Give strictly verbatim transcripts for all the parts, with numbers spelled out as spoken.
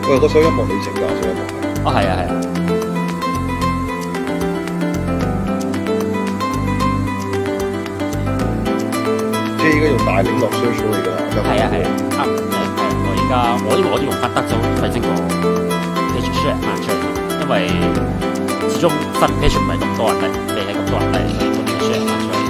喂，嗰首音樂你整㗎？首音樂係？ 啊係啊係啊， 即係依家用大檸樂 search 嚟㗎啦。 係啊係啊，啱誒係啊，我而家我因為我都用翻德州費星個 page share 翻出嚟，因為始終新 page 唔係咁多人嚟，未係咁多人嚟，所以我都要 share 翻出嚟。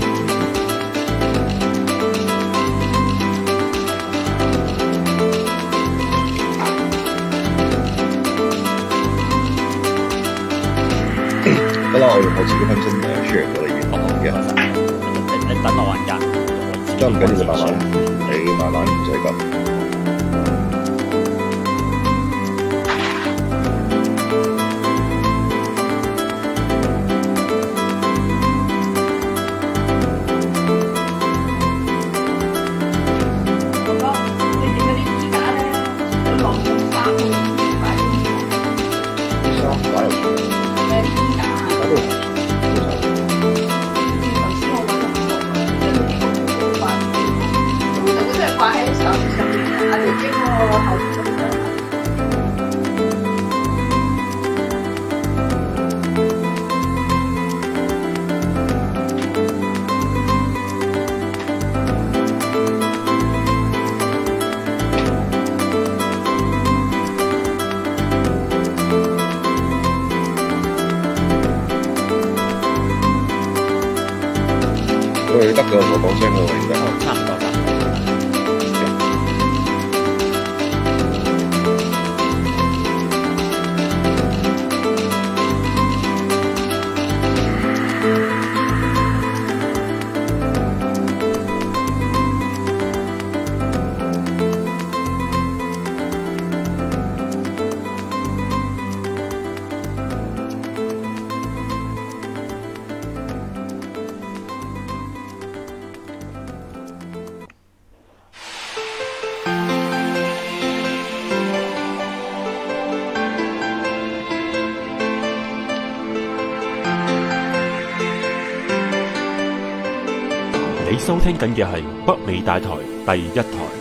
得啦，我用我自己分身誒 share 咗你嘅。 好嘅，多謝。你你等我揾間， 真唔緊要，慢慢，你慢慢唔使急。喂，得㗎，我講聲啦，而家。 差唔多差唔多。 你收聽緊嘅係北美大台第一台。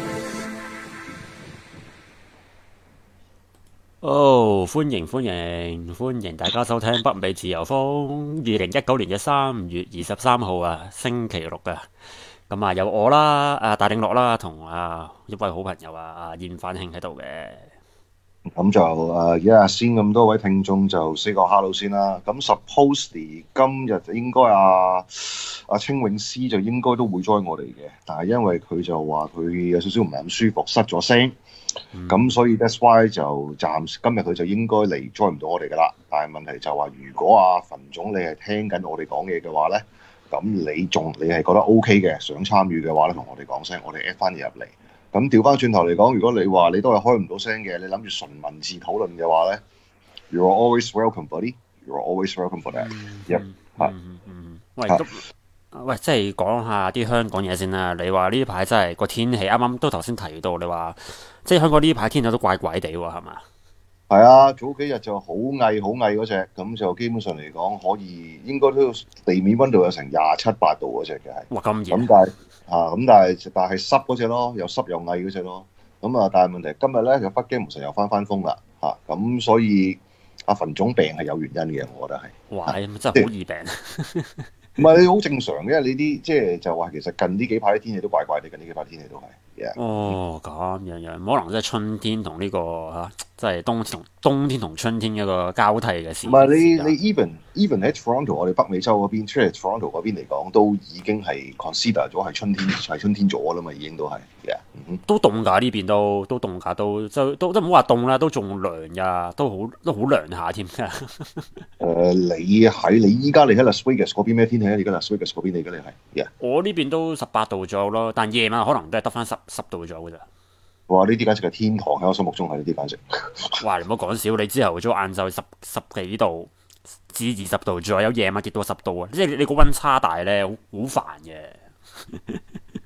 哦，歡迎歡迎歡迎大家收聽北美自由風，二零一九年嘅三月二十三號啊，星期六啊。咁啊，有我啦，啊大領樂啦，同啊一位好朋友啊，阿燕反慶喺度嘅。 咁就誒，而家先咁多位聽眾就 say 個 hello 先啦。咁 supposedly 今日應該阿阿清永師就應該都會 join 我哋嘅，但係因為佢就話佢有少少唔係咁舒服，失咗聲，咁、嗯、所以 that's why 就暫時今日佢就應該嚟 join 唔到我哋噶啦。但係問題就話，如果阿馮總你係聽緊我哋講嘢嘅話咧，咁你仲你係覺得 OK 嘅，想參與嘅話咧，同我哋講聲，我哋 add 翻你入嚟。咁調翻轉頭嚟講，如果你話你都係開唔到聲嘅，你諗住純文字討論嘅話咧 ，you are always welcome, buddy. You are always welcome for that. 嗯嗯嗯。喂，咁喂，即係講下啲香港嘢先啦。你話呢排真係個天氣，啱啱都頭先提到，你話即係香港呢排天氣都怪怪地喎，係嘛？ 係啊，早幾日就好翳好翳嗰隻，咁就基本上嚟講可以應該都地面溫度有成廿七八度嗰隻嘅係。 哇，咁熱！ 咁但係啊，咁但係但係濕嗰隻咯，又濕又翳嗰隻咯。咁啊，但係問題今日咧就北京無神又翻翻風啦嚇，咁所以阿馮總病係有原因嘅，我覺得係。 哇，真係好易病。 唔係你好正常嘅，因為你啲即係就話其實近呢幾排啲天氣都怪怪地，近呢幾排天氣都係。Yeah. 哦，咁樣樣，可能即係春天同呢、這個嚇，即、啊、係冬天同冬天同春天一個交替嘅時。 唔係你你 even even 喺 Toronto 我哋北美洲嗰邊，即係 Toronto 嗰邊嚟講，都已經係 consider 咗係春天係春天咗啦嘛，已經都係。Yeah. 嗯、 都凍㗎呢邊都都凍㗎，都就都都唔好話凍啦，都仲涼㗎，都好都好涼下添㗎。誒、 呃，你喺你依家你喺 Las Vegas 嗰邊咩天氣咧？你而家 Las Vegas 嗰邊你而家你係？Yeah. 我呢邊都十八度左右咯，但夜晚可能都係得翻十十度左右㗎咋。 哇！呢啲簡直係天堂喺我心目中係呢啲簡直。 哇！你唔好講笑，你朝頭早晏晝十十幾度至二十度左右，夜晚跌到十度啊！即係你個溫差大咧，好好煩嘅。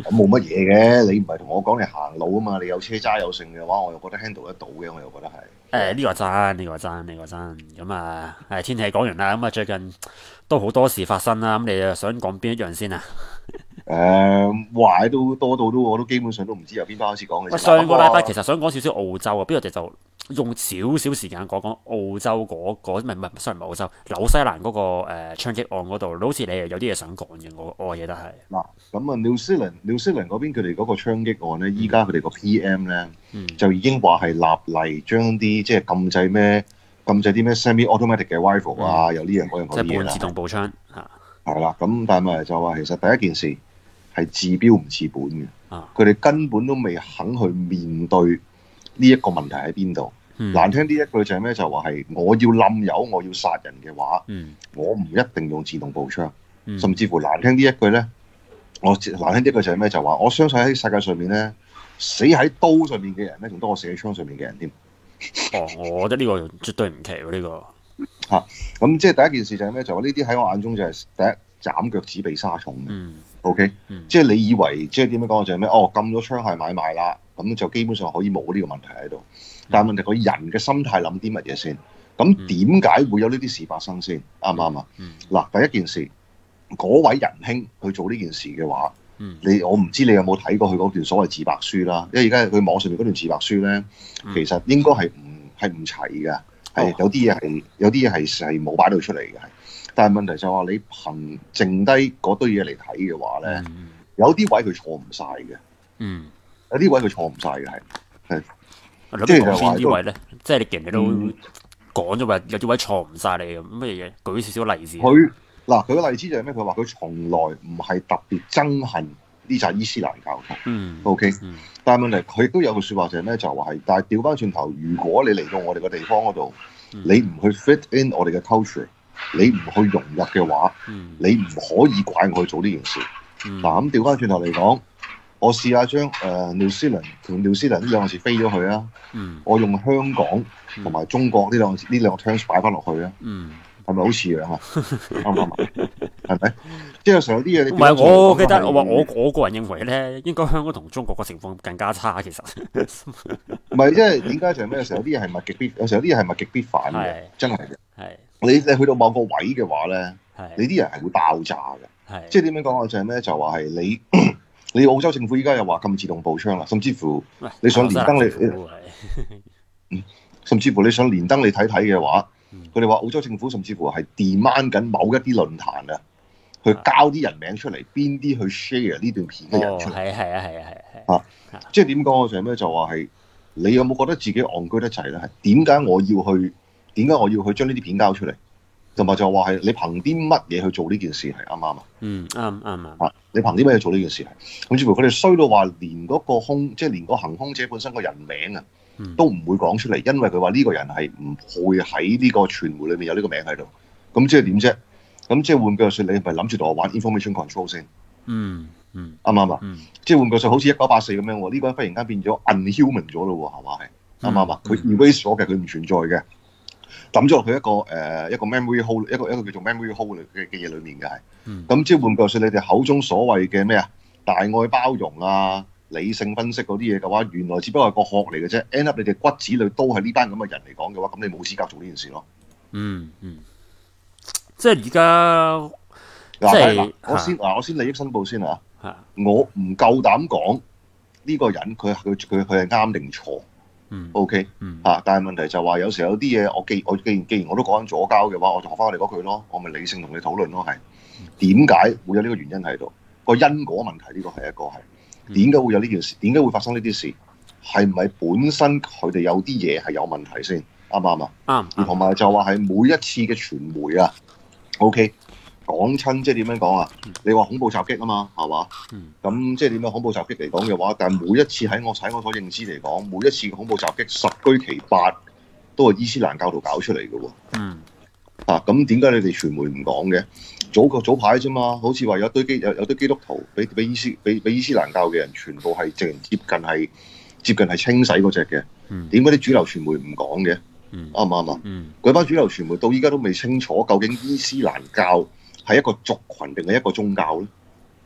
咁冇乜嘢嘅，你唔係同我講你行路啊嘛，你有車揸有剩嘅話，我又覺得 handle 得到嘅，我又覺得係。 誒呢個真，呢個真，呢個真。咁啊，誒天氣講完啦，咁啊最近都好多事發生啦。咁你又想講邊一樣先啊？ 誒壞都多到都我都基本上都唔知由邊班開始講嘅。 喂，上個禮拜其實想講少少澳洲啊，不如我哋就用少少時間講講澳洲嗰、個，唔係唔係，sorry 唔係澳洲，紐西蘭嗰、個誒、呃、槍擊案嗰度，好似你有啲嘢想講嘅，我我記得係。 嗱，咁啊，紐西蘭紐西蘭嗰邊佢哋嗰個槍擊案咧，依家佢哋個 P M 咧、 嗯、 就已經話係立例將啲即係禁制咩禁制啲咩 semi-automatic 嘅 rifle 啊，有呢樣嗰樣嗰啲嘢啦。 即係半自動步槍嚇。 係啦，咁但係就話其實第一件事係治標唔治本嘅，佢哋、啊、根本都未肯去面對呢一個問題喺邊度。嗯、難聽啲一句就係咩？就話係我要冧油，我要殺人嘅話，嗯、我唔一定用自動步槍，嗯、甚至乎難聽啲一句咧，我難聽啲一句就係咩？就話我相信喺世界上面咧，死喺刀上面嘅人咧，仲多過死喺槍上面嘅人添。 哦，我覺得呢個絕對唔奇喎，呢、呢個嚇咁、啊、即係第一件事就係咩？就話呢啲喺我眼中就係第一斬腳趾避沙蟲嘅。嗯 O.K.、嗯、即係你以為即係點樣講就係咩？哦，禁咗槍械買賣啦，咁就基本上可以冇呢個問題喺度。但係問題個人嘅心態諗啲乜嘢先？咁點解會有呢啲事發生先？啱唔啱啊？嗱、嗯，第一件事，嗰位仁兄去做呢件事嘅話，嗯、你我唔知你有冇睇過佢嗰段所謂自白書啦？因為而家佢網上面嗰段自白書咧，嗯、其實應該係唔係唔齊嘅，係、哦、有啲嘢係有啲嘢係係冇擺到出嚟嘅。但係問題就係話你憑剩低嗰堆嘢嚟睇嘅話咧，嗯、有啲位佢錯唔晒嘅，嗯，有啲位佢錯唔晒嘅係係。即係就話啲位咧，即係你既然你都講咗話有啲位錯唔晒你咁乜嘢？舉少少例子。 佢嗱佢個例子就係咩？佢話佢從來唔係特別憎恨呢紮伊斯蘭教徒。嗯。O K。但係問題佢亦都有句説話就係咩？就話係，但係調翻轉頭，如果你嚟到我哋個地方嗰度，嗯、你唔去 fit in 我哋嘅 culture，你唔去融入嘅話，嗯、你唔可以怪我去做呢件事。嗱咁調翻轉頭嚟講。我試下將誒紐西蘭同紐西蘭呢兩個字飛咗去啊！嗯、我用香港同埋中國呢兩個呢兩個 terms 擺翻落去啊！係咪好似樣啊？啱唔啱啊？係咪？即係有時候有啲嘢你唔係我記得我話我我個人認為咧，應該香港同中國個情況更加差其實。 唔係，即係點解就係咩？有時候有啲嘢係物極必，有時候有啲嘢係物極必反嘅，真係嘅。係你你去到某個位嘅話咧，你啲人係會爆炸嘅。係即係點樣講啊？就係咩？就話係你。你澳洲政府依家又話禁自動步槍啦，甚至乎你想連登你，甚至乎你想連登你睇睇嘅話，佢哋話澳洲政府甚至乎係 demand 緊某一啲論壇啊，去交啲人名出嚟，邊啲去 share 呢段片嘅人出嚟。係係啊係啊係啊，啊即係點講就係咩？就話係你有冇覺得自己戇居得滯咧？係點解我要去？點解我要去將呢啲片交出嚟？同埋就話係你憑啲乜嘢去做呢件事係啱唔啱啊？嗯，啱啱啊！你憑啲乜嘢做呢件事係？甚至乎佢哋衰到話連嗰個空，即係連個行兇者本身個人名啊，嗯、都唔會講出嚟，因為佢話呢個人係唔會喺呢個傳媒裏面有呢個名喺度。咁即係點啫？咁即係換句話說，你係咪諗住同我玩 information control 先？嗯嗯，啱唔啱啊？嗯、即係換句話說，好似一九八四咁樣喎，呢、這個人忽然間變咗 unhuman 咗咯喎，係嘛係？啱唔啱啊？佢 erase 咗嘅，佢唔存在嘅。抌咗落去一個誒、呃、一個 memory hole 一個一個叫做 memory hole 嘅嘅嘢裡面嘅係，咁、嗯、即係換句説，你哋口中所謂嘅咩啊大愛包容啊理性分析嗰啲嘢嘅話，原來只不過係個殼嚟嘅啫。end up 你哋骨子裡都係呢班咁嘅人嚟講嘅話，咁你冇資格做呢件事咯。嗯嗯， 即係而家即係我先嗱，我先利益申報先啊。我唔夠膽講呢個人佢佢佢佢係啱定錯。嗯，OK，嗯嚇，但係問題就話有時候有啲嘢，我既我既然既然我都講緊左膠嘅話，我就學翻我哋嗰句咯，我咪理性同你討論咯，係點解會有呢個原因喺度？個因果問題呢個係一個係點解會有呢件事？點解會發生呢啲事？係唔係本身佢哋有啲嘢係有問題先？啱唔啱啊？啱、嗯。同埋就話係每一次嘅傳媒啊 ，OK。講親即係點樣講啊？你話恐怖襲擊啊嘛，係嘛？咁、嗯、即係點樣恐怖襲擊嚟講嘅話，但係每一次喺我喺我所認知嚟講，每一次嘅恐怖襲擊十居其八都係伊斯蘭教徒搞出嚟嘅喎。嗯。啊，咁點解你哋傳媒唔講嘅？早個早排啫嘛，好似話有堆基有有堆基督徒俾俾伊斯俾俾伊斯蘭教嘅人，全部係直情接近係接近係清洗嗰隻嘅。嗯。點解啲主流傳媒唔講嘅？嗯。啱唔啱啊？嗯。嗰班主流傳媒到依家都未清楚究竟伊斯蘭教係一個族群定係一個宗教咧？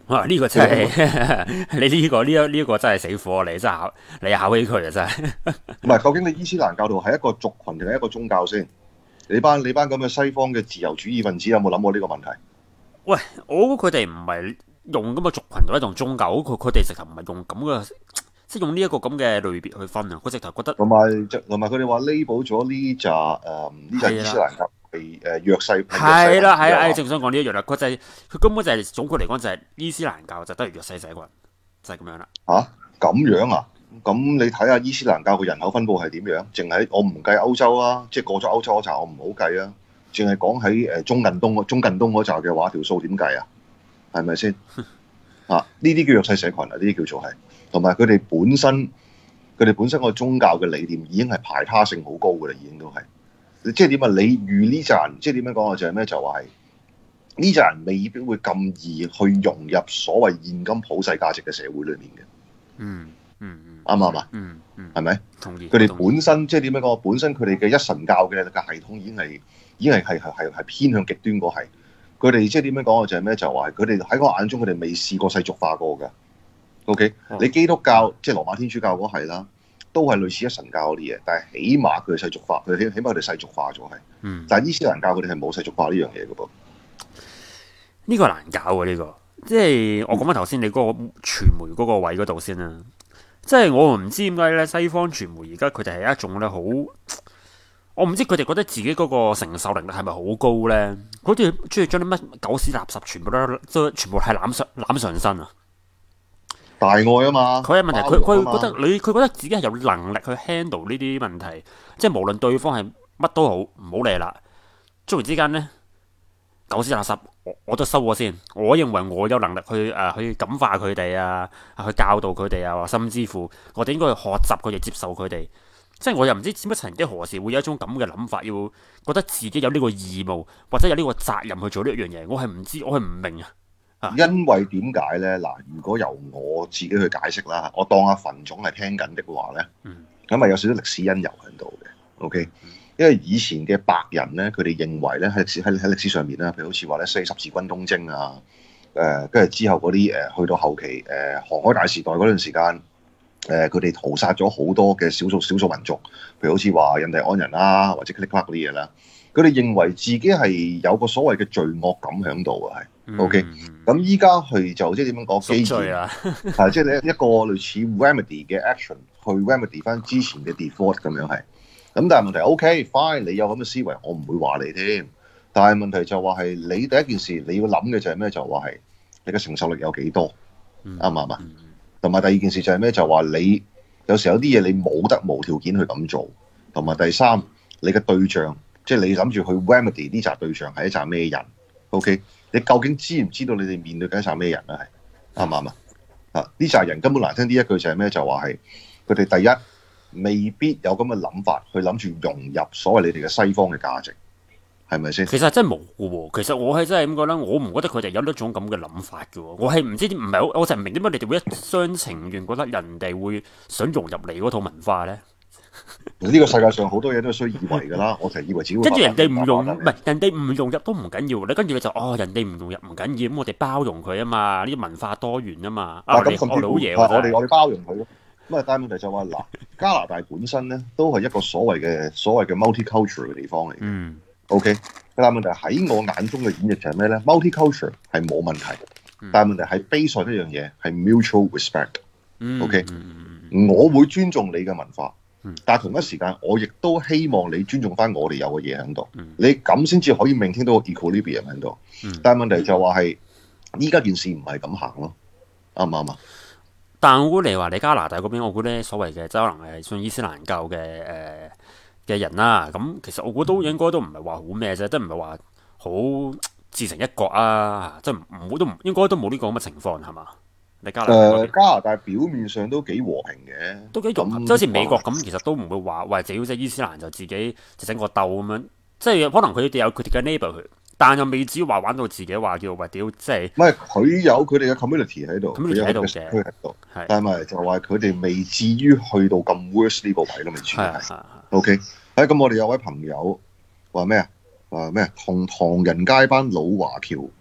哇！呢、個真係你呢、個呢一呢個真係死火，你真係考你考起佢啊！真係唔係，究竟你伊斯蘭教徒係一個族群定係一個宗教先？你班你班咁嘅西方嘅自由主義分子有冇諗過呢個問題？ 喂，我估佢哋唔係用咁嘅族群做一種宗教，佢佢哋直頭唔係用咁嘅，即係用呢一個咁嘅類別去分啊！佢直頭覺得同埋同埋佢哋話 label 咗呢扎誒呢扎伊斯蘭教係誒弱勢。 係啦係啦，正想講呢一樣啦。佢就係、是、佢根本就係、是、總括嚟講就係伊斯蘭教就都係弱勢社群，就係、是、咁樣啦。 吓咁、啊、樣啊？咁你睇下伊斯蘭教嘅人口分佈係點樣？淨係我唔計歐洲啊，即係過咗歐洲嗰扎我唔好計啊。淨係講喺誒中近東中近東嗰扎嘅話，條數點計啊？係咪先？啊，呢啲叫弱勢社群啊，呢啲叫做係。同埋佢哋本身，佢哋本身個宗教嘅理念已經係排他性好高㗎啦，已經都係。即係點啊？你預呢扎人，即係點樣講啊？就係咩？就話係呢扎人未必會咁易去融入所謂現今普世價值嘅社會裏面嘅。 嗯嗯嗯， 啱唔啱啊？ 嗯嗯， 係咪？ 同意。 佢哋本身即係點樣講？本身佢哋嘅一神教嘅嘅系統已經係已經係係係係係偏向極端嗰係。佢哋即係點樣講啊？就係咩？就話佢哋喺我眼中，佢哋未試過世俗化過嘅。O.K.、哦、你基督教即係羅馬天主教嗰係啦，都係類似一神教嗰啲嘢，但係起碼佢哋世俗化，佢起起碼佢哋世俗化咗係。 嗯。 但係伊斯蘭教佢哋係冇世俗化呢樣嘢嘅噃。 呢個難搞啊！呢、呢個即係我講翻頭先你嗰個傳媒嗰個位嗰度先啦。即係我唔知點解咧，西方傳媒而家佢哋係一種咧好，我唔知佢哋覺得自己嗰個承受能力係咪好高咧？佢哋中意將啲乜狗屎垃圾全部都都全部係攬上攬上身啊！ 大愛啊嘛， 佢係問題，佢佢覺得你佢覺得自己係有能力去 handle 呢啲問題，即係無論對方係乜都好，唔好理啦。突然之間咧，狗屎垃圾我我都收咗先。我認為我有能力去誒、呃、去感化佢哋啊，去教導佢哋啊，甚至乎我哋應該去學習佢哋，接受佢哋。即係我又唔知點解曾經何時會有一種咁嘅諗法，要覺得自己有呢個義務或者有呢個責任去做呢一樣嘢。我係唔知，我係唔明啊。 因為點解咧？嗱，如果由我自己去解釋啦，我當阿馮總係聽緊的話咧，咁啊、嗯、有少少歷史因由喺度嘅。OK，、嗯、因為以前嘅白人咧，佢哋認為咧喺歷史喺喺歷史上面啦，譬如好似話咧四十字軍東征啊，誒跟住之後嗰啲誒去到後期誒、呃、航海大時代嗰段時間，誒佢哋屠殺咗好多嘅少數少數民族，譬如好似話印第安人啦，或者 click click 嗰啲嘢啦，佢哋認為自己係有個所謂嘅罪惡感喺度啊，係。O.K. 咁依家去就即係點樣講？基罪啊，係即係你一個類似 remedy 嘅 action 去 remedy 翻之前嘅 default 咁樣係。咁但係問題 O.K. fine， 你有咁嘅思維，我唔會話你添。但係問題就話係你第一件事你要諗嘅就係咩？就話係你嘅承受力有幾多？啱唔啱啊？同埋第二件事就係咩？就話你有時有啲嘢你冇得無條件去咁做。同埋第三，你嘅對象即係你諗住去 remedy 呢紮對象係一紮咩人 ？O.K. 你究竟知唔知道你哋面對緊一紮咩人咧？係啱唔啱啊？啊！呢紮人根本難聽啲一,一句就係咩？就話係佢哋第一未必有咁嘅諗法，去諗住融入所謂你哋嘅西方嘅價值，係咪先？ 其實真係冇嘅喎。其實我係真係咁覺得，我唔覺得佢哋有一種咁嘅諗法嘅喎。我係唔知唔係好，我就唔明點解你哋會一廂情願覺得人哋會想融入你嗰套文化咧？ 呢個世界上好多嘢都係需要以為㗎啦，我就係以為自己會跟住人哋唔融，唔係人哋唔融入都唔緊要，你跟住你就哦，人哋唔融入唔緊要，咁我哋包容佢啊嘛，呢啲文化多元啊嘛，啊咁甚至乎我哋我哋包容佢咯。咁啊，但係問題就話嗱，加拿大本身咧都係一個所謂嘅所謂嘅 multicultural 嘅地方嚟嘅。嗯。OK，但係問題喺我眼中嘅演繹就係咩咧 ？multicultural 係冇問題，嗯、但係問題係 base on 一樣嘢係 mutual respect。嗯。OK，、嗯、我會尊重你嘅文化。但係同一時間，我亦都希望你尊重翻我哋有嘅嘢喺度，嗯、你咁先至可以 maintain 到個 equilibrium 喺度。嗯、但係問題就話係依家件事唔係咁行咯，啱唔啱啊？ 但係我估你話你加拿大嗰邊，我估咧所謂嘅即係可能係信伊斯蘭教嘅誒嘅人啦。咁其實我估都應該都唔係話好咩啫，即係唔係話好自成一國啊？即係唔好都唔應該都冇呢個咁嘅情況係嘛？你加拿大、呃、 加拿大表面上都幾和平嘅， 都幾融合，即係好似美國咁，其實都唔會話喂，只要即係伊斯蘭就自己就整個鬥咁樣，即係可能佢哋有佢哋嘅 neighborhood，但又未至於話玩到自己話叫喂屌，即係唔係佢有佢哋嘅 community 喺度 ，community 喺度嘅， 係，但係就話佢哋未至於去到咁 worse 呢個位都未至於係。OK，喺咁我哋有位朋友話咩啊？話咩啊？同唐人街班老華僑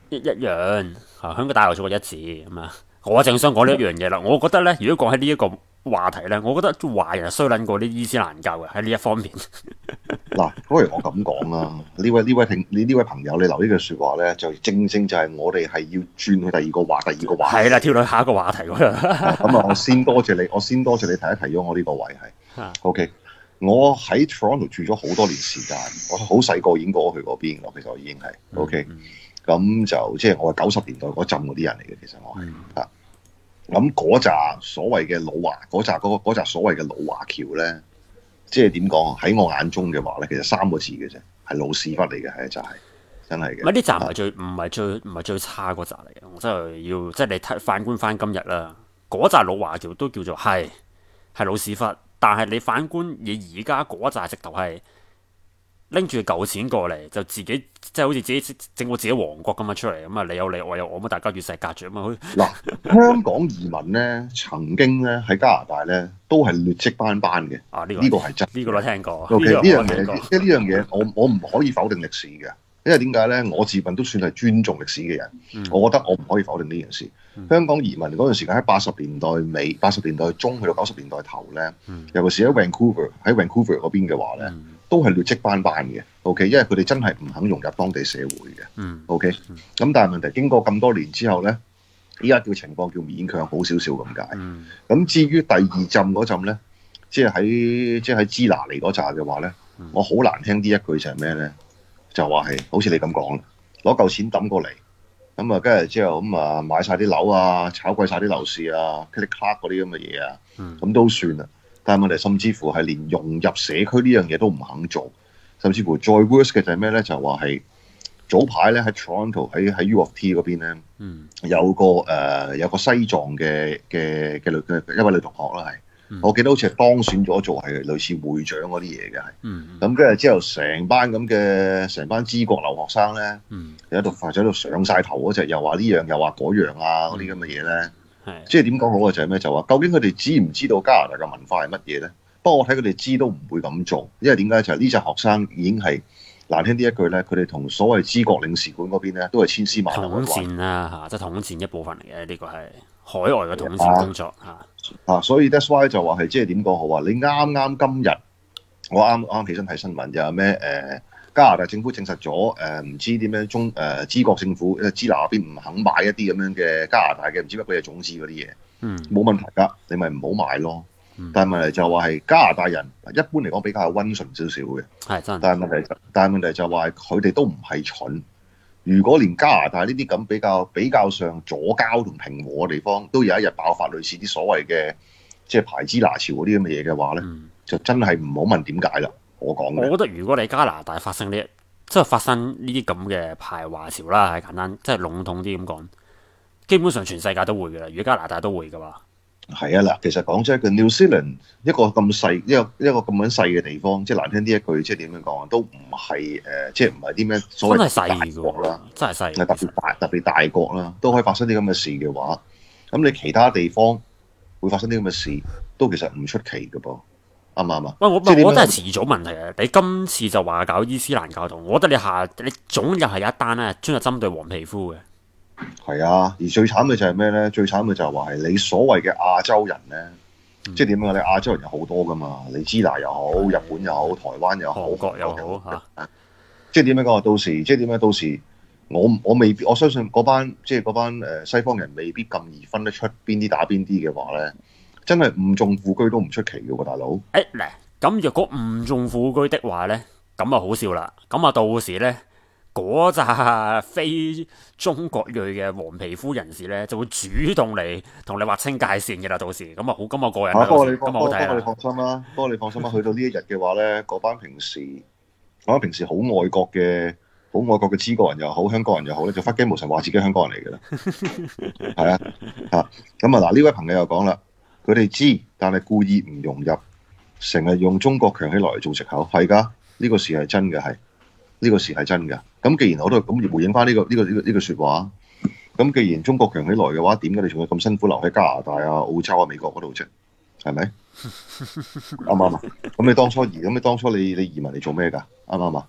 一一樣嚇，香港大學做過一字咁啊。我正想講呢一樣嘢啦。我覺得咧，如果講喺呢一個話題咧，我覺得華人係衰撚過啲伊斯蘭教嘅喺呢一方面。 嗱，不如我咁講啦，呢位呢位聽你呢位朋友，你留呢句説話咧，就正正就係我哋係要轉去第二個話，第二個話題。 係啦，跳到下一個話題嗰度。 咁啊，我先多謝你，我先多謝你提一提咗我呢個位係。OK，我喺 Toronto 住咗好多年時間，我好細個已經過去嗰邊咯。其實我已經係 OK，咁、嗯、就即係、就是、我係九十年代嗰陣嗰啲人嚟嘅。其實我係啊，咁嗰紮所謂嘅老華，嗰紮嗰嗰紮所謂嘅老華僑咧。即係點講？喺我眼中嘅話咧，其實三個字嘅啫，係老屎忽嚟嘅，係就係、是、真係嘅。 唔係呢集唔係最唔係最唔係最差嗰集嚟嘅，我真係要即係你睇反觀翻今日啦，嗰集老華僑都叫做係係老屎忽，但係你反觀你而家嗰集直頭係拎住舊錢過嚟，就自己即係好似自己整個自己王國咁樣出嚟，咁啊你有你我有我，咁大家與世隔絕啊嘛。 嗱，香港移民咧，曾經咧喺加拿大咧都係劣跡斑斑嘅。啊，呢、這個呢個係真， 呢個我聽過。 O K， 呢樣嘢，即係呢樣嘢，我我唔可以否定歷史嘅，因為點解咧？我自問都算係尊重歷史嘅人，嗯、我覺得我唔可以否定呢件事。嗯、香港移民嗰陣時間喺八十年代尾、八十年代中去到九十年代頭咧，嗯、尤其是喺 Vancouver 喺 Vancouver 嗰邊嘅話咧。嗯都係劣跡斑斑嘅 ，OK， 因為佢哋真係唔肯融入當地社會嘅、嗯、，OK，咁、嗯、但係問題經過咁多年之後咧，依家叫情況叫勉強好少少咁解。咁、嗯、至於第二陣嗰陣咧，即係喺即係喺支那嚟嗰扎嘅話咧，嗯、我好難聽啲一,一句就係咩咧？就話係好似你咁講，攞嚿錢抌過嚟，咁啊跟住之後咁啊買晒啲樓啊，炒貴晒啲樓市啊 click clack 嗰啲咁嘅嘢啊，咁、嗯、都算啦。但係問題，甚至乎係連融入社區呢樣嘢都唔肯做，甚至乎再 worse 嘅就係咩咧？就話係早排咧喺 Toronto 喺喺 U of T 嗰邊咧，嗯、有個誒、呃、有個西藏嘅嘅嘅女嘅一位女同學啦，係、嗯、我記得好似係當選咗做係類似會長嗰啲嘢嘅，係咁跟住之後成班咁嘅成班知國留學生咧，有喺度或者喺度上晒頭嗰隻，又話呢樣又話嗰樣啊嗰啲咁嘅嘢咧。嗯即係點講好嘅就係咩？就話究竟佢哋知唔知道加拿大嘅文化係乜嘢咧？不過我睇佢哋知都唔會咁做，因為點解就係呢隻學生已經係難聽啲一句咧，佢哋同所謂知國領事館嗰邊咧都係千絲萬縷嘅關係。統戰啦嚇，即係統戰一部分嚟嘅，呢個係海外嘅統戰工作嚇。啊，啊，所以 that's why 就話係即係點講好啊？你啱啱今日我啱啱起身睇新聞就係咩誒？加拿大政府證實咗誒唔知點樣中誒知國政府誒支那嗰邊唔肯買一啲咁樣嘅加拿大嘅唔知乜鬼嘢種子嗰啲嘢，嗯，冇問題㗎，你咪唔好買咯。嗯、但係問題就話係加拿大人一般嚟講比較係溫順少少嘅，係真。但係問題但係問題就話佢哋都唔係蠢。如果連加拿大呢啲咁比較比較上左膠同平和嘅地方都有一日爆發類似啲所謂嘅即係排支那潮嗰啲咁嘅嘢嘅話咧，嗯、就真係唔好問點解啦。我講，我覺得如果你加拿大發生呢，即係發生呢啲咁嘅排華潮啦，係簡單，即係籠統啲咁講，基本上全世界都會嘅啦。如果加拿大都會嘅話， 係啊嗱，其實講真，佢 New Zealand 一個咁細一個一個咁樣細嘅地方，即係難聽啲一句，即係點樣講啊？都唔係誒，即係唔係啲咩所謂大國啦， 真係細， 特別大特別大國啦，都可以發生啲咁嘅事嘅話，咁你其他地方會發生啲咁嘅事，都其實唔出奇嘅噃。啱唔啱啊？ 喂，我我覺得係遲早問題啊！你今次就話搞伊斯蘭教徒，我覺得你下你總又係有一單咧，專係針對黃皮膚嘅。 係啊，而最慘嘅就係咩咧？最慘嘅就係話係你所謂嘅亞洲人咧，嗯、即係點樣？你亞洲人有好多噶嘛？你支那又好，日本又好，台灣又好，韓國又好嚇。啊、即係點樣講啊？到時即係點樣？到時我我未必我相信嗰班即係嗰班誒西方人未必咁易分得出邊啲打邊啲嘅話咧。真係誤中副車都唔出奇嘅喎，大佬。誒嗱，咁若果誤中副車的話咧，咁啊好笑啦。咁啊到時咧，嗰紮非中國裔嘅黃皮膚人士咧，就會主動嚟同你劃清界線嘅啦。到時咁啊好，咁啊過癮啦。 不過你咁啊好睇啦。 不過你放心啦，不過你放心啦，去到呢一日嘅話咧，嗰班平時嗰班平時好愛國嘅好愛國嘅知國人又好，香港人又好咧，就忽驚無神話自己香港人嚟嘅啦。係啊，嚇咁啊嗱，呢位朋友又講啦。佢哋知，但係故意唔融入，成日用中國強起來嚟做藉口，係㗎，呢個事係真嘅，係呢個事係真嘅。咁既然我都咁回應翻呢個呢個呢個呢個説話，咁既然中國強起來嘅話，點解你仲要咁辛苦留喺加拿大啊、澳洲啊、美國嗰度啫？係咪？啱唔啱啊？咁你當初移，咁你當初你你移民嚟做咩㗎？啱唔啱啊？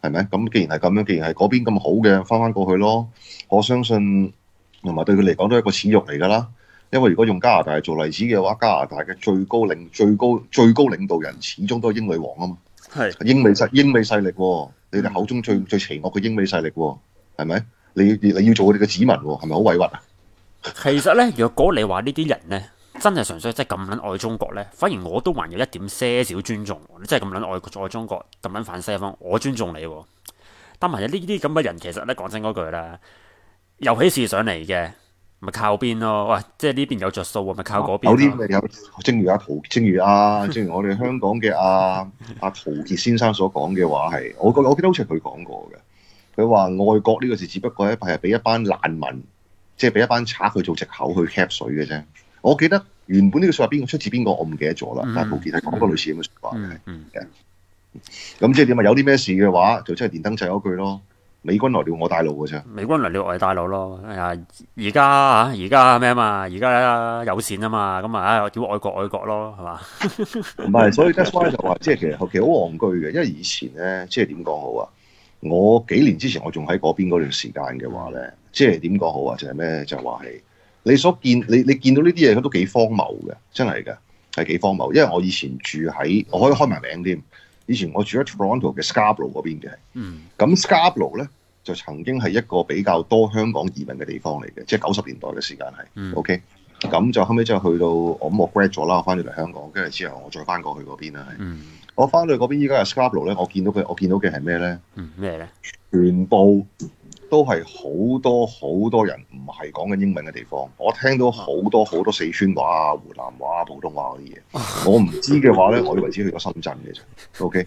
係咪？咁既然係咁樣，既然係嗰邊咁好嘅，翻翻過去咯。我相信同埋對佢嚟講都係一個恥辱嚟㗎啦。因為如果用加拿大做例子嘅話，加拿大嘅最高領最高最高領導人始終都係英女王啊嘛。 係英美勢英美勢力喎，你哋口中最最邪惡嘅英美勢力喎，係咪？你你要做佢哋嘅子民喎，係咪好委屈啊？ 其實咧，若果你話呢啲人咧，真係純粹即係咁撚愛中國咧，反而我都還有一點些少尊重。你真係咁撚愛愛中國，咁撚反西方，我尊重你喎。但係呢啲咁嘅人，其實咧講真嗰句啦，有起事上嚟嘅，咪靠邊咯。喂，即係呢邊有着數喎，咪靠嗰邊。 有啲咪有，正如阿陶，正如阿，正如我哋香港嘅阿阿陶傑先生所講嘅話係，我覺我記得好似係佢講過嘅。佢話愛國呢個字只不過係係俾一班難民，即係俾一班賊去做藉口去 cap 水嘅啫。我記得原本呢個説話邊個出自邊個，我唔記得咗啦。嗯、但係陶傑係講過類似咁嘅説話嘅。 嗯咁即係點啊？有啲咩事嘅話，就真係電燈掣嗰句咯。美軍來了我帶路嘅啫。 美軍來了我帶路咯。哎呀，而家啊，而家咩啊嘛？而家有錢啊嘛，咁啊，叫愛國愛國咯，係嘛？ 唔係，所以 that's why 就話，即係其實其實好戇居嘅，因為以前咧，即係點講好啊？我幾年之前我仲喺嗰邊嗰段時間嘅話咧，即係點講好啊？就係咩？就話係你所見你你見到呢啲嘢，都幾荒謬嘅，真係嘅，係幾荒謬。因為我以前住喺，我可以開埋名添。以前我住喺 Toronto 嘅 Scarborough 嗰邊嘅， 嗯， 咁 Scarborough 咧就曾經係一個比較多香港移民嘅地方嚟嘅，即係九十年代嘅時間係、嗯、，OK，咁就後尾就去到我咁我 grad 咗啦，我翻咗嚟香港，跟住之後我再翻過去嗰邊啦，係、嗯，我翻到去嗰邊依家係 Scarborough 咧，我見到佢，我見到嘅係咩咧？ 嗯，咩咧？ 全部都係好多好多人唔係講緊英文嘅地方，我聽到好多好多四川話啊、湖南話啊、普通話嗰啲嘢，我唔知嘅話咧，我以為只去咗深圳嘅啫。OK，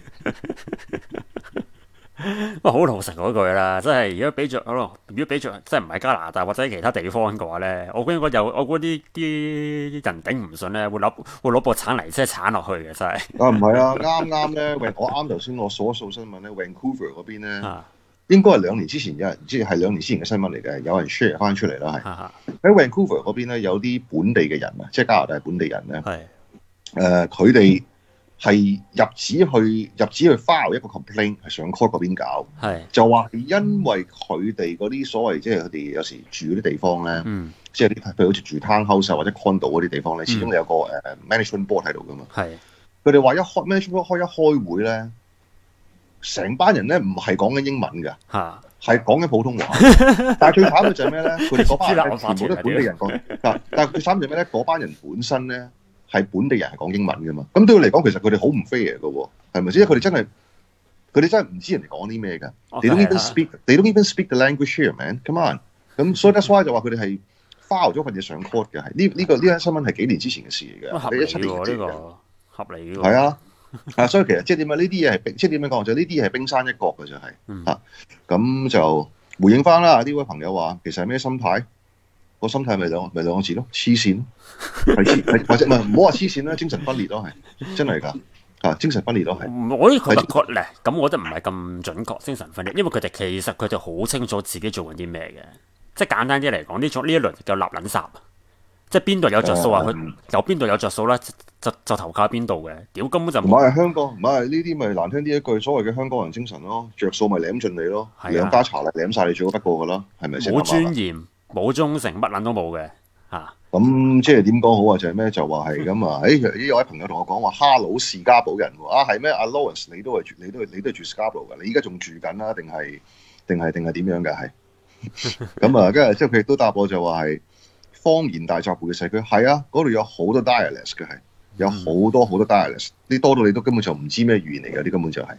不過好老實嗰句啦，即係如果俾着，可能如果俾着，即係唔係加拿大或者其他地方嘅話咧，我估應該有，我估啲啲人頂唔順咧，會攞會攞部鏟泥車鏟落去嘅，真係。 啊，唔係啊，啱啱咧，我啱頭先我數一數新聞咧 ，Vancouver 嗰邊咧。 啊應該係兩年之前有人，即係兩年之前嘅新聞嚟嘅，有人 share 翻出嚟啦，係喺 Vancouver 嗰邊咧，有啲本地嘅人啊，即係加拿大本地人咧，係誒佢哋係入紙去入紙去 file 一個 complaint 係上 court 嗰邊搞，係就話係因為佢哋嗰啲所謂即係佢哋有時住嗰啲地方咧，嗯、即係啲譬如好似住 townhouse 或者 condo 嗰啲地方咧，始終有個誒、嗯呃、management board 喺度噶嘛，係佢哋話一開 management board 開一開會咧。成班人咧唔係講緊英文嘅，係講緊普通話。但係最慘嘅就係咩咧？佢哋嗰班人全部都係本地人講。但但係最慘就係咩咧？嗰班人本身咧係本地人係講英文嘅嘛。咁對佢嚟講，其實佢哋好唔 fair 嘅喎，係咪先？因為佢哋真係佢哋真係唔知人哋講啲咩㗎。They don't even speak. They don't even speak the language here, man. Come on。咁所以 that's why 就話佢哋係 file 咗份嘢上 court 嘅。係呢呢個呢單新聞係幾年之前嘅事嚟嘅。 合理喎，呢個合理喎。 係啊。啊，所以其實即係點啊？呢啲嘢係即係點樣講？就呢啲嘢係冰山一角嘅就係、是嗯、啊，咁就回應翻啦。呢位朋友話，其實係咩心態？個心態咪兩咪兩個字咯，黐線咯，係黐係或者唔係唔好話黐線啦，精神分裂咯，係真係㗎啊，精神分裂咯係。 我呢個覺咧，咁我覺得唔係咁準確精神分裂，因為佢哋其實佢哋好清楚自己做緊啲咩嘅，即係簡單啲嚟講，呢種呢一輪叫立撚殺。即係邊度有着數啊？佢有邊度有着數咧？就就投靠邊度嘅？屌根本就唔係香港，唔係呢啲咪難聽啲一句所謂嘅香港人精神咯，着數咪舐盡你咯，兩家茶嚟舐晒你最好不過噶啦，係咪先？ 冇尊嚴，冇忠誠，乜撚都冇嘅嚇。 咁即係點講好啊？就係咩？就話係咁啊！誒有位朋友同我講話，哈佬士嘉堡人喎啊，係咩？阿 Lawrence 你都係住，你都係你都係住 Scarborough 㗎？你而家仲住緊啦？定係定係定係點樣㗎？係咁啊！跟住之後佢亦都答我就話係。方言大集會嘅社區係啊，嗰度有好多 dialect 嘅係，有好多好多 dialect，啲多到你都根本就唔知咩語言嚟嘅，啲根本就係、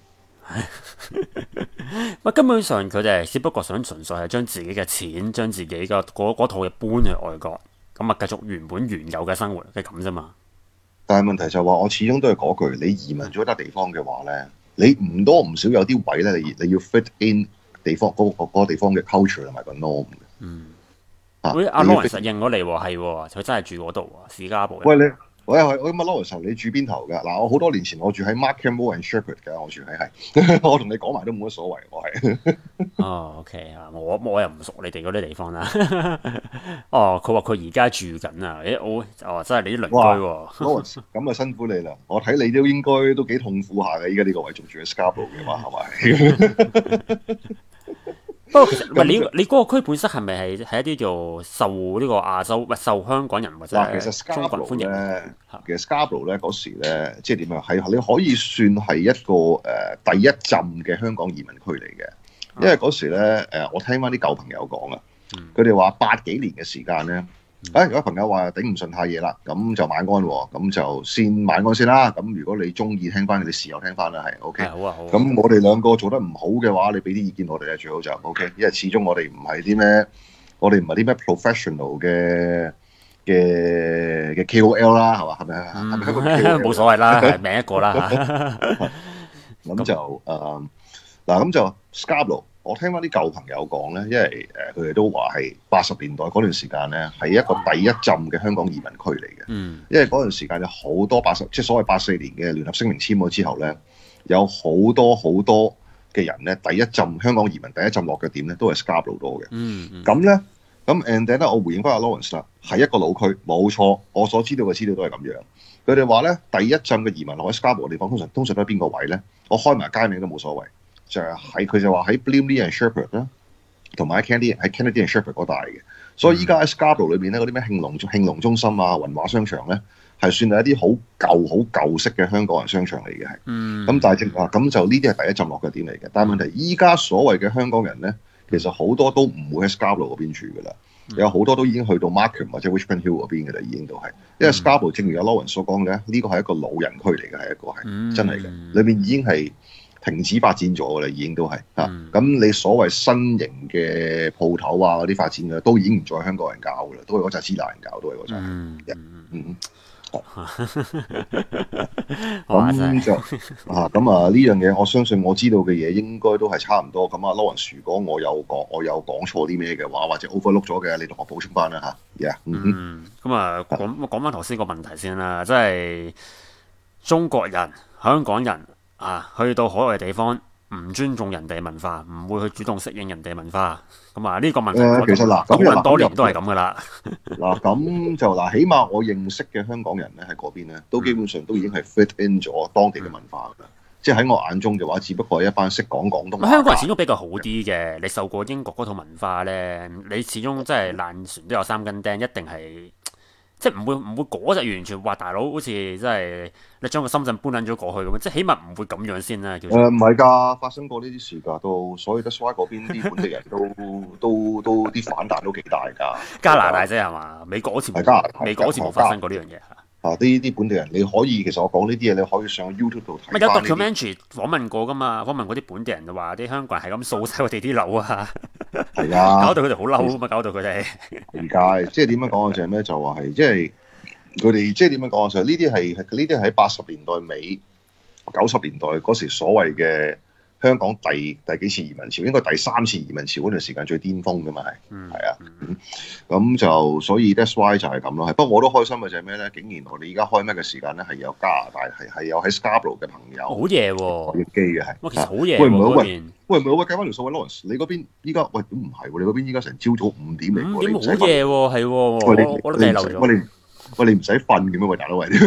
是。 喂，根本上佢哋只不過想純粹係將自己嘅錢，將自己嘅嗰套嘢搬去外國，咁啊繼續原本原有嘅生活係咁啫嘛。 但係問題就係話，我始終都係嗰句，你移民咗一笪地方嘅話咧，你唔多唔少有啲位咧，你你要 fit in 地方嗰、嗰個嗰個地方嘅 culture 同埋個 norm 嘅。嗯。喂，阿 Lawrence 實認咗嚟喎，係喎，佢真係住嗰度喎，史嘉堡。 喂，你喂喂，我咁啊 Lawrence，你住邊頭㗎？嗱，我好多年前我住喺 Markham and Sheppard 㗎，我住喺係，我同你講埋都冇乜所謂，我係。 哦，OK 啊，我我又唔熟你哋嗰啲地方啦。哦，佢話佢而家住緊啊，誒我哦真係你啲鄰居喎。 Lawrence，咁啊辛苦你啦，我睇你都應該都幾痛苦下嘅，依家呢個位仲住喺 Scarborough 嘅話係咪？ 不過其實唔係你你嗰個區本身係咪係係一啲叫受呢個亞洲唔係受香港人或者嗱，其實中國人歡迎 Scarborough 咧，其實 Scarborough 咧嗰時咧，即係點樣？係你可以算係一個誒、呃、第一浸嘅香港移民區嚟嘅，因為嗰時咧誒、呃，我聽翻啲舊朋友講啊，佢哋話八幾年嘅時間咧。誒、哎，有位朋友話頂唔順太夜啦，咁就晚安喎，咁就先晚安先啦。咁如果你中意聽翻，你事後聽翻啦，係 OK。 好啊好啊。 咁我哋兩個做得唔好嘅話，你俾啲意見我哋啊，最好就 OK。因為始終我哋唔係啲咩，我哋唔係啲咩 professional 嘅嘅嘅 K O L 啦，係嘛？係咪？係咪一個 K O L？ 冇所謂啦，係名一個啦。 咁就誒嗱，咁就 Scarborough。我聽翻啲舊朋友講咧，因為誒佢哋都話係八十年代嗰段時間咧，係一個第一浸嘅香港移民區嚟嘅。嗯，因為嗰段時間有好多八十，即係所謂八四年嘅聯合聲明簽咗之後咧，有好多好多嘅人咧，第一浸香港移民第一浸落嘅點咧，都係 Scarborough 多嘅。嗯嗯。咁咧，咁 and then 咧，我回應翻阿 Lawrence 啦，係一個老區，冇錯。我所知道嘅資料都係咁樣。佢哋話咧，第一浸嘅移民落喺 Scarborough 嘅地方，通常通常都係邊個位咧？我開埋街名都冇所謂。就係喺佢就話喺 Blimley and Sheppard 啦，同埋喺 Kennedy 喺 Kennedy and Sheppard 嗰帶嘅，所以依家喺 Scarborough 裏邊咧，嗰啲咩興隆興隆中心啊、雲華商場咧，係算係一啲好舊好舊式嘅香港人商場嚟嘅，係。嗯。咁但係正話，咁就呢啲係第一浸落嘅點嚟嘅，但係問題依家所謂嘅香港人咧，其實好多都唔會喺 Scarborough 嗰邊住㗎啦，有好多都已經去到 Markham 或者 Richmond Hill 嗰邊㗎啦，已經都係，因為 Scarborough 正如阿 Lawrence 所講嘅，呢個係一個老人區嚟嘅，係一個係真係嘅，裏面已經係。停止發展咗㗎啦，已經都係嚇。咁、嗯、你所謂新型嘅鋪頭啊嗰啲發展嘅，都已經唔再香港人搞㗎啦，都係嗰紮支那人搞，都係嗰紮。嗯嗯。咁就啊，咁啊呢樣嘢，我相信我知道嘅嘢應該都係差唔多。咁啊，Lawrence，如果我有講我有講錯啲咩嘅話，或者 overlook 咗嘅，你同我補充翻啦嚇。Yeah, 嗯。咁啊，講講翻頭先個問題先啦，即係中國人、香港人。啊！去到海外地方，唔尊重人哋文化，唔會去主動適應人哋文化。咁啊，呢個問題、 呃、其實嗱， 討論多年都係咁噶啦。 嗱，咁就嗱，起碼我認識嘅香港人咧喺嗰邊咧，都基本上都已經係 fit in 咗當地嘅文化㗎啦。嗯、即係喺我眼中嘅話，只不過係一班識講廣東話。 香港人始終比較好啲嘅，你受過英國嗰套文化咧，你始終真係爛船都有三根釘，一定係。即係唔會唔會嗰隻完全話大佬好似真係你將個深圳搬撚咗過去咁樣，即係起碼唔會咁樣先啦。誒唔係㗎，發生過呢啲事㗎，都所以得 Sway 嗰邊啲本地人都都都啲反彈都幾大㗎。 加拿大啫係嘛？美國好似冇，美國好似冇發生過呢樣嘢。 啊！呢啲本地人你可以，其實我講呢啲嘢你可以上 YouTube 度睇。 咪有 documentary 訪問過㗎嘛？訪問嗰啲本地人就話啲香港人係咁掃晒我哋啲樓啊， 係啊， 搞到佢哋好嬲啊嘛，搞到佢哋。 而家即係點樣講啊？就係咩？就話係即係佢哋即係點樣講啊？就係呢啲係呢啲喺八十年代尾、九十年代嗰時所謂嘅香港第第幾次移民潮，應該第三次移民潮嗰段時間最巔峰㗎嘛係，係、嗯、啊，咁、嗯、就所以 that's why 就係咁咯。係不過我都開心嘅就係咩咧？竟然我哋而家開咩嘅時間咧，係有加拿大係係有喺 Scarborough 嘅朋友， 好嘢喎， 接機嘅係， 哇其實好嘢喎， 喂唔係喂喂唔係喂計翻條數喂 Lawrence，你嗰邊依家喂都唔係喎，你嗰邊依家成朝早五點嚟喎， 五點好嘢喎，係喎，我我都計漏咗。 喂，你唔使瞓嘅咩？喂，大佬喂，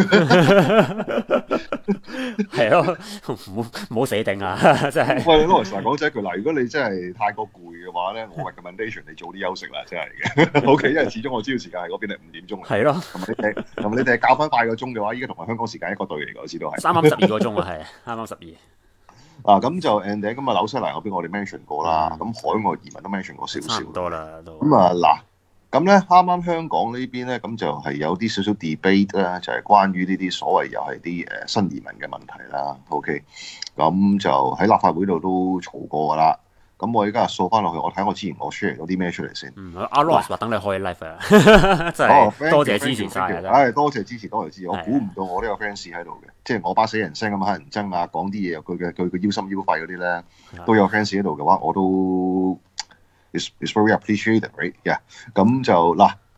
係咯，唔好唔好死定啊！真係。 喂，Lawrence講真一句嗱，如果你真係太過攰嘅話咧，我 recommendation 你早啲休息啦，真係嘅。O K， 因為始終我知道時間係嗰邊係五點鐘。係咯。同埋你哋，同埋你哋係校翻快個鐘嘅話，依家同埋香港時間一個隊嚟嘅，我知道係。啱啱十二個鐘啊，係啱啱十二。啊，咁就 and 咁啊，紐西蘭嗰邊我哋 mention 過啦，咁海外移民都 mention 過少少。差唔多啦，都。咁啊嗱。咁咧，啱啱香港呢邊咧，咁就係有啲少少 debate 啦，就係關於呢啲所謂又係啲誒新移民嘅問題啦。OK，咁就喺立法會度都嘈過噶啦。咁我而家掃翻落去，我睇我之前我 share 咗啲咩出嚟先。嗯，阿 Lawrence 話等你開 live 啊，真係多謝支持曬。唉，多謝支持，多謝支持。我估唔到我呢個 fans 喺度嘅，即係我把死人聲咁乞人憎啊，講啲嘢又佢嘅佢嘅腰心腰肺嗰啲咧，都有 fans 喺度嘅話，我都。It's, it's very appreciated, right? Yeah. 咁就嗱，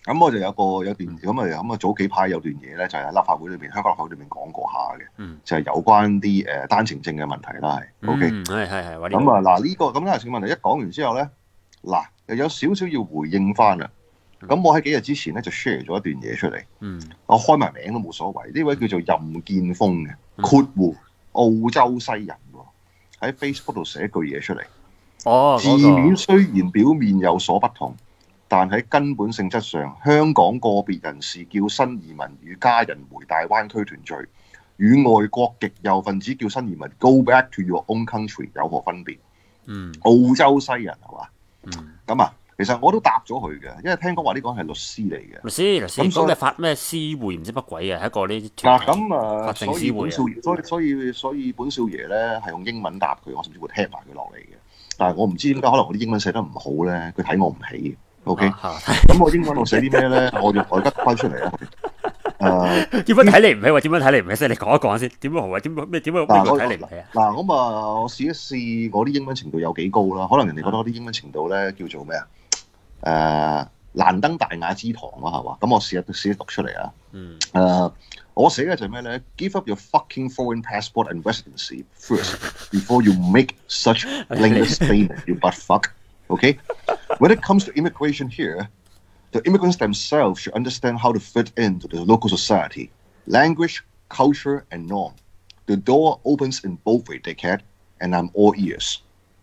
咁我就有個有段咁啊咁啊早幾排有段嘢咧，就係、是、立法會裏邊香港立法會裏邊講過下嘅， 嗯、 就係有關啲誒、呃、單程證嘅問題啦，係 OK。 係係係。 咁啊嗱呢個咁單程證問題一講完之後咧，嗱又有少少要回應翻啊。咁、嗯、我喺幾日之前咧就 share 咗一段嘢出嚟， 嗯、 我開埋名都冇所謂。呢位叫做任建峰嘅括弧澳洲西人喎，喺 Facebook 度寫句嘢出嚟。 哦， 字面雖然表面有所不同，但喺根本性質上，香港個別人士叫新移民與家人回大灣區團聚，與外國極右分子叫新移民 go back to your own country 有何分別？ 嗯， 澳洲西人係嘛？ 嗯， 咁啊，其實我都答咗佢嘅，因為聽講話呢個係律師嚟嘅。 律師，律師，咁嘅法咩私會唔知乜鬼嘅，係一個呢嗱咁啊， 法政所以私會本少爺，所以所以所以本少爺咧係用英文答佢，我甚至會踢埋佢落嚟嘅。但係我唔知點解，可能我啲英文寫得唔好咧，佢睇我唔起。OK，咁我英文我寫啲咩咧？我就我而家翻出嚟啦。誒， 點樣睇你唔起？或點樣睇你唔起先？你講一講先。點樣好啊？點咩點樣邊個睇你唔起啊？ 嗱，咁啊，我試一試我啲英文程度有幾高啦。可能人哋覺得我啲英文程度咧叫做咩啊？誒，難登大雅之堂啦，係嘛？咁我試下試下讀出嚟啊。 嗯。 誒，我寫嘅就係咩咧 ？Give up your fucking foreign passport and residency first before you make such blameless statement, you butt fuck. Okay? When it comes to immigration here, the immigrants themselves should understand how to fit into the local society, language, culture, and norm. The door opens in both ways, dickhead, and I'm all ears.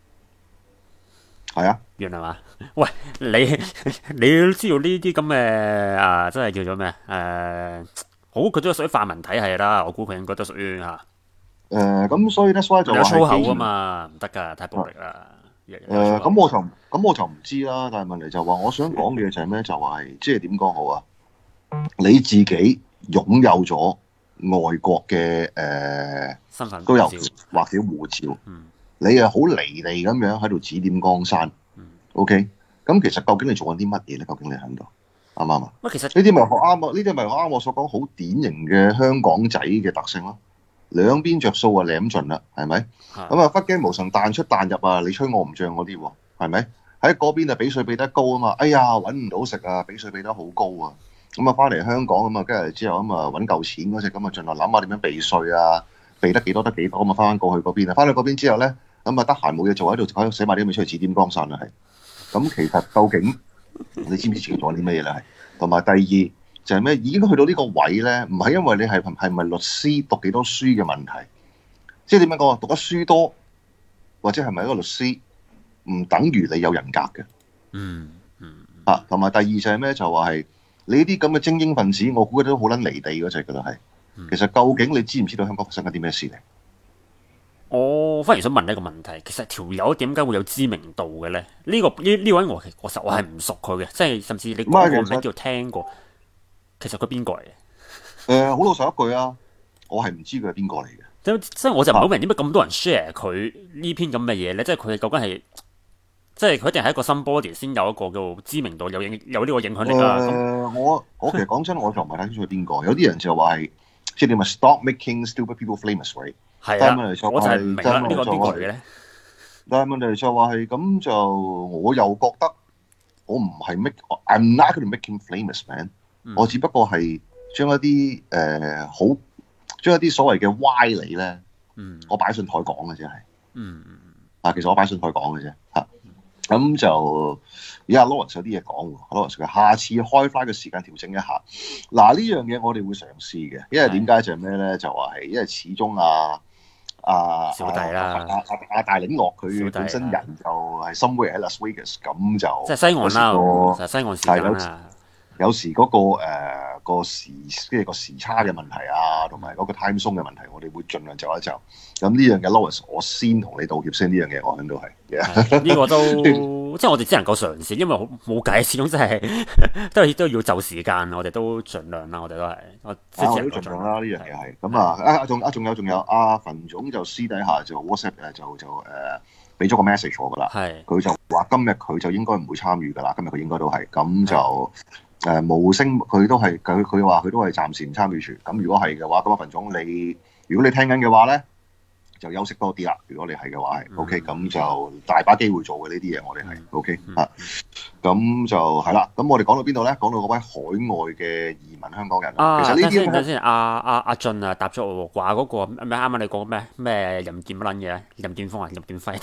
係啊， 原來嘛？喂，你你都知道呢啲咁嘅啊，真係叫做咩誒？好，佢都屬於泛民體系啦。我估佢應該都屬於嚇。 誒，咁所以 that's why 就有粗口啊嘛，唔得㗎，太暴力啦。 誒，咁我就咁我就唔知啦。但係問題就話，我想講嘅就係咩？就係即係點講好啊？你自己擁有咗外國嘅誒身份居留權或者護照， 嗯、 你係好離地咁樣喺度指點江山。嗯、OK，咁其實究竟你做緊啲乜嘢咧？究竟你喺度啱唔啱啊？ 喂，其實呢啲咪學啱我，呢啲咪學啱我所講好典型嘅香港仔嘅特性咯。兩邊着數啊，舐盡啦，係咪？咁啊，北京無神彈出彈入啊，你吹我唔漲嗰啲喎，係咪？喺嗰邊啊，俾稅俾得高啊嘛，哎呀，揾唔到食啊，俾稅俾得好高啊，咁啊，翻嚟香港咁啊，跟住之後咁啊，揾夠錢嗰隻咁啊，盡量諗下點樣避稅啊，避得幾多得幾多，咁啊，翻返過去嗰邊啊，翻去嗰邊之後咧，咁啊，得閒冇嘢做喺度，喺度寫埋啲咁嘅出去指點江山啊，係。咁其實究竟你知唔知自己做緊啲乜嘢咧？係。同埋第二。就係咩？已經去到呢個位咧，唔係因為你係係咪律師讀幾多書嘅問題，即係點樣講啊？讀得書多或者係咪一個律師，唔等於你有人格嘅。 嗯嗯。 啊，同埋第二就係咩？就話係你呢啲咁嘅精英分子，我估佢都好撚離地嗰隻㗎啦，係。其實究竟你知唔知道香港發生緊啲咩事咧？ 我反而想問一個問題，其實條友點解會有知名度嘅咧？呢、這個呢呢位我其實我係唔熟佢嘅，即係甚至你講個名叫聽過。其實佢邊個嚟嘅？誒、 呃，好老實一句啊，我係唔知佢係邊個嚟嘅。 即即係我就唔好明點解咁多人 share 佢呢篇咁嘅嘢咧？即係佢究竟係，即係佢一定係一個新 body 先有一個叫知名度，有影有呢個影響力啊。 誒、呃，我我其實講真，我就唔係睇清楚佢邊個。有啲人就話係，即係點啊 ？Stop making stupid people famous，right？ 係啊，我就係唔明啦，呢個邊個嚟嘅咧？ 但係問題就話係咁就，我又覺得我唔係 make，I'm not going to make him famous，man。嗯、我只不過係將一啲誒、呃、好將一啲所謂嘅歪理咧，嗯、我擺上台講嘅啫係，嗯嗯啊，其實我擺上台講嘅啫嚇，咁、啊、就而家 Lawrence 有啲嘢講喎 Lawrence 佢下次開翻個時間調整一下。嗱呢樣嘢我哋會嘗試嘅，因為點解就係咩咧？就話係因為始終啊啊小弟啦， 阿阿阿大領樂佢本身人就係 somewhere 喺 Las Vegas， 咁就即係西岸啦，就係西岸時間啦。 有時嗰、那個誒、呃、個時即係個時差嘅問題啊，同埋嗰個 time zone 嘅問題，我哋會盡量就一就。咁呢樣嘅 Lawrence，我先同你道歉先，呢樣嘢我諗都係。呢、 這個都即係我哋只能夠嘗試，因為冇計，始終真係都係都要就時間，我哋都盡量啦，我哋都係。我即係盡量啦，呢樣嘢係。咁啊啊仲啊仲有仲有阿馮總就私底下就 WhatsApp 誒就就誒俾咗個 message 我㗎啦。係。佢就話今日佢就應該唔會參與㗎啦，今日佢應該都係咁就。誒無聲，佢都係佢佢話佢都係暫時唔參與住。咁如果係嘅話，咁啊馮總你，如果你聽緊嘅話咧， 就休息多啲啦。如果你係嘅話係 OK，咁就大把機會做嘅呢啲嘢，我哋係 OK 啊。咁就係啦。咁我哋講到邊度咧？講到嗰位海外嘅移民香港人。 啊， 其實呢啲等先，阿阿阿俊啊，答咗我話嗰個咩啱啱你講咩咩任劍乜撚嘢？任劍鋒啊，任劍輝。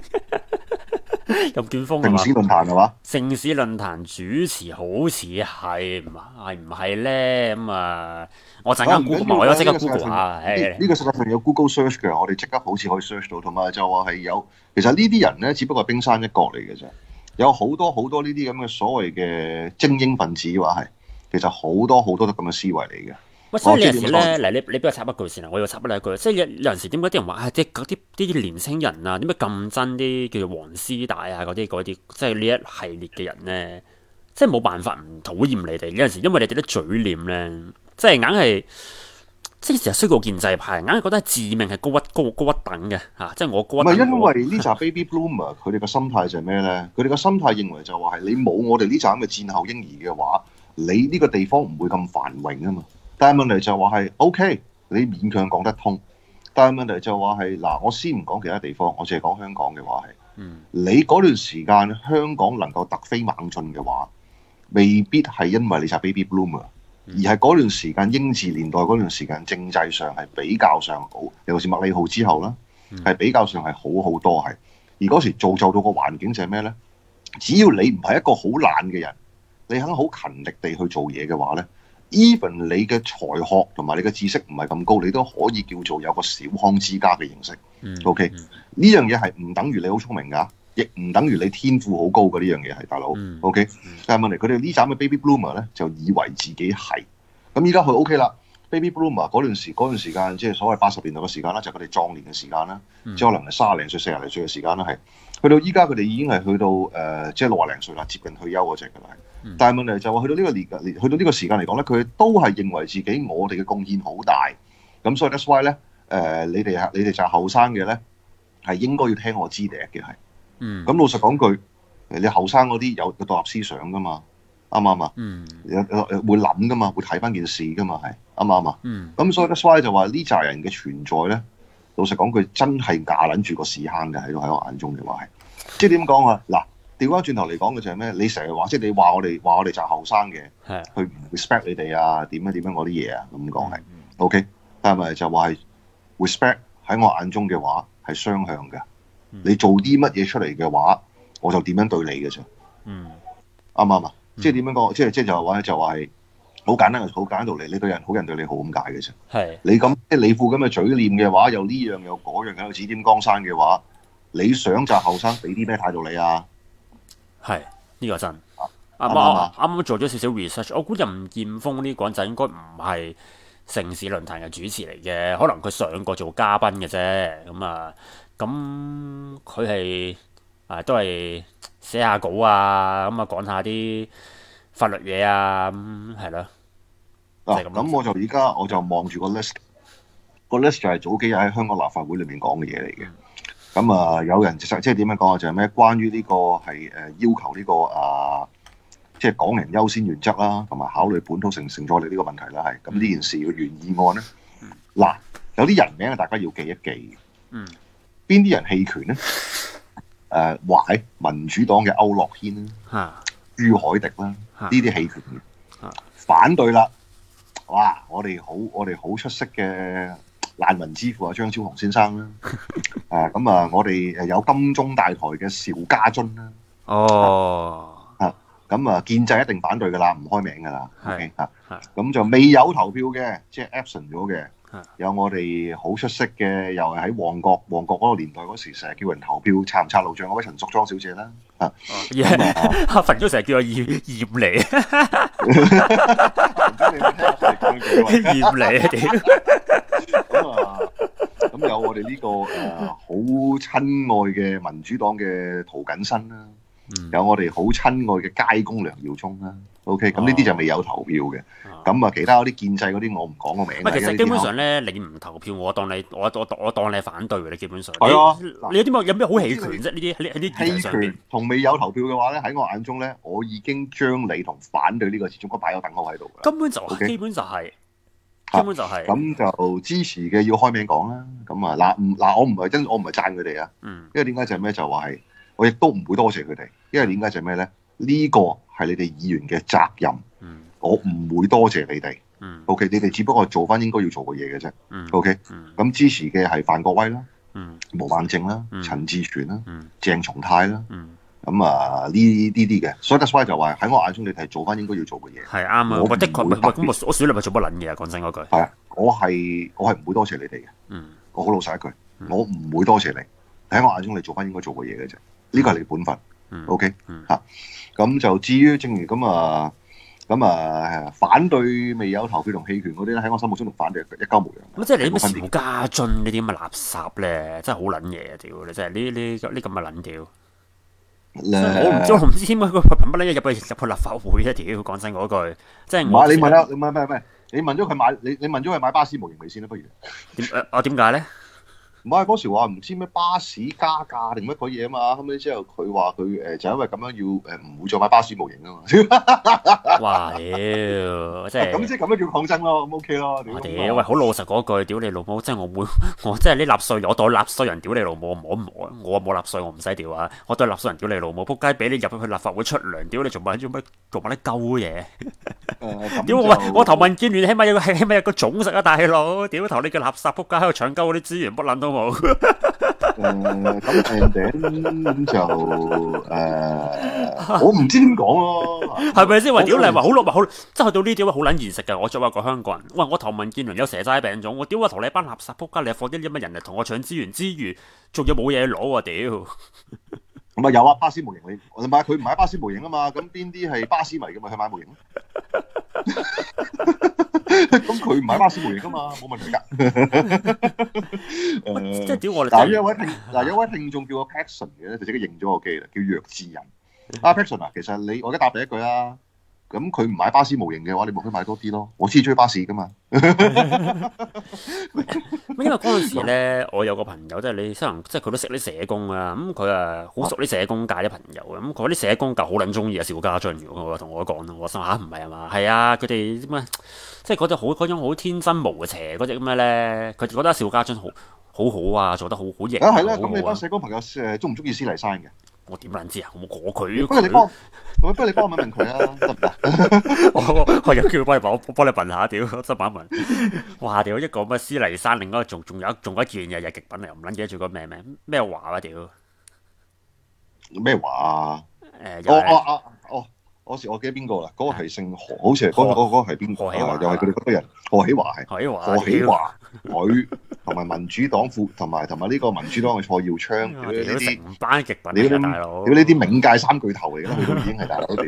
任劍鋒城市論壇係嘛？ 城市論壇主持好似係唔係唔係咧？咁啊，我陣間 Google，我即刻 Google 下。 呢呢個世界上有 Google Search 嘅，我哋即刻好似可以 search 到，同埋就話係有。其實呢啲人咧，只不過係冰山一角嚟嘅啫。有好多好多呢啲咁嘅所謂嘅精英分子話係，其實好多好多都咁嘅思維嚟嘅。 喂，所以有陣時咧，嚟你你俾我插一句先啊，我要插你一句，即係有有陣時點解啲人話啊，即係嗰啲啲年青人啊，點解咁憎啲叫做黃絲帶啊嗰啲嗰啲，即係呢一系列嘅人咧，即係冇辦法唔討厭你哋。有陣時因為你哋啲嘴臉咧，即係硬係，即係成日衰過建制派，硬係覺得自命係高一高高一等嘅嚇、啊，即係我高一等。 唔係因為呢扎 baby bloomer 佢哋嘅心態就係咩咧？佢哋嘅心態認為就話係你冇我哋呢扎咁嘅戰後嬰兒嘅話，你呢個地方唔會咁繁榮啊嘛。但係問題就話係 OK，你勉強講得通。但係問題就話係嗱，我先唔講其他地方，我淨係講香港嘅話係，嗯、你嗰段時間香港能夠突飛猛進嘅話，未必係因為你扎 baby bloomer，而係嗰段時間英治年代嗰段時間政制上係比較上好，尤其是麥理浩之後啦，係比較上係好好多係。而嗰時造就到個環境就係咩咧？只要你唔係一個好懶嘅人，你肯好勤力地去做嘢嘅話咧。even 你嘅才學同埋你嘅知識唔係咁高，你都可以叫做有個小康之家嘅形式。嗯、OK，呢、嗯、樣嘢係唔等於你好聰明㗎，亦唔等於你天賦好高嘅呢樣嘢係大佬。嗯、OK，、嗯、但係問題佢哋呢盞嘅 baby bloomer 咧就以為自己係。咁依家佢 OK 啦 ，baby bloomer 嗰段時嗰段時間即係所謂八十年代嘅時間啦，就係佢哋壯年嘅時間啦，嗯、即係可能係卅零歲、四十零歲嘅時間啦，係去到依家佢哋已經係去到誒、呃、即係六十零歲啦，接近退休嗰隻㗎啦。但係問題就話去到呢個年，去到呢個時間嚟講咧，佢都係認為自己我哋嘅貢獻好大，咁所以 that's why 咧，誒、呃、你哋你哋就係後生嘅咧，係應該要聽我支笛嘅係。嗯。咁老實講句，你後生嗰啲有有獨立思想噶嘛，啱唔啱啊？嗯。有有會諗噶嘛，會睇翻件事噶嘛，係啱唔啱啊？嗯。咁所以 that's why 就話呢扎人嘅存在咧，老實講句真係架撚住個屎坑嘅喺度喺我眼中嘅話係，即係點講啊？嗱。調翻轉頭嚟講嘅就係咩？你成日話即係你話我哋話我哋就係後生嘅，的去唔 respect 你哋啊？點樣點樣嗰啲嘢啊？咁講係 OK，但係咪就話係 respect 喺我眼中嘅話係雙向嘅。嗯、你做啲乜嘢出嚟嘅話，我就點樣對你嘅啫。嗯，啱唔啱啊？即係點樣講？即係即係就係話就話係好簡單嘅好簡單道理，你對人好人對你好咁解嘅啫。係的你咁即係你副咁嘅嘴臉嘅話，又呢樣又嗰樣，有指點江山嘅話，你想就後生俾啲咩態度你啊？ 係呢、呢個真，啱啱啱啱做咗少少 research，我估任劍鋒呢個人就應該唔係城市論壇嘅主持嚟嘅，可能佢上過做嘉賓嘅啫。咁啊，咁佢係啊都係寫下稿啊，咁啊講下啲法律嘢啊，咁係咯。 嗱，咁我就而家我就望住個 list，個 list 就係早幾日喺香港立法會裏面講嘅嘢嚟嘅。咁啊，有人即係點樣講啊？就係咩？關於呢個係誒要求呢個啊，即係港人優先原則啦，同埋考慮本土承承載力呢個問題啦，係咁呢件事嘅原議案咧。嗱，有啲人名啊，大家要記一記。嗯。邊啲人棄權咧？誒，壞民主黨嘅區諾軒啦，朱凱廸啦，呢啲棄權嘅。反對啦！哇，我哋好，我哋好出色嘅。難民之父啊，張超雄先生啦，啊咁啊，我哋誒有金鐘大台嘅邵家臻啦，哦，啊咁啊，建制一定反對噶啦，唔開名噶啦，OK 啊，咁就未有投票嘅，即係 absent 咗嘅，有我哋好出色嘅，又係喺旺角旺角嗰個年代嗰時，成日叫人投票拆唔拆路障嗰位陳淑莊小姐啦，啊， 阿馮都成日叫我驗驗嚟，驗嚟啊屌！ 咁啊，咁有我哋呢、這個誒好親愛嘅民主黨嘅涂謹申啦，嗯、有我哋好親愛嘅街工梁耀忠啦。OK，咁呢啲就未有投票嘅。咁啊，其他嗰啲建制嗰啲我唔講個名。 其實基本上咧，你唔投票，我當你我我我當你反對嘅，你基本上。 係啊， 你有啲咩有咩好棄權啫？呢啲喺喺啲議題上邊。 同未有投票嘅話咧，喺我眼中咧，我已經將你同反對呢個始終都擺咗等號喺度㗎。 根本就係、okay? 基本就係、是。 根本就係、是。 咁就支持嘅要開名講啦。咁啊嗱唔嗱，我唔係真，我唔係讚佢哋啊。 嗯。 因為點解就係咩？就話係我亦都唔會多謝佢哋。因為點解就係咩咧？呢、這個係你哋議員嘅責任。 嗯。 我唔會多謝你哋。 嗯。 O、okay, K， 你哋只不過做翻應該要做嘅嘢嘅啫。 嗯。 O K。 嗯。 咁支持嘅係范國威啦。 嗯。 毛孟靜啦。 嗯。 陳志全啦。 嗯。 鄭松泰啦。 嗯。 咁啊呢呢啲嘅，所以 that's why 就話喺我眼中，你哋係做翻應該要做嘅嘢。 係啱啊！我的確唔係咁，我我選你咪做乜撚嘢啊？講真嗰句。 係啊，我係我係唔會多謝你哋嘅。 嗯。我好老實一句，嗯、我唔會多謝你。喺我眼中，你做翻應該做嘅嘢嘅啫。呢個係你本分。 嗯。 O K。 嗯。 嚇、啊，咁就至於正如咁啊，咁啊反對未有投票同棄權嗰啲咧，喺我心目中同反對一鳩無樣。 咁即係你啲咩邵家臻呢啲咁嘅垃圾咧，真係好撚嘢啊！屌你真係呢呢呢咁嘅撚屌。我唔知我唔知點解佢憑乜嘢入去入去立法會啊！屌，講真嗰句，即係我。 你問啦，你問唔係唔係，你問咗佢買，你你問咗佢買巴士模型未先啦？不如點誒？我點解咧？ 唔係嗰時話唔知咩巴士加價定乜鬼嘢啊嘛，後尾之後佢話佢誒就因為咁樣要誒唔會再買巴士模型啊嘛。哇屌！即係咁即係咁樣叫抗爭咯，咁 OK 咯。 我屌喂，好老實嗰句，屌你老母！即係我會，我即係啲納稅人，我當納稅人屌你老母，我唔我我冇納稅，我唔使屌啊！我當納稅人屌你老母，仆街俾你入去立法會出糧，屌你做乜做乜做乜啲鳩嘢？屌喂，我投民建聯起碼有個起碼有個種食啊，大佬！屌投你嘅垃圾仆街喺度搶鳩嗰啲資源，乜撚都冇。誒咁誒頂就誒，我唔知點講咯， 係咪先？話屌你話好落，好即係去到呢啲位好撚現實嘅。我作為一個香港人，喂，我投民建聯有蛇齋餅種，我屌我投你班垃圾仆街，你放啲咁嘅人嚟同我搶資源之餘，仲要冇嘢攞喎屌！ 唔係有啊，巴士模型你，你買佢唔買巴士模型啊嘛？咁邊啲係巴士迷嘅嘛？去買模型咯。咁佢唔買巴士模型噶嘛，冇問題㗎。誒， 即係屌我哋。 嗱，有位聽嗱有位聽眾叫我 Paxson 嘅咧，就即刻認咗我機啦，叫弱智人。啊 Paxson 啊，其實你我而家答你一句啦。咁佢唔買巴士模型嘅話，你咪可以買多啲咯。我黐追巴士噶嘛。因為嗰陣時咧，我有個朋友即係你可能即係佢都識啲社工啊，咁佢啊好熟啲社工界啲朋友啊，咁佢啲社工界好撚中意啊邵家臻嘅，我同我講咯，我心嚇唔係啊嘛，係啊，佢哋點啊，即係嗰隻好嗰種好天真無邪嗰隻咁嘅咧，佢覺得邵家臻好好好啊，做得好好型。 啊係啦，咁你班社工朋友誒中唔中意施麗珊嘅？ 我點撚知啊？我冇過佢。 不如你幫，不如你幫我問問佢啊，得唔得？ 我我有叫佢幫你問，我幫你問下屌，真問一問。哇屌，一個乜施麗珊，另外仲仲有仲有一件日日極品嚟，唔撚記得住個咩名咩華啊屌？ 咩華啊？ 誒， 哦哦哦哦，我時我記得邊個啦？嗰個係姓何，好似係嗰個嗰個係邊個？又係佢哋嗰堆人，何喜華係。 何喜華。 何喜華佢同埋民主黨副，同埋同埋呢個民主黨嘅蔡耀昌，屌呢啲成班極品嚟㗎大佬， 屌呢啲冥界三巨頭嚟㗎啦，佢都已經係大佬屌，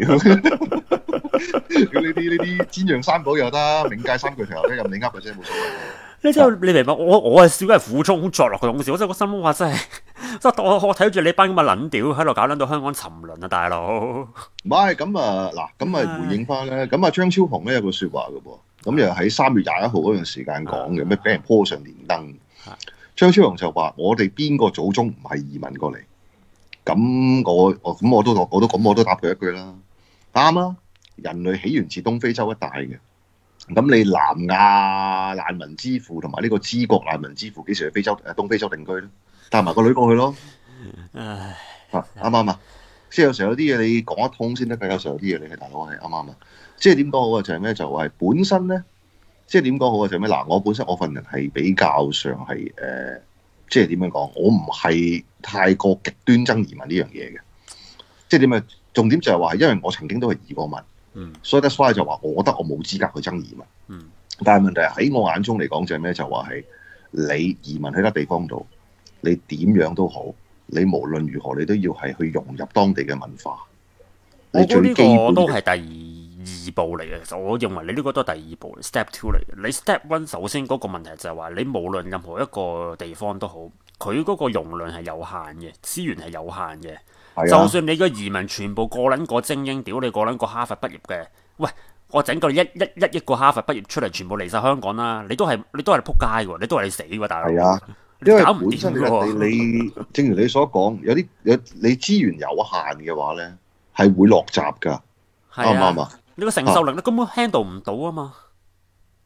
屌呢啲呢啲煎釀三寶又得，冥界三巨頭咧任你噏嘅啫，冇所謂。 你之後你明白我我係笑緊係苦中作樂嘅同時，我真係個心諗話真係，即係我我睇住你班咁嘅撚屌喺度搞撚到香港沉淪啊大佬。 唔係咁啊嗱，咁啊回應翻咧，咁啊張超雄咧有個説話嘅噃。咁又喺三月廿一號嗰段時間講嘅，咩俾人鋪上連登。張超雄就話：我哋邊個祖宗唔係移民過嚟？咁我我咁我都我都咁我都答佢一句啦，啱啊！人類起源自東非洲一帶嘅。咁你南亞難民之父同埋呢個知國難民之父幾時去非洲誒東非洲定居咧？帶埋個女過去咯。唉，啱唔啱啊？即係有時候有啲嘢你講得通先得㗎，有時候有啲嘢你係大佬係啱唔啱啊？即係點講好啊？就係咩？就係本身咧，即係點講好啊？就係咩？嗱，我本身我份人係比較上係誒、呃，即係點樣講？我唔係太過極端憎移民呢樣嘢嘅。即係點啊？重點就係話，因為我曾經都係移過民，嗯，所以 that's why 就話，我覺得我冇資格去憎移民，嗯。但係問題係喺我眼中嚟講，就係咩？就話係你移民喺笪地方度，你點樣都好，你無論如何，你都要係去融入當地嘅文化。 我覺得呢個都係第二步嚟嘅，其實我認為你呢個都係第二步 ，step two 嚟嘅。你 step one 首先嗰個問題就係話，你無論任何一個地方都好，佢嗰個容量係有限嘅，資源係有限嘅。啊、就算你個移民全部個撚個精英，屌你個撚個哈佛畢業嘅，喂，我整個一一一億個哈佛畢業出嚟，全部嚟晒香港啦，你都係你都係撲街喎，你都係你死喎，大佬。係啊， 因為本身你你正如你所講，有啲有你資源有限嘅話咧，係會落閘㗎，啱唔啱啊？ 你個承受力你根本 handle 唔到啊嘛。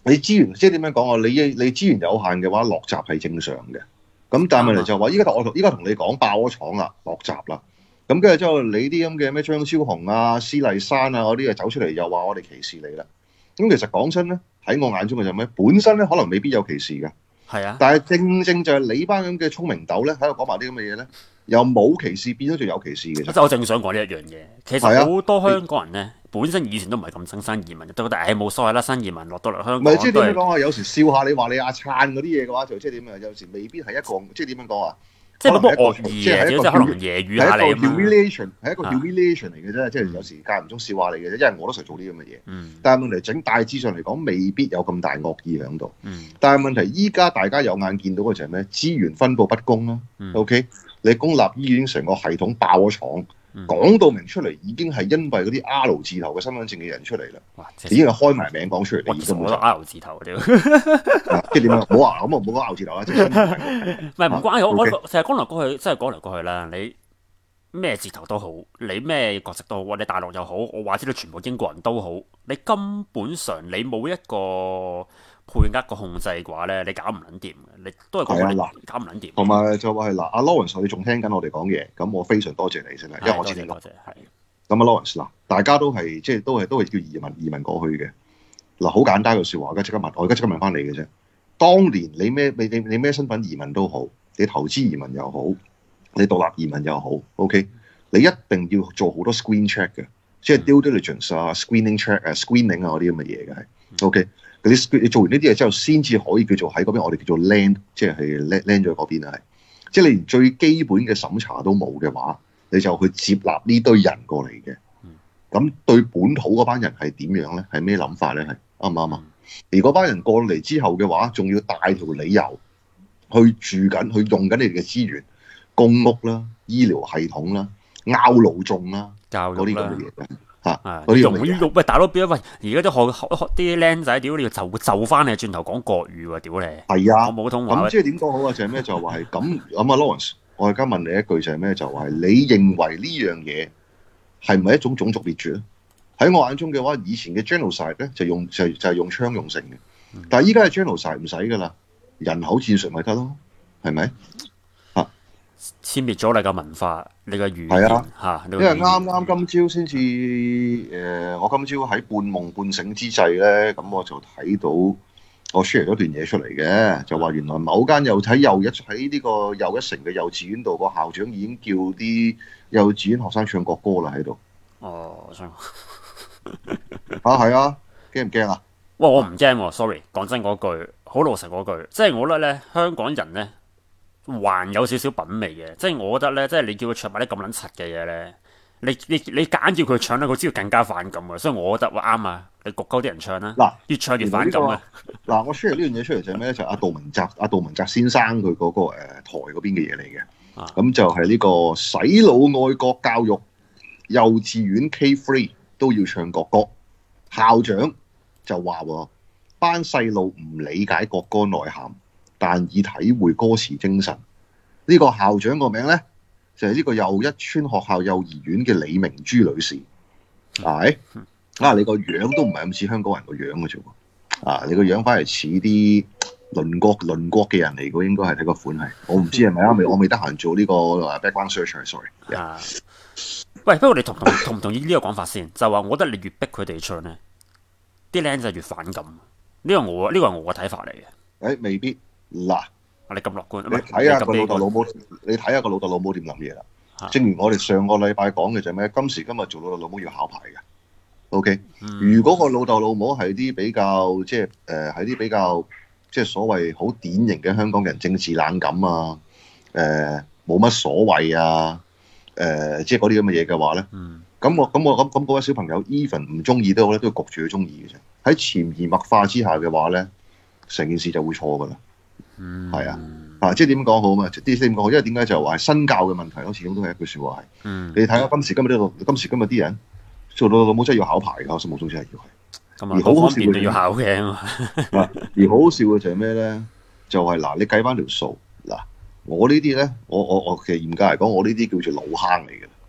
你資源即係點樣講啊？你你資源有限嘅話，落閘係正常嘅。咁但係問題就話，依家我依家同你講爆咗廠啦，落閘啦。咁跟住之後，你啲咁嘅咩張超雄啊、施麗珊啊嗰啲啊走出嚟，又話我哋歧視你啦。咁其實講真咧，喺我眼中嘅就咩？本身咧可能未必有歧視嘅。 係啊， 但係正正就係你班咁嘅聰明豆咧，喺度講埋啲咁嘅嘢咧，又冇歧視變咗仲有歧視嘅。 即係我正想講呢一樣嘢。其實好多香港人咧，本身以前都唔係咁憎新移民，都覺得誒冇所謂啦，新移民落到嚟香港。 唔係即係點樣講啊？有時笑下你話你阿燦嗰啲嘢嘅話，就即係點啊？有時未必係一個即係點樣講啊？ 即係冇乜惡意嘅，即係可能揶揄下你啊嘛。係一個 humiliation， 係一個 humiliation 嚟嘅啫，即係有時間唔中笑下你嘅啫。因為我都成日做啲咁嘅嘢。嗯。但係問題整大致上嚟講，未必有咁大惡意喺度。嗯。但係問題依家大家有眼見到嘅就係咩？資源分佈不公啦。嗯。OK，你公立醫院成個系統爆咗廠，講到明出嚟已經係因為嗰啲 R 字頭嘅身份證嘅人出嚟啦。哇！已經係開埋名講出嚟。 我我都 R 字頭屌。 即係點啊？唔好話咁啊，唔好講 R 字頭啦。即係唔係唔關我我成日講嚟講去，真係講嚟講去啦。你咩字頭都好，你咩國籍都好，你大陸又好，我話知你全部英國人都好，你根本上你冇一個配額個控制嘅話咧，你搞唔撚掂嘅，你都係講緊你搞唔撚掂。 同埋就話係嗱，阿 Lawrence 你仲聽緊我哋講嘢，咁我非常多謝你先啦，因為我知你多謝係。咁阿 Lawrence 嗱，大家都係即係都係都係叫移民移民過去嘅嗱，好簡單嘅説話，我而家即刻問，我而家即刻問翻你嘅啫。當年你咩你你你咩身份移民都好，你投資移民又好，你獨立移民又好 ，OK， 你一定要做好多 screen check 嘅，即係 due diligence 啊、screening check 啊、screening 啊嗰啲咁嘅嘢嘅係 OK。你你做完呢啲嘢之後，先至可以叫做喺嗰邊，我哋叫做 land， 即係 land land 咗嗰邊啊，係。即係你連最基本嘅審查都冇嘅話，你就去接納呢堆人過嚟嘅。咁對本土嗰班人係點樣咧？係咩諗法咧？係啱唔啱啊？而嗰班人過嚟之後嘅話，仲要帶條理由去住緊，去用緊你哋嘅資源，公屋啦、醫療系統啦、拗勞眾啦、 教育啦。 啊！ 用呢個喂大佬變咗喂，而家啲學學啲僆仔屌你要就就翻你轉頭講國語喎，屌你！ 係啊， 我冇通話。 咁即係點講好啊？就係咩？就話係咁咁啊，Lawrence，我而家問你一句就係咩？就係你認為呢樣嘢係唔係一種種族滅絕咧？喺我眼中嘅話，以前嘅 genocide 咧就用就就係用槍用成嘅，但係依家嘅 genocide 唔使噶啦，人口戰術咪得咯，係咪？ 殲滅咗你嘅文化，你嘅語言係啊嚇， 因為啱啱今朝先至誒，我今朝喺半夢半醒之際咧，咁我就睇到我 share 咗段嘢出嚟嘅，就話原來某間又喺又一喺呢個又一城嘅幼稚園度，個校長已經叫啲幼稚園學生唱國歌啦喺度。 哦，想啊係啊，驚唔驚啊？ 哇！我唔驚喎 ，sorry， 講真嗰句，好老實嗰句，即係我覺得咧，香港人咧。還有少少品味嘅，即係我覺得咧，即係你叫佢唱埋啲咁撚柒嘅嘢咧，你你你揀叫佢唱咧，佢知道更加反感啊！所以我覺得話啱啊，你焗鳩啲人唱啦，嗱越唱越反感啊！ 嗱，我 share 呢樣嘢出嚟就係咩咧？就係阿杜文澤阿杜文澤先生佢嗰、嗰個、呃、台嗰邊嘅嘢嚟嘅，咁、啊、就係呢個洗腦愛國教育，幼稚園 K 三都要唱國歌，校長就話喎，班細路唔理解國歌內涵。但以體會歌詞精神，呢、這個校長個名咧就係、是、呢個又一村學校幼兒園嘅李明珠女士，係啊，你個樣都唔係咁似香港人個樣嘅啫喎，啊，你個樣反而似啲鄰國鄰國嘅人嚟嘅，應該係睇個款係，我唔知係咪啊，未我未得閒做呢個 background search，sorry。啊， 喂，不過你同同同唔同意呢個講法先？就話我覺得你越逼佢哋唱咧，啲僆仔越反感。呢個我呢個係我嘅睇法嚟嘅。 誒，未必。嗱， 你咁樂觀， 你睇下個老豆老母，你睇下個老豆老母點諗嘢啦。正如我哋上個禮拜講嘅就係咩？今時今日做老豆老母要考牌嘅。OK，、嗯、如果個老豆老母係啲比較即係誒係啲比較即係所謂好典型嘅香港人政治冷感啊，誒冇乜所謂啊，誒、呃、即係嗰啲咁嘅嘢嘅話咧，咁、嗯、我咁我咁咁嗰位小朋友 even 唔中意都好咧，都要焗住佢中意嘅啫。喺潛移默化之下嘅話咧，成件事就會錯噶啦。嗯，係啊，啊，即係點講好嘛？啲點講好？因為點解就話新教嘅問題咯，始終都係一句說話係。嗯，你睇下今時今日呢個今時今日啲人做到老母真係要考牌嘅，我心目中真係要係。咁啊，好好笑嘅要考嘅。而好好笑嘅就係咩咧？就係、是、嗱，你計翻條數嗱，我呢啲咧，我我我其實嚴格嚟講，我呢啲叫做老坑嚟嘅。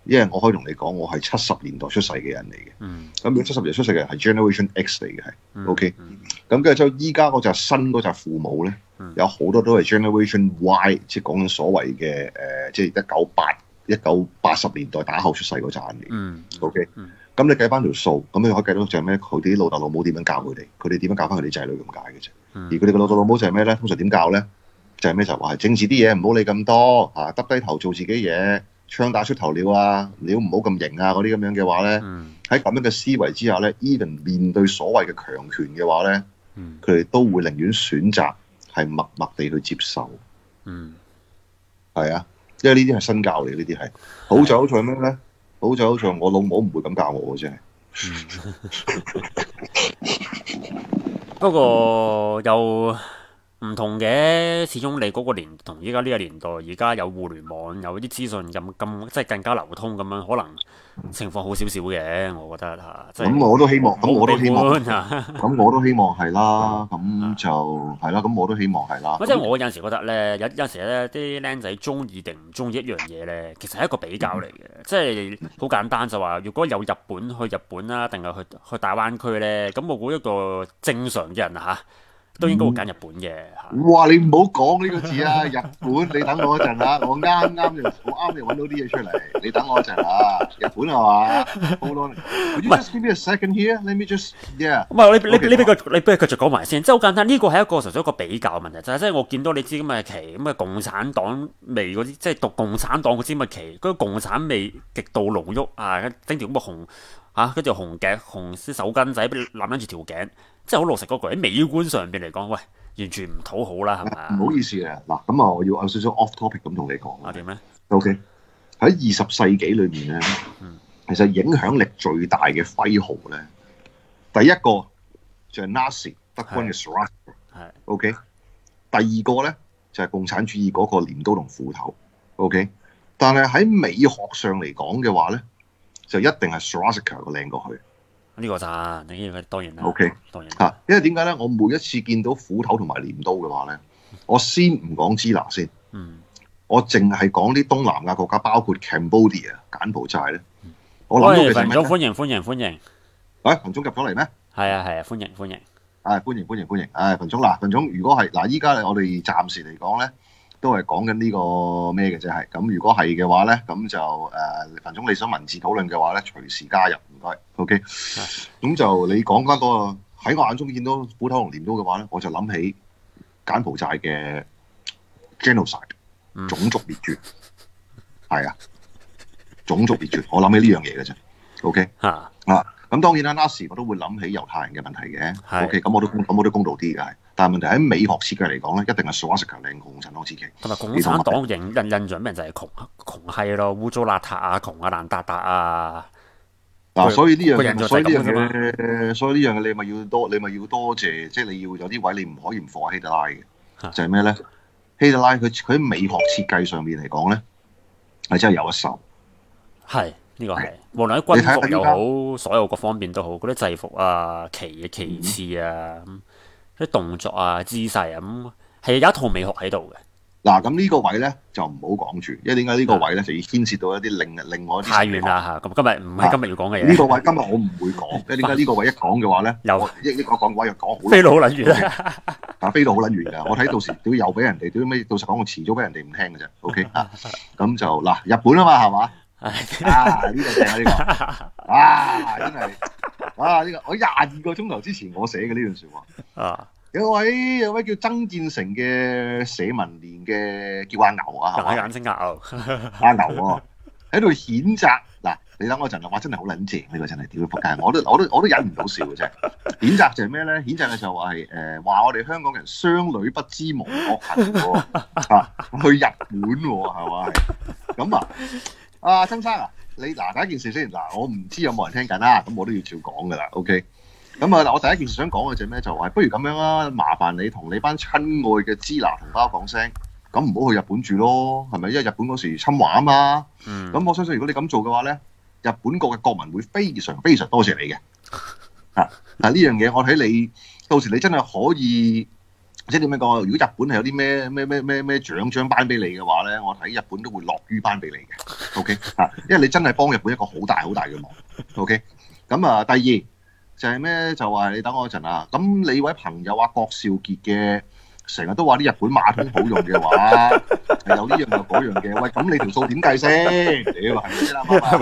因為我可以同你講，我係七十年代出世嘅人嚟嘅。 嗯。 咁如果七十年代出世嘅人係 Generation X 嚟嘅係、 嗯、 ，OK、 嗯。 咁跟住之後，依家嗰隻新嗰隻父母咧， 嗯、 有好多都係 Generation Y， 即係講緊所謂嘅誒、呃，即係一九八一九八十年代打後出世嗰陣嚟。 嗯。 OK、 嗯。 咁你計翻條數，咁你可以計到就係咩？佢哋啲老豆老母點樣教佢哋？佢哋點樣教翻佢哋仔女咁解嘅啫。 嗯、 而佢哋嘅老豆老母就係咩咧？通常點教咧？就係、是、咩？就話係政治啲嘢唔好理咁多嚇，耷、啊、低頭做自己嘢，槍打出頭鳥啊，料唔好咁型啊，嗰啲咁樣嘅話咧，喺咁、嗯、樣嘅思維之下咧 ，even 面對所謂嘅強權嘅話咧，佢哋、嗯、都會寧願選擇係默默地去接受。嗯，係啊，因為呢啲係新教嚟，呢啲係好就好在咩咧？好就好在我老母唔會咁教我嘅啫。 不過又唔同嘅，始終你嗰個年同依家呢個年代，而家有互聯網，有啲資訊咁咁，即係更加流通咁樣，可能情況好少少嘅，我覺得嚇。咁、 嗯、我都希望，咁我都希望，咁、 啊、 我都希望係啦，咁就係啦，咁我都希望係啦。 即係我有陣時覺得咧，有有陣時咧，啲僆仔中意定唔中意一樣嘢咧，其實係一個比較嚟嘅，嗯、即係好簡單就話，如果有日本去日本啦，定係去去大灣區咧，咁我估一個正常嘅人嚇。都應該會揀日本嘅嚇。 哇！你唔好講呢個字啊！日本，你等我一陣啊！我啱啱就我啱就揾到啲嘢出嚟，你等我一陣啊！日本係嘛 ？Hold on，Would you just give me a second here? Let me just yeah。 唔係你你你俾佢你俾佢繼續講埋先，即係好簡單。呢個係一個純粹一個比較問題，就係即係我見到你知咁嘅旗，咁嘅共產黨味嗰啲，即係讀共產黨嗰支咁嘅旗，嗰個共產味極度濃郁啊！整條咁嘅紅嚇，跟住紅頸紅絲手巾仔，攬緊住條頸。即係好老實嗰句喺美觀上邊嚟講，喂，完全唔討好啦，係咪？唔好意思啊，嗱，咁啊，我要有少少 off topic 咁同你講。 啊點咧 ？OK，喺二十世紀裏面咧，嗯、其實影響力最大嘅徽號咧，第一個就係 Nazi 德軍嘅 Swastika， 係 OK。第二個咧就係、是、共產主義嗰個鐮刀同斧頭 OK。但係喺美學上嚟講嘅話咧，就一定係 Swastika 個靚過去。 呢個咋？你呢個當然啦。 O K， 當然嚇，因為點解咧？我每一次見到斧頭同埋鐮刀嘅話咧，我先唔講支那先，嗯，我淨係講啲東南亞國家，包括 Cambodia 柬埔寨咧。我諗到嘅係咩咧？ 歡迎歡迎歡迎！ 喂，彭總入咗嚟咩？ 係啊係啊，歡迎歡迎！ 啊，歡迎歡迎歡迎！誒，彭總嗱，彭總，如果係嗱，依家我哋暫時嚟講咧，都係講緊呢個咩嘅啫，係咁。如果係嘅話咧，咁就誒，彭總你想文字討論嘅話咧，隨時加入。O K， 咁就你講翻嗰個喺我眼中見到斧頭同鐮刀嘅話咧，我就諗起柬埔寨嘅 genocide，種族滅絕，係、嗯、啊，種族滅絕，我諗起呢樣嘢嘅啫。O K， 啊，咁當然啦 ，Nazi 我都會諗起猶太人嘅問題嘅。O K， 咁我都咁我都公道啲嘅，係。但係問題喺美學設計嚟講咧，一定係 Swastika 靚過共產黨之旗。同埋共產黨印印印象咩人就係窮窮閪咯，污糟邋遢啊，窮啊爛達達啊。嗱、啊，所以呢樣嘢，所以呢樣嘢，所以呢樣嘢，你咪要多，你咪要多謝，即係你要有啲位，你唔可以唔放希特拉嘅，啊、就係咩咧？希特拉佢佢喺美學設計上面嚟講咧，係真係有一手。係呢、呢個係，無論喺軍服又好，所有各方面都好，嗰啲制服啊、旗旗幟啊、啲、嗯、動作啊、姿勢啊，咁係有一套美學喺度嘅。嗱，咁呢個位咧就唔好講住，因為點解呢個位咧就要牽涉到一啲另另外一啲太遠啦嚇。咁今日唔係今日要講嘅嘢。呢、啊呢個位今日我唔會講，因為點解呢個位一講嘅話咧，又一呢個講嘅話又講好飛到好撚遠啊！飛到好撚遠㗎，我睇到時都又俾人哋都咩？到時講我遲早俾人哋唔聽嘅啫。OK 啊，咁就嗱日本啊嘛係嘛？啊呢個正啊呢個啊真係啊呢個我廿二個鐘頭之前我寫嘅呢段説話啊。有位有位叫曾建成嘅社民連嘅叫阿牛啊，係嘛？眼睛阿牛，阿牛喎，喺度譴責嗱，你等我一陣啊！哇，真係好撚正呢個真係，屌仆街！我都我都我都忍唔到笑嘅啫。譴責就係咩咧？譴責嘅就話係誒話我哋香港人商女不知亡國恨喎，啊去日本喎係嘛？咁啊，阿曾生啊，你嗱第一件事先嗱，我唔知有冇人聽緊啦，咁我都要照講噶啦 ，OK。咁啊！嗱，我第一件事想講嘅就係咩？就係不如咁樣啦，麻煩你同你班親愛嘅支那同胞講聲，咁唔好去日本住咯，係咪？因為日本嗰時侵華啊嘛。嗯。咁我相信如果你咁做嘅話咧，日本國嘅國民會非常非常多謝你嘅。啊！嗱呢樣嘢我睇你到時你真係可以即係點樣講？如果日本係有啲咩咩咩咩咩獎章頒俾你嘅話咧，我睇日本都會樂於頒俾你嘅。OK 啊，因為你真係幫日本一個好大好大嘅忙。OK，咁啊，第二就係咩？就話你等我一陣啊。咁你位朋友啊，郭少傑嘅。成日都話啲日本馬桶好用嘅話，係有呢樣有嗰樣嘅。喂，咁你條數點計先？屌係咪先啦？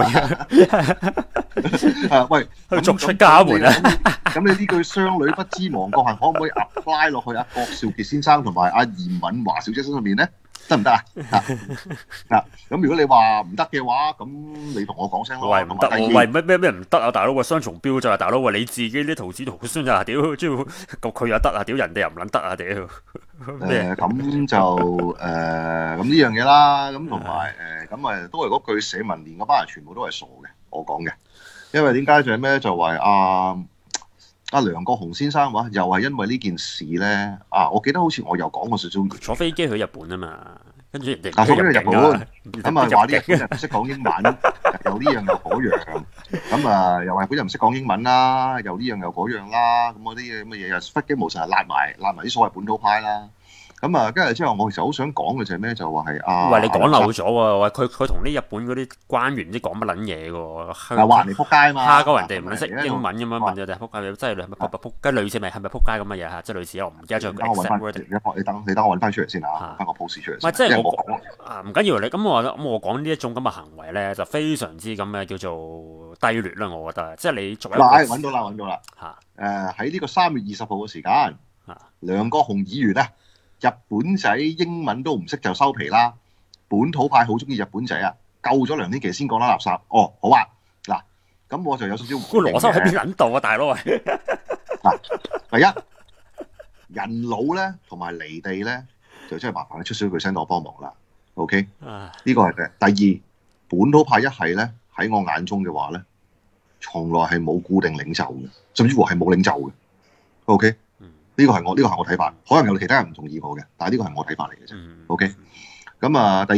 媽媽啊，喂， 逐出家門啊！ 咁你呢句商女不知亡國恨，可唔可以 apply 落去阿郭少傑先生同埋阿嚴敏華小姐身上面咧？得唔得啊？嗱，咁如果你話唔得嘅話，咁你同我講聲咯。 喂，唔得喎！喂，咩咩咩唔得啊？大佬，喂，雙重標準啊！大佬，喂，你自己啲徒子徒孫啊！屌，即係佢又得啊！屌，人哋又唔撚得啊！屌。 誒咁就誒咁呢樣嘢啦，咁同埋誒咁誒都係嗰句社民連嗰班人全部都係傻嘅，我講嘅，因為點解就係咩？就話阿阿梁國雄先生話，又係因為呢件事咧啊！我記得好似我又講過少少， 坐飛機去日本啊嘛，跟住人哋坐飛機去日本，咁啊話啲日本人唔識講英文，有呢樣又嗰樣，咁啊又話日本人唔識講英文啦，又呢樣又嗰樣啦，咁嗰啲嘢乜嘢又忽擊無神，揦埋揦埋啲所謂本土派啦。咁啊，跟住之後，我其實好想講嘅就係咩？就話係啊， 喂，你講漏咗喎！喂，佢佢同啲日本嗰啲官員唔知講乜撚嘢嘅喎， 嗱話人哋撲街啊嘛， 蝦鳩人哋唔識英文咁樣問咗哋撲街，即係係咪撲撲街類似咪係咪撲街咁嘅嘢嚇？即係類似我唔記得咗。 等我揾翻，你等你等我揾翻出嚟先啊，翻個 post 出嚟。 唔係即係我講啊，唔緊要你咁我咁我講呢一種咁嘅行為咧，就非常之咁嘅叫做低劣啦，我覺得。即係你作為嗱，揾到啦，揾到啦嚇。 誒喺呢個三月二十號嘅時間，梁國雄議員咧。日本仔英文都唔識就收皮啦，本土派好中意日本仔啊，救咗梁天琦先講啦垃圾。哦，好啊，嗱，咁我就有少少個邏輯喺邊撚度啊，大佬啊！ 嗱，第一人老咧同埋離地咧，就真係麻煩你出少句聲，我幫忙啦。OK，呢個係嘅。第二，本土派一係咧喺我眼中嘅話咧，從來係冇固定領袖嘅，甚至乎係冇領袖嘅。OK。呢個係我呢、這個係我睇法，可能有其他人唔同意我嘅，但係呢個係我睇法嚟嘅啫。嗯、OK，咁啊，第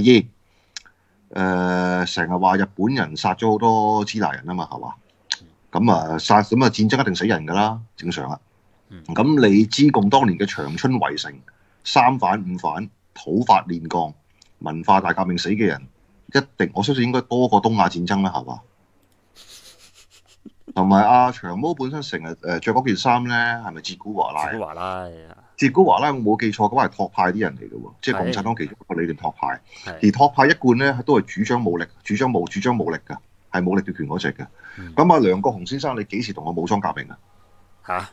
二，誒成日話日本人殺咗好多支那人啊嘛，係嘛？咁啊殺咁啊戰爭一定死人㗎啦，正常啊。咁、嗯、你知共當年嘅長春圍城、三反五反、土法煉鋼、文化大革命死嘅人，一定我相信應該多過東亞戰爭啦，係嘛？同埋阿長毛本身成日誒著嗰件衫咧，係咪捷古華拉？捷古華拉，捷古華拉我冇記錯，咁係托派啲人嚟嘅喎，即係共產黨其中一個理論托派。而托派一貫咧都係主張武力、主張武、主張武力㗎，係武力奪權嗰隻嘅。咁啊、嗯，梁國雄先生，你幾時同我武裝革命啊？嚇！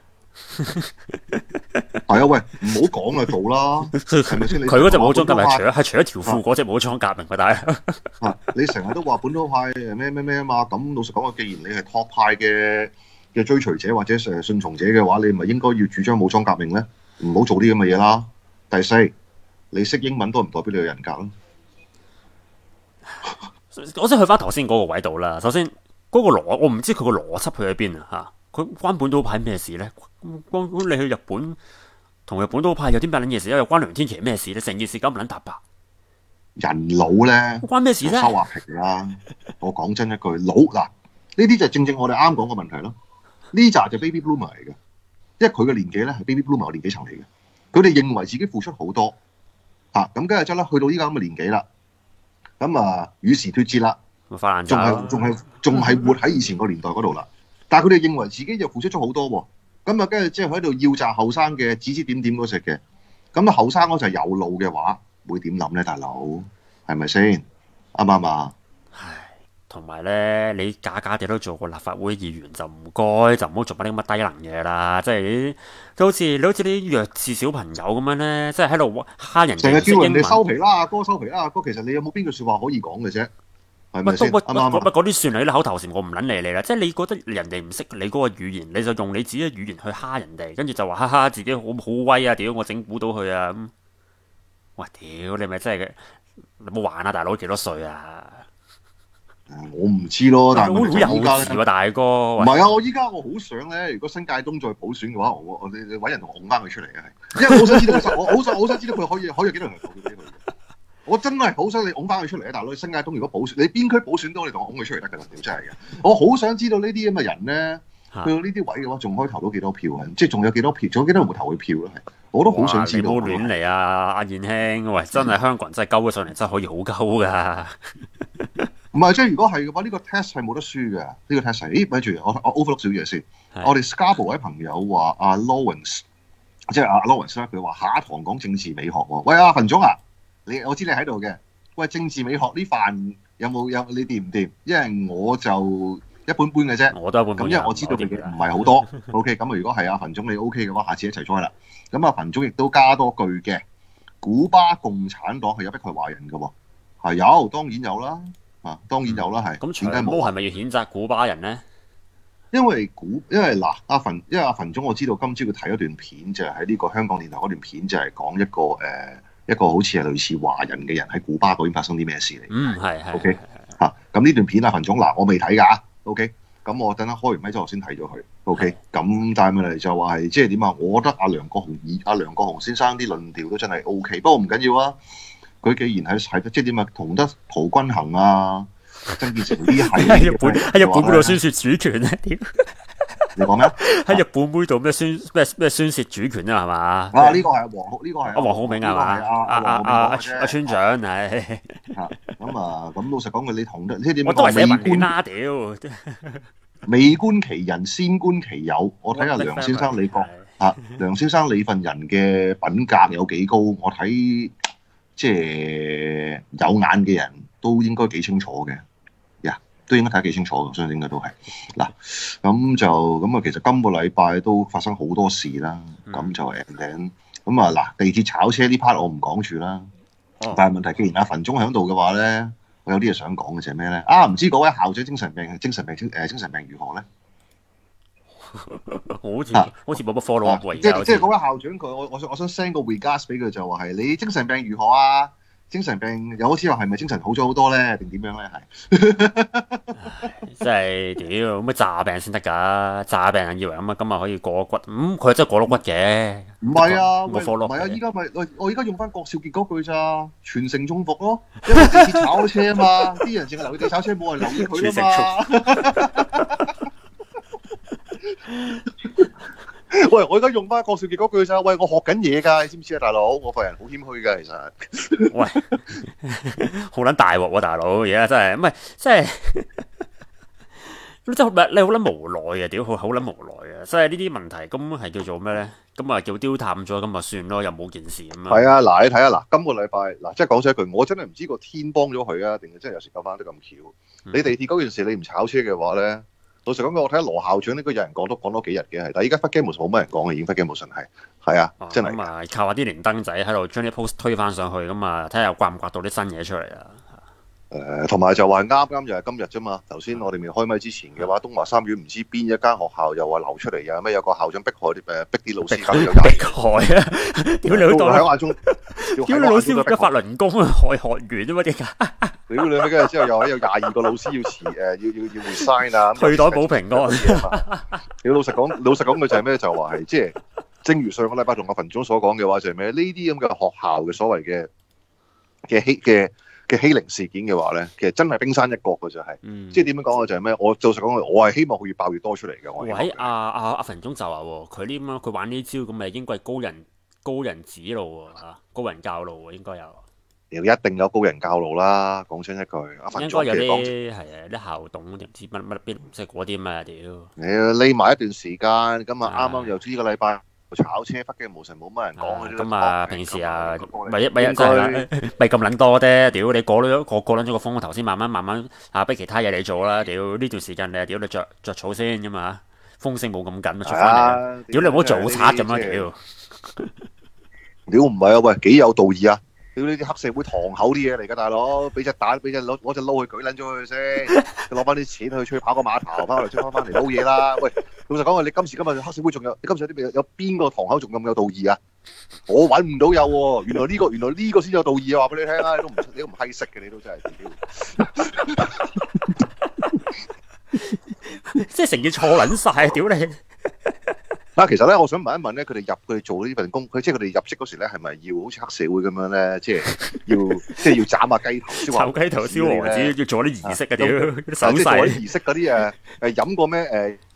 係啊，喂，唔好講啦，做啦，係咪先？佢嗰隻武裝革命，除咗係除咗條褲嗰隻武裝革命，但係啊，你成日都話本土派誒咩咩咩啊嘛，咁老實講啊，既然你係托派嘅嘅追隨者或者誒順從者嘅話，你咪應該要主張武裝革命咧，唔好做啲咁嘅嘢啦。第四，你識英文都唔代表你有人格咯。 我先去翻頭先嗰個位度啦。首先嗰、嗰個邏，我唔知佢個邏輯去喺邊啊嚇。佢關本土派咩事咧？關關你去日本同日本土派有啲咩撚嘢事咧？又關梁天琦咩事咧？成件事咁唔撚搭白。 人老咧， 關咩事啫？ 收下皮啦！我講真一句，老嗱呢啲就正正我哋啱講嘅問題咯。呢扎就 baby bloomer 嚟嘅，因為佢嘅年紀咧係 baby bloomer 年紀層嚟嘅。佢哋認為自己付出好多嚇，咁跟住之後咧，去到依家咁嘅年紀啦，咁啊與時脫節啦，仲係仲係仲係活喺以前個年代嗰度啦。但係佢哋認為自己又付出咗好多喎，咁啊跟住即係喺度要詐後生嘅指指點點嗰隻嘅，咁啊後生嗰就有路嘅話，會點諗咧？大佬係咪先？啱唔啱啊？ 唉，同埋咧，你假假地都做過立法會議員，就唔該就唔好做乜啲咁嘅低能嘢啦，即係就好似你好似啲弱智小朋友咁樣咧，即係喺度蝦人哋， 成日叫人哋收皮啦，阿哥收皮啦，阿哥其實你有冇邊句説話可以講嘅啫？係咪先？啱啱嗰啲算係啲口頭禪，我唔撚理你啦。即係你覺得人哋唔識你嗰個語言，你就用你自己嘅語言去蝦人哋，跟住就話哈哈自己好好威啊！屌我整蠱到佢啊！咁，喂屌你咪真係嘅，你冇玩啊！大佬幾多歲啊？ 我唔知咯，但係好幼稚喎，大哥。 唔係啊！我依家我好想咧，如果新界東再補選嘅話，我我你你揾人同我拱翻佢出嚟嘅係，因為我好想知道其實我好想好想知道佢可以可以有幾多人投票俾佢。我真係好想你拱翻佢出嚟啊！大佬，新界東如果補選，你邊區補選都你同我拱佢出嚟得㗎啦，點真係嘅。我好想知道呢啲咁嘅人咧，去到呢啲位嘅話，仲可以投到幾多票啊？即係仲有幾多票？仲有幾多人會投佢票咧？係我都好想知道。 你唔好亂嚟啊，阿燕兄，喂，真係香港人真係鳩咗上嚟，真係可以好鳩噶。 唔係，即係如果係嘅話，呢、這個 test 係冇得輸嘅。呢、這個 test 係，咦，咪住，我我 overlook 少嘢先。我哋 Scarborough 位朋友話阿 Lawrence，即係阿 Lawrence 咧，佢話下一堂講政治美學喎。喂，阿馮總啊，你我知你喺度嘅。喂，政治美學呢飯有冇有，有你掂唔掂？因為我就一般般嘅啫。 我都一般般。 咁因為我知道你嘅唔係好多。OK，咁如果係阿馮總你 OK 嘅話，下次一齊 join 啦。咁阿馮總亦都加多句嘅，古巴共產黨係有迫害華人嘅喎，係有，當然有啦。啊，當然有啦，係。 咁長毛係咪要譴責古巴人咧？ 因為古，因為嗱，阿馮，因為阿馮總，我知道今朝佢睇咗段片，就係喺呢個香港電台嗰段片，就係講一個誒、呃、一個好似係類似華人嘅人喺古巴嗰邊發生啲咩事嚟。 嗯，係係。 OK，嚇，咁呢段片啊，馮總嗱，我未睇㗎。OK，咁我等陣開完咪之後先睇咗佢。OK，咁但係問題就話係即係點啊？我覺得阿梁國雄以阿梁國雄先生啲論調都真係 OK，不過唔緊要啊。佢既然係係即係點啊，同得陶君行啊、曾建成呢係喺日本喺日本嗰度宣泄主權咧，屌！ 你講咩？ 喺日本妹度咩宣咩咩宣泄主權啊？係嘛？ 啊！呢個係黃浩，呢個係阿黃浩銘係嘛？阿阿阿阿阿村長係嚇咁啊！咁老實講句，你同得即係點講？ 我都係寫文官啦，屌！ 美觀其人，先觀其有。我睇下梁先生你講嚇，梁先生你份人嘅品格有幾高？我睇。即係有眼嘅人都應該幾清楚嘅，呀、yeah, 都應該睇得幾清楚嘅，相信應該都係嗱，咁就咁啊。其實今個禮拜都發生好多事啦，咁、嗯、就誒頂咁啊嗱，地鐵炒車呢 part 我唔講住啦，哦、但係問題既然阿馮總喺度嘅話咧，我有啲嘢想講嘅就係咩咧？啊，唔知嗰位校長精神病精神病精誒精神病如何咧？ 好似、啊、好似冇乜 follow up 喎， 即係即係嗰位校長佢，我我想我想 send 個 regards 俾佢，就話係你精神病如何啊？精神病又好似話係咪精神好咗好多咧？定點樣咧？係即係屌咩詐病先得㗎？詐病人以為咁啊，咁啊可以過骨，咁佢真係過咗骨嘅。唔係啊， 冇 follow up 唔係啊，依家咪我我依家用翻郭少傑嗰句咋，全城中伏咯，因為地鐵炒車啊嘛，啲人淨係留意地鐵炒車，冇人留意佢啊嘛。喂，我而家用翻郭少傑嗰句咋？喂，我學緊嘢㗎，你知唔知啊，大佬？我個人好謙虛㗎，其實。 喂，好撚大鑊喎，大佬！而家真係唔係，真係真係你好撚無奈啊！屌，好好撚無奈啊！即係呢啲問題，咁係叫做咩咧？咁啊叫丟淡咗，咁啊算咯，又冇件事咁啊。係啊，嗱，你睇下嗱，今個禮拜嗱，即係講咗一句，我真係唔知個天幫咗佢啊，定係真係有時救翻得咁巧？嗯、你地鐵嗰件事，你唔炒車嘅話咧？老實講句，我睇下羅校長呢個有人講都講多幾日嘅係，但係依家忽機無神冇乜人講嘅，已經忽機無神係係啊，真係。咁啊， 靠下啲連登仔喺度將啲 post 推翻上去，咁啊睇下刮唔刮到啲新嘢出嚟啊！ 誒，同埋就話啱啱又係今日啫嘛。頭先我哋未開咪之前嘅話，東華三院唔知邊一間學校又話流出嚟有咩有個校長迫害啲誒逼啲老師， 迫害啊！屌你老豆！ 喺眼中， 屌你老師一法輪功啊，害學員啫嘛啲㗎！ 屌你咩？跟住之後又有廿二個老師要辭誒，要要要 resign 啊！ 退袋保平安。 屌老實講，老實講佢就係咩？就話係即係，正如上個禮拜同阿馮總所講嘅話，就係咩？呢啲咁嘅學校嘅所謂嘅嘅欺嘅嘅欺凌事件嘅話咧，其實真係冰山一角嘅就係，嗯、即係點樣講嘅就係咩？我老實講，我係希望佢越爆越多出嚟嘅。我喂，阿阿阿馮總就話喎，佢呢咁樣佢玩呢招咁咪應該係高人高人指路喎嚇，高人教路喎應該有。 一定有高人教路啦，講真一句。阿馮總應該有啲係啊，啲校董定唔知乜乜邊唔識嗰啲咩屌。 你匿埋一段時間，咁啊啱啱又知呢個禮拜炒車，北京無神冇乜人講。 咁啊，平時啊，咪一咪一真係咪咁撚多啫？屌你過咗過過撚咗個風頭先，慢慢慢慢啊，逼其他嘢你做啦。屌呢段時間你啊，屌你著著草先啫嘛，風聲冇咁緊啊，出翻嚟。屌你唔好做賊咁啦，屌！ 屌唔係啊，喂幾有道義啊！屌呢啲黑社會堂口啲嘢嚟㗎，大佬，俾隻蛋，俾隻攞攞隻撈去舉撚咗佢先，攞翻啲錢去出去跑個碼頭，翻嚟出翻翻嚟撈嘢啦。喂，老實講啊，你今時今日黑社會仲有，你今時有啲有邊個堂口仲咁有道義啊？我揾唔到有喎、啊，原來呢、這個原來呢個先有道義啊！話俾你聽啊，你都唔你都唔閪識嘅，你都真係屌， 即係成件錯撚晒，屌你！ 嗱，其實咧，我想問一問咧，佢哋入佢哋做呢份工，佢即係佢哋入職嗰時咧，係咪要好似黑社會咁樣咧，即係要即係要斬下雞頭、 炒雞頭、燒鵝子，要做啲儀式嘅屌，手勢。 即係做啲儀式嗰啲誒誒飲過咩誒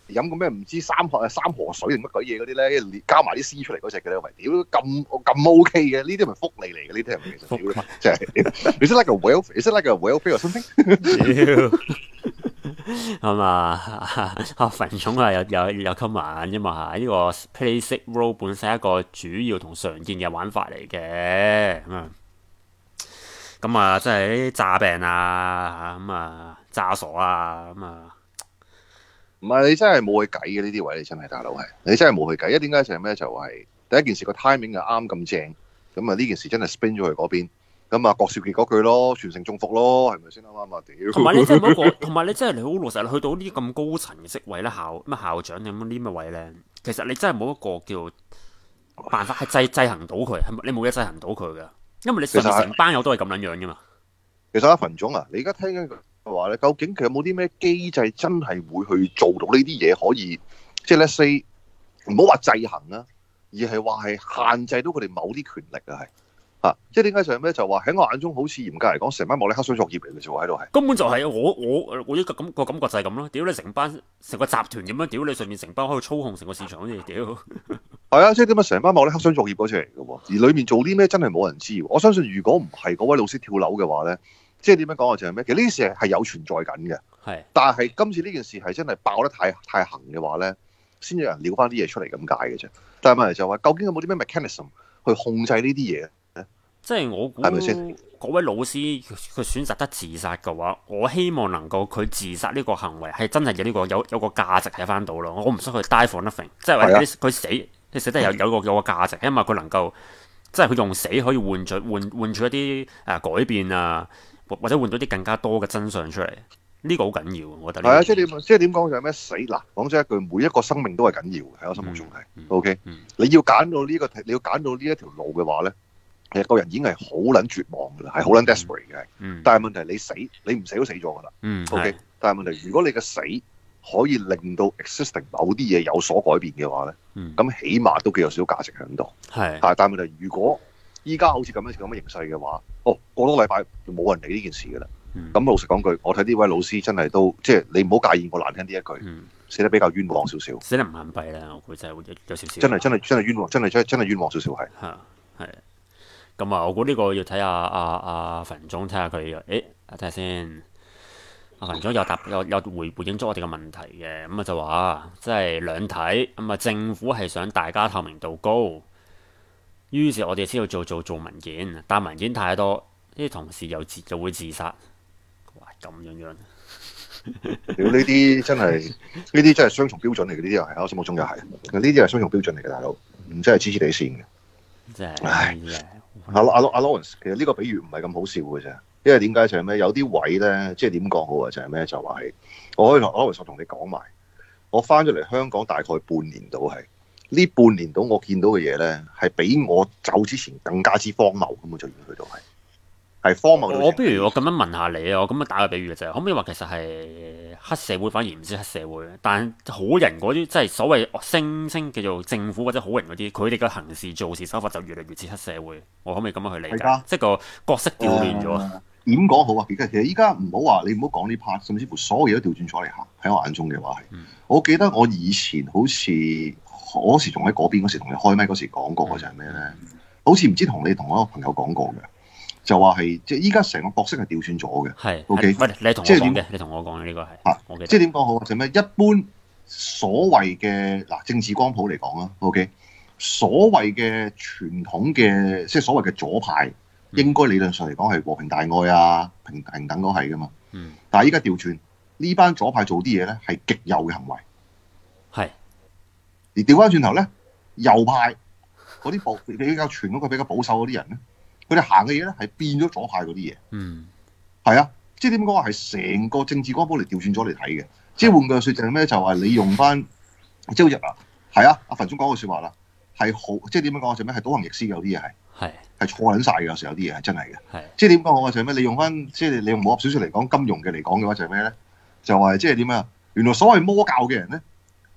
飲個咩唔知三河三河水定乜鬼嘢嗰啲咧，加埋啲絲出嚟嗰隻嘅咧，喂，屌咁咁 OK 嘅，呢啲咪福利嚟嘅，呢啲係咪其實屌，即係 is it like a welfare？is it like a welfare or something？ 係嘛？阿馮總啊，有有有 comment 啫嘛，呢個 play sick role 本身係一個主要同常見嘅玩法嚟嘅，咁啊，咁啊，即係啲詐病啊，咁啊，詐傻啊，咁啊， 唔係你真係冇去計嘅呢啲位，你真係大佬係，你真係冇去計，因為點解就係咩？就係第一件事個 timing 就啱咁正，咁啊呢件事真係 spin 咗去嗰邊。咁啊，郭少傑嗰句咯，全城中伏咯，係咪先啱啱啊？屌！ 同埋你真係冇一個，同埋你真係你好老實，去到呢啲咁高層嘅職位咧，校咩校長咁啲咩位咧，其實你真係冇一個叫辦法係制制衡到佢，係咪？你冇嘢制衡到佢噶，因為你上面成班友都係咁撚樣噶嘛。 其實阿馮總啊，你而家聽緊嘅話咧，究竟佢有冇啲咩機制真係會去做到呢啲嘢，可以即係 let's say 唔好話制衡啦，而係話係限制到佢哋某啲權力啊，係。啊！即係點解就係咩？就話喺我眼中好似嚴格嚟講，成班莫里克雙作業嚟嘅啫喎，喺度係根本就係我我我一個感個感覺就係咁咯。屌你成班成個集團咁樣，屌你上面成班可以操控成個市場好似屌。 係啊，即係點解成班莫里克雙作業嗰隻嚟嘅喎？而裡面做啲咩真係冇人知。我相信如果唔係嗰位老師跳樓嘅話咧，即係點樣講啊？就係咩？其實呢件事係有存在緊嘅。 係。但係今次呢件事係真係爆得太太行嘅話咧，先有人撩翻啲嘢出嚟咁解嘅啫。但係問題就係話，究竟有冇啲咩 mechanism 去控制呢啲嘢？ 即係我估係咪先？ 嗰位老師佢選擇得自殺嘅話，我希望能夠佢自殺呢個行為係真係有呢個有有個價值喺翻到咯。我唔想佢 die for nothing，即係話佢死，佢死得有有個有個價值，因為佢能夠即係佢用死可以換取換換取一啲誒改變啊，或者換到啲更加多嘅真相出嚟。呢、這個好緊要，我覺得。係啊，即係點？即係點講就係咩死嗱？講真一句，每一個生命都係緊要嘅喺我心目中係。嗯、OK，、嗯、你要揀到呢、這個，你要揀到呢一條路嘅話咧。其實個人已經係好撚絕望㗎啦，係好撚 desperate 嘅。嗯、但係問題你死，你唔死都死咗㗎啦。 嗯、 OK，但係問題如果你嘅死可以令到 existing 某啲嘢有所改變嘅話咧，咁、嗯、起碼都幾有少少價值喺度。係，但係問題如果依家好似咁樣咁嘅形勢嘅話，哦過多個禮拜就冇人理呢件事㗎啦。咁、嗯、老實講句，我睇呢位老師真係都即係你唔好介意我難聽啲一句，嗯、寫得比較冤枉少少。寫得唔眼閉啦，我估真係會有有少少。 真係真係真係冤枉，真係真真係冤枉少少係。 係係。咁啊，我估呢個要睇下阿阿馮總睇下佢，誒睇下先。阿馮總有答有有回回應咗我哋嘅問題嘅，咁啊就話即係兩睇，咁啊政府係想大家透明度高，於是我哋先要做做做文件，但文件太多，啲同事又自就會自殺，哇咁樣樣。 屌呢啲真係呢啲真係雙重標準嚟嘅，呢啲又係我心目中又係，呢啲係雙重標準嚟嘅，大佬唔真係黐黐地線嘅。 真係， 唉，阿阿阿 Lawrence 其實呢個比喻唔係咁好笑嘅啫，因為點解就係咩？有啲位咧，即係點講好啊？就係咩？就話係我可以同 Lawrence 同你講埋，我翻咗嚟香港大概半年到係呢半年到，我見到嘅嘢咧係比我走之前更加之荒謬咁啊！就已經去到係。係荒謬到。 我不如我咁樣問下你啊，我咁樣打個比喻嘅啫，可唔可以話其實係黑社會反而唔知黑社會，但好人嗰啲即係所謂聲稱叫做政府或者好人嗰啲，佢哋嘅行事做事手法就越嚟越似黑社會。我可唔可以咁樣去理解？的即係個角色調亂咗。 點講、呃、好啊？其實依家唔好話你唔好講呢 part，甚至乎所有嘢都調轉咗嚟行。喺我眼中嘅話係，嗯、我記得我以前好似嗰時仲喺嗰邊嗰時同你開麥嗰時講過嘅就係咩咧？嗯、好似唔知同你同一個朋友講過嘅。就話係即係依家成個角色係調轉咗嘅，係 OK。喂， 你同我講嘅，你同我講嘅呢個係嚇，即係點講好？就咩？一般所謂嘅嗱政治光譜嚟講啦 ，OK。所謂嘅傳統嘅即係所謂嘅左派，應該理論上嚟講係和平大愛啊、平平等都係噶嘛。嗯。但係依家調轉呢班左派做啲嘢咧係極右嘅行為，係是。而調翻轉頭咧，右派嗰啲保比較傳嗰個比較保守嗰啲人咧。佢哋行嘅嘢咧係變咗左派嗰啲嘢，嗯，係啊，即係點講話係成個政治光譜嚟調轉咗嚟睇嘅，即係換句説就係咩？就係你用翻即係好似啊，係啊，阿馮總講嘅説話啦，係好，即係點樣講就係咩？係倒行逆施嘅有啲嘢係係係錯撚晒嘅，有時有啲嘢係真係嘅，係即係點講好就係咩？你用翻即係你用武俠小説嚟講金庸嘅嚟講嘅話就係咩咧？就係即係點啊？原來所謂魔教嘅人咧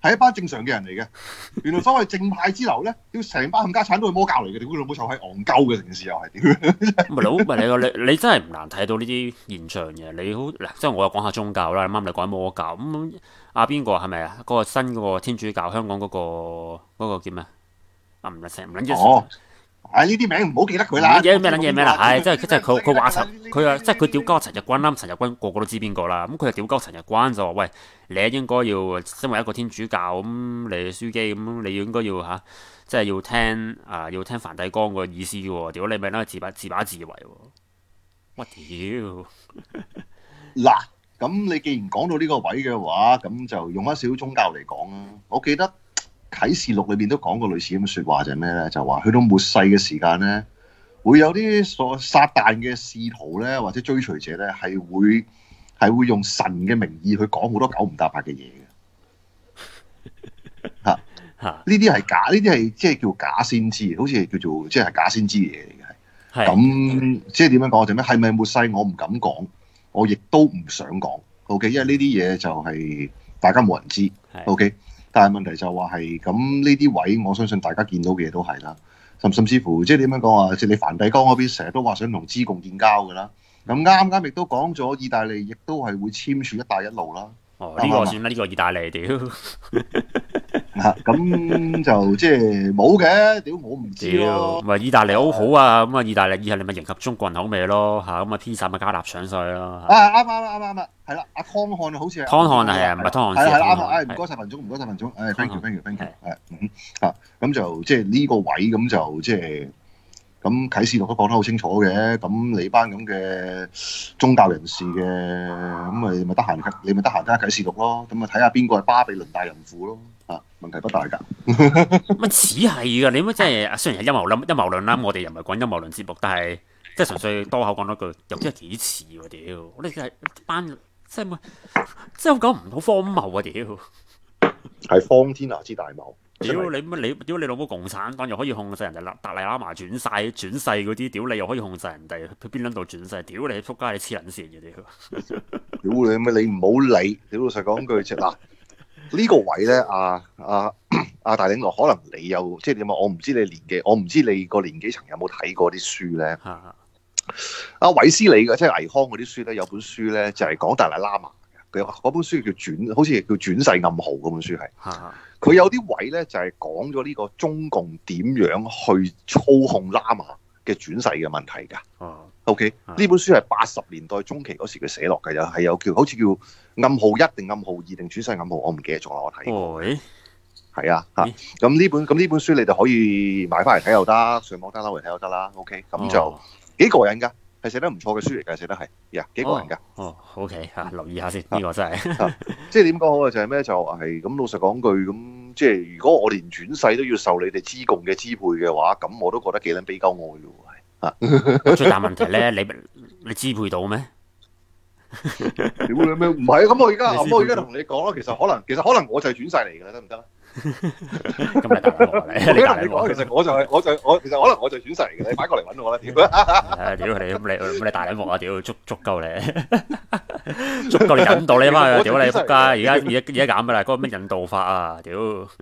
係一班正常嘅人嚟嘅。原來所謂正派之流咧，屌成班冚家產都係魔教嚟嘅，屌佢老母臭閪戇鳩嘅成件事又係屌。 咪佬咪你個你你真係唔難睇到呢啲現象嘅。你好嗱，即係我又講下宗教啦。啱啱你講魔教咁，阿邊個係咪啊？嗰個新嗰個天主教香港嗰個嗰個叫咩啊？唔成唔撚知。 哦，唉呢啲名唔好記得佢啦。 嘢咩撚嘢咩啦？唉，即係即係佢佢話陳佢啊，即係佢屌鳩陳日君啦。陳日君個個都知邊個啦。咁佢就屌鳩陳日君就話：喂，你應該要身為一個天主教咁，你書記咁，你應該要嚇，即係要聽啊，要聽梵蒂岡個意思喎。屌你咪咧自把自把自為喎。我屌！ 嗱，咁你既然講到呢個位嘅話，咁就用翻少少宗教嚟講啦。我記得啟示錄裏邊都講過類似咁嘅説話，就係咩咧？就話去到末世嘅時間咧，會有啲所撒旦嘅使徒咧，或者追隨者咧，係會係會用神嘅名義去講好多九唔搭八嘅嘢嘅。嚇嚇，呢啲係假，呢啲係即係叫假先知，好似係叫做即係假先知嘅嘢嚟嘅。咁即係點樣講就咩？係咪末世？我唔敢講，我亦都唔想講。OK， 因為呢啲嘢就係大家冇人知。OK， 但係問題就話係咁呢啲位，我相信大家見到嘅嘢都係啦。甚甚至乎即係點樣講啊？即係你梵蒂岡嗰邊成日都話想同資共建交㗎啦。咁啱啱亦都講咗，意大利亦都係會簽署一帶一路啦。 哦，呢、這個算啦，呢、這個意大利屌。 嚇咁就即係冇嘅，屌我唔知咯。 咪意大利好好啊，咁啊意大利以後你咪迎合中國人口味咯嚇，咁啊披薩咪加納上去咯。 啊啱啱啱啱啱，係啦，阿湯漢好似係。 湯漢係啊，唔係湯漢。 係係啱啊，誒唔該曬文總，唔該曬文總，誒 thank you thank you thank you，誒嗯嚇，咁就即係呢個位咁就即係。咁啟示錄都講得好清楚嘅，咁你班咁嘅宗教人士嘅，咁咪咪得閒，你咪得閒睇下啟示錄咯，咁咪睇下邊個係巴比倫大淫婦咯，啊問題不大㗎。 乜似係㗎？你乜即係雖然係陰謀論，陰謀論啦，我哋又唔係講陰謀論節目，但係即係純粹多口講多句，又真係幾似喎屌！我哋係班即係即係講唔到荒謬啊屌！ 係荒天下之大謬。 屌你乜你屌你老母共產黨又可以控制人哋達賴喇嘛轉晒轉世嗰啲，屌你又可以控制人哋去邊撚度轉世？屌你仆街你黐撚線嘅屌！ 屌你乜你唔好理，屌老實講句啫嗱，呢個位咧啊啊啊大領樂，可能你有即係點啊？我唔知你年紀，我唔知你個年紀層有冇睇過啲書咧。阿韋斯理嘅即係倪匡嗰啲書咧，有本書咧就係講達賴喇嘛嘅，佢嗰本書叫轉，好似叫轉世暗號嗰本書係。佢有啲位咧就係講咗呢個中共點樣去操控喇嘛嘅轉世嘅問題㗎。哦 ，OK，呢本書係八十年代中期嗰時佢寫落嘅，又係有叫好似叫暗號一定暗號二定轉世暗號，我唔記得咗啦，我睇過。係、哦、啊，嚇、欸，咁呢本咁呢本書你就可以買翻嚟睇又得，上網 download 嚟睇又得啦。OK，咁就幾過癮㗎。係寫得唔錯嘅書嚟㗎，寫得係，呀幾個人㗎。哦 ，OK 嚇，留意下先，呢個真係。即係點講好啊？就係咩？就係咁老實講句，咁即係如果我連轉世都要受你哋資共嘅支配嘅話，咁我都覺得幾撚悲鳩愛嘅喎，係。最大問題咧，你你支配到咩？屌你咩？唔係啊！咁我而家咁我而家同你講咯，其實可能其實可能我就係轉世嚟㗎啦，得唔得啊？咁咪大鑊嚟！你大鑊，其實我就係我就我其實可能我就轉世嚟嘅，你擺過嚟揾我啦，屌！誒屌你咁你咁你大撚鑊啊！屌捉捉夠你，捉夠你引導你翻去，屌你仆街！而家而家而家減㗎啦，嗰個咩引導法啊？屌！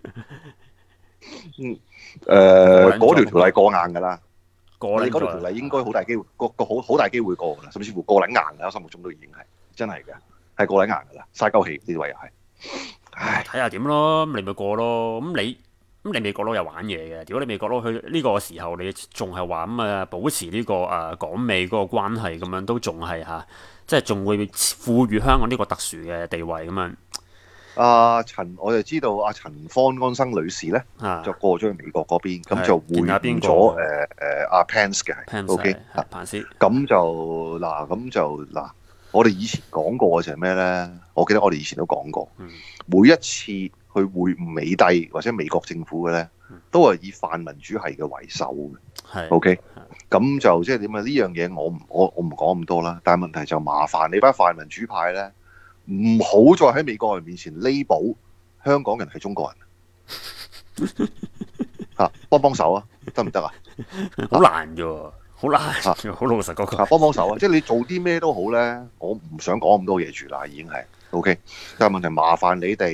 嗯誒，嗰條條例過硬㗎啦，過你嗰條條例應該好大機會，個個好好大機會過㗎啦，甚至乎過撚硬㗎，我心目中都已經係真係嘅，係過撚硬㗎啦，嘥鳩氣呢啲位又係。唉，睇下點咯，咁你咪過咯，咁你咁你美國佬又玩嘢嘅，如果你美國佬去呢個時候，你仲係話咁啊保持呢、這個誒、呃、港美嗰個關係咁樣，都仲係嚇，即係仲會賦予香港呢個特殊嘅地位咁樣。阿陳，我就知道阿陳方安生女士咧，啊、就過咗去美國嗰邊，咁就會變咗誒誒阿 Pence 嘅係 ，OK 啊，彭斯。咁就嗱，咁就嗱。我哋以前講過嘅就係咩咧？我記得我哋以前都講過，嗯、每一次去會晤美帝或者美國政府嘅咧，都係以泛民主係嘅為首嘅。係 OK，咁就即係點啊？呢樣嘢我唔我我唔講咁多啦。但係問題就麻煩你班泛民主派咧，唔好再喺美國人面前 label 香港人係中國人嚇，幫幫手啊，得唔得啊？好難㗎。好難，好老實嗰個，幫幫手啊！即係你做啲咩都好咧，我唔想講咁多嘢住啦，已經係 OK。但係問題麻煩你哋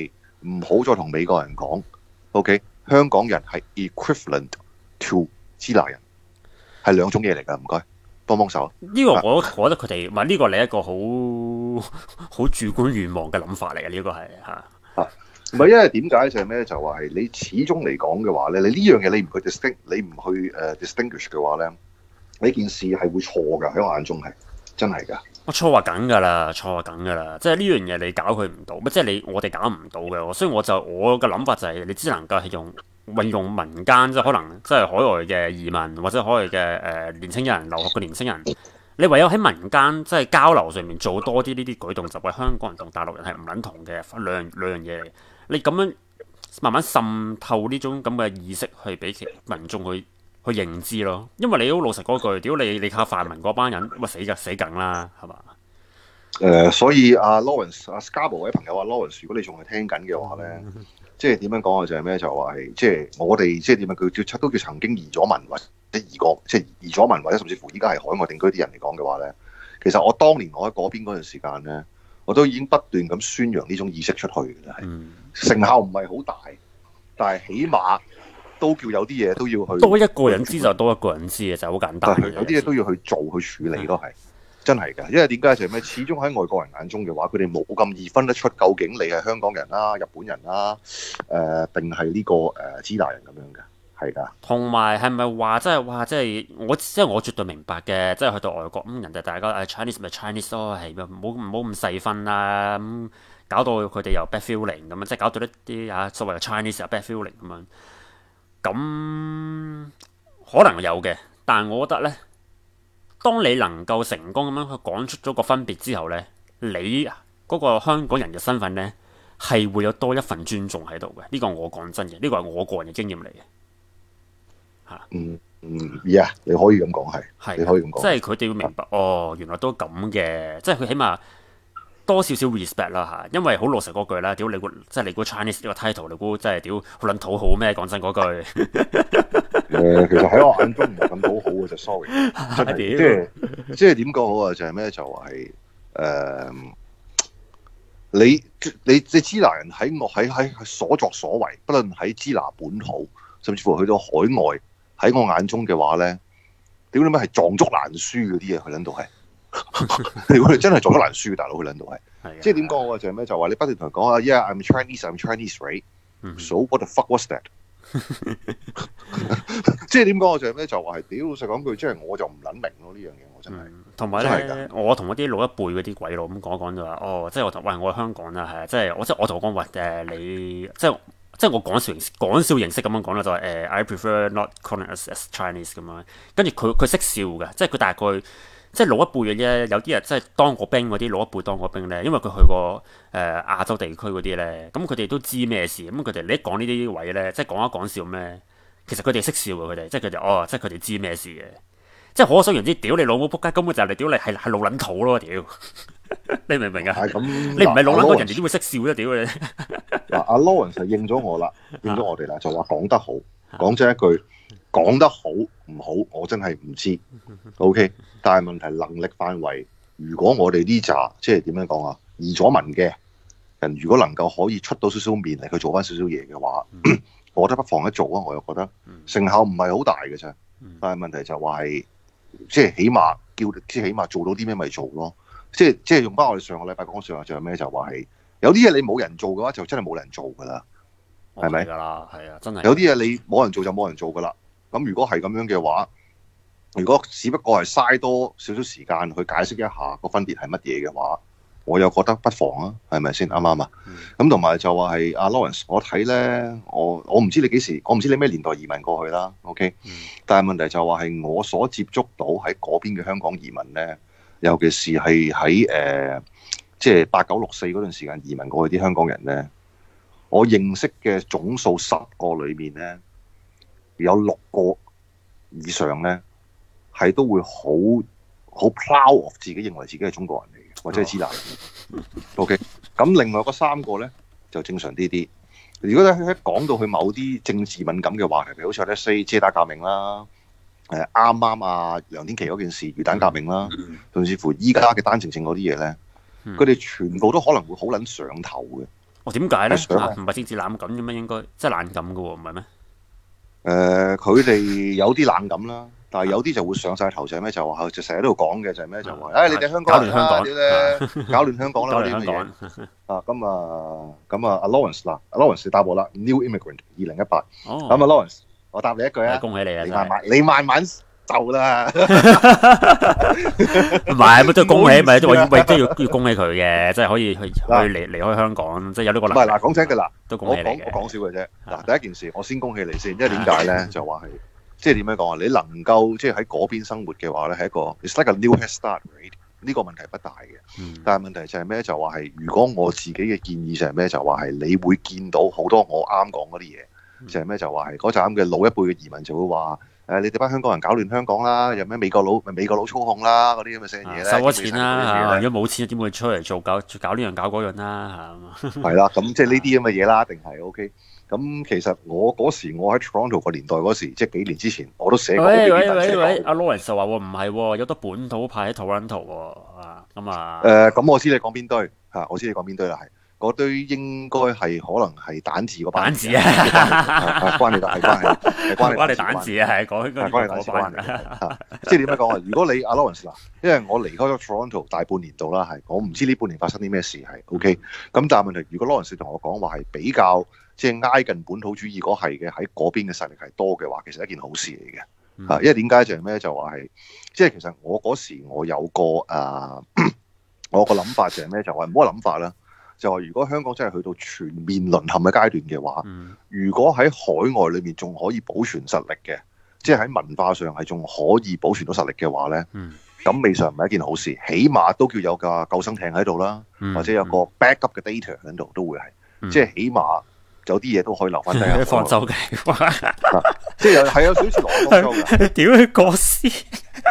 唔好再同美國人講 ，OK， 香港人係 equivalent to 支那人，係兩種嘢嚟㗎，唔該，幫幫手。 呢個我覺得佢哋唔係呢個你一個好好主觀願望嘅諗法嚟嘅，呢、這個係嚇。 啊，唔係因為點解就係咩？就話係你始終嚟講嘅話咧，你呢樣嘢你唔去 distinct，你唔去誒、uh, distinguish 嘅話咧，呢件事係會錯㗎，喺我眼中係真係㗎。 我錯話緊㗎啦，錯話緊㗎啦，即係呢樣嘢你搞佢唔到，即係你我哋搞唔到嘅，所以我就我嘅諗法就係、是、你只能夠係用運用民間，即係可能即係海外嘅移民或者海外嘅誒、呃、年青人留學嘅年青人，你唯有喺民間即係交流上面做多啲呢啲舉動，就係香港人同大陸人係唔撚同嘅兩樣兩樣嘢嚟。你咁樣慢慢滲透呢種咁嘅意識去俾其民眾去去認知咯，因為你好老實嗰句，屌你你靠泛民嗰班人，咪死㗎死梗啦，係嘛？ 誒、呃，所以阿、啊、Lawrence 阿、啊、Scarborough 位朋友話 Lawrence， 如果你仲係聽緊嘅話咧，即係點樣講啊？就係咩？就話係即係我哋即係點樣？佢叫都叫曾經移咗民或者移過，即係移咗民或者甚至乎依家係海外定居啲人嚟講嘅話咧，其實我當年我喺嗰邊嗰段時間咧，我都已經不斷咁宣揚呢種意識出去嘅啦，係、嗯、成效唔係好大，但係起碼都叫有啲嘢都要去多一個人知就多一個人知嘅，就好簡單。 有啲嘢都要去做去處理咯，係、嗯、真係㗎。因為點解就係咩？始終喺外國人眼中嘅話，佢哋冇咁易分得出究竟你係香港人啦、日本人啦，誒定係呢個誒支那人咁樣嘅。係㗎，同埋係咪話即係話即係我即係我絕對明白嘅，即係去到外國咁、嗯、人哋大家誒 Chinese 咪 Chinese 咯，係唔好唔好咁細分啦，咁、嗯、搞到佢哋又 bad feeling 咁樣，即係搞到一啲啊所謂嘅 Chinese 又 bad feeling 咁樣，咁可能有嘅，但係我覺得咧，當你能夠成功咁樣去講出咗個分別之後咧，你嗰個香港人嘅身份咧係會有多一份尊重喺度嘅，呢、呢個我講真嘅，呢個係我個人嘅經驗嚟嘅。 嗯嗯，yeah， 你可以咁講係，你可以咁講， 即係佢哋要明白哦，原來都咁嘅，即係佢起碼多少少 respect 啦嚇，因為好老實嗰句啦，屌你估即係你估 Chinese 呢個 title， 你估真係屌好撚討好咩？講真嗰句，誒、 呃，其實喺我眼中唔係咁討好嘅就 sorry，真係即係即係點講好啊？就係、是、咩？就係、是、誒、呃，你你你支那人喺我喺喺所作所為，不論喺支那本土，甚至乎去到海外。喺我眼中嘅話咧，屌你咩係撞足難輸嗰啲嘢，佢撚到係，如果你真係撞足難輸，大佬佢撚到係，即係點講啊？就係咩？就話你不斷同佢講啊 ，Yeah，I'm Chinese，I'm Chinese，right？So what the fuck was that？ 即係點講啊？就係咩？就話係屌老實講句，即係我就唔撚明咯呢樣嘢，我真係。 同埋咧，我同嗰啲老一輩嗰啲鬼佬咁講講就話，哦，即係我同喂我係香港啦，係即係我即係我同我講話誒，你即係。即係我講笑講笑形式咁樣講啦，就係、是、誒、呃、I prefer not calling us as Chinese 咁樣。跟住佢佢識笑嘅，即係佢大概即係老一輩嘅啫。有啲人即係當過兵嗰啲老一輩當過兵咧，因為佢去過誒、呃、亞洲地區嗰啲咧，咁佢哋都知咩事。咁佢哋你一講呢啲位咧，即係講一講笑咩？其實佢哋識笑嘅，佢哋即係佢哋哦，即係佢哋知咩事嘅。即係可想而知，屌你老母仆街，根本就係你屌你係係老撚土咯，屌！你明唔明啊？你唔係老撚，人哋都會識笑啫，屌你！ 嗱，阿 Lawrence 就應咗我啦，應咗我哋啦，就話講得好，講真一句，講得好唔好，我真係唔知。OK， 但係問題能力範圍，如果我哋呢紮即係點樣講啊，移咗民嘅人，如果能夠可以出到少少面嚟去做翻少少嘢嘅話，我覺得不妨一做啊！我又覺得成效唔係好大嘅啫，但係問題就話係即係起碼叫即係起碼做到啲咩咪做咯。即係即係用翻我哋上個禮拜講上話就係咩？就話係有啲嘢你冇人做嘅話，就真係冇人做噶啦，係咪？ 係噶啦，係啊，真係。 有啲嘢你冇人做就冇人做噶啦。咁如果係咁樣嘅話，如果只不過係嘥多少少時間去解釋一下個分別係乜嘢嘅話，我又覺得不妨啊，係咪先啱唔啱啊？咁同埋就話係阿 Lawrence，我睇咧，我我唔知你幾時，我唔知你咩年代移民過去啦。OK，嗯、但係問題就話係我所接觸到喺嗰邊嘅香港移民咧。尤其是係喺誒，即係八九六四嗰段時間移民過去啲香港人咧，我認識嘅總數十個裏面咧，有六個以上咧，係都會好好 proud of 自己認為自己係中國人嚟嘅，或者係支那人。OK，咁另外嗰三個咧就正常啲啲。如果咧一講到去某啲政治敏感嘅話題，譬如好似我哋 say 遮打革命啦。誒啱啱啊梁天琦嗰件事魚蛋革命啦，甚至乎依家嘅單程證嗰啲嘢咧，佢哋、嗯、全部都可能會好撚上頭嘅。 哦，點解咧？ 係想啊，唔係政治冷感嘅咩？應該即係冷感嘅喎，唔係咩？ 誒，佢哋有啲冷感啦，但係有啲就會上晒頭，就係咩？就話就成日喺度講嘅就係咩？就話誒你哋香港人啊， 搞亂香港啲咧搞亂香港啦搞嗰啲咁嘅亂香港嘢啊，咁啊咁啊，阿 Lawrence 嗱，阿 Lawrence 你答我啦，New Immigrant 二零一八，咁啊哦， Lawrence，我答你一句啊， 恭喜你啊！真係你慢慢你慢慢就啦， 唔係乜都恭喜，咪唔好意思啊喂喂，即係要要恭喜佢嘅，即係可以去去嗱離離開香港，即係有呢個唔係嗱， 能力， 講真嘅嗱， 都恭我講喜你嘅。 我講笑嘅啫。 啊嗱，第一件事我先恭喜你先，因為點解咧？就話係即係點樣講啊？你能夠即係喺嗰邊生活嘅話咧，係一個 it's like a new head start，right？呢個問題不大嘅。 嗯但係問題就係咩？就話係如果我自己嘅建議就係咩？就話係你會見到好多我啱講嗰啲嘢，就係咩？就話係嗰陣嘅老一輩嘅移民就會話。誒，你哋班香港人搞亂香港啦，有咩美國佬、美國佬操控啦，嗰啲咁嘅聲嘢咧， 收咗錢啦， 基本上嗰啲嘢呢如果冇錢點會出嚟做搞搞呢樣搞嗰樣啦？ 係啦，咁即係呢啲咁嘅嘢啦，定係 OK。咁其實我嗰時我喺 Toronto 個年代嗰時，即係幾年之前，我都寫過好幾喂喂篇文寫過。 喂喂，阿 Lawrence 就話喎，唔係喎，有得本土派喺 Toronto 喎，啊咁啊， 誒，咁我知你講邊堆嚇，我知你講邊堆啦，係嗰堆應該係可能係蛋字嗰班蛋字啊， 係關你係關係係關你關你蛋字啊，係講係關你蛋字關你嚇，即係點樣講啊？如果你阿 Lawrence 嗱，因為我離開咗 Toronto 大半年度啦，係我唔知呢半年發生啲咩事係 OK。咁但係問題，如果 Lawrence 同我講話係比較即係挨近本土主義嗰係嘅喺嗰邊嘅勢力係多嘅話，其實係一件好事嚟嘅嚇。因為點解就係咩？就話係即係其實我嗰時我有個誒、呃，我個諗法就係咩？就話唔好諗法啦。就話如果香港真係去到全面淪陷嘅階段嘅話， 嗯如果喺海外裏面仲可以保存實力嘅，即係喺文化上係仲可以保存到實力嘅話咧， 嗯咁未嘗唔係一件好事，起碼都叫有架救生艇喺度啦， 嗯或者有個 backup 嘅 data 喺度，都會係， 嗯即係起碼有啲嘢都可以留翻低下。 放走嘅， 即係有係有少少羅方舟嘅。 屌佢過絲，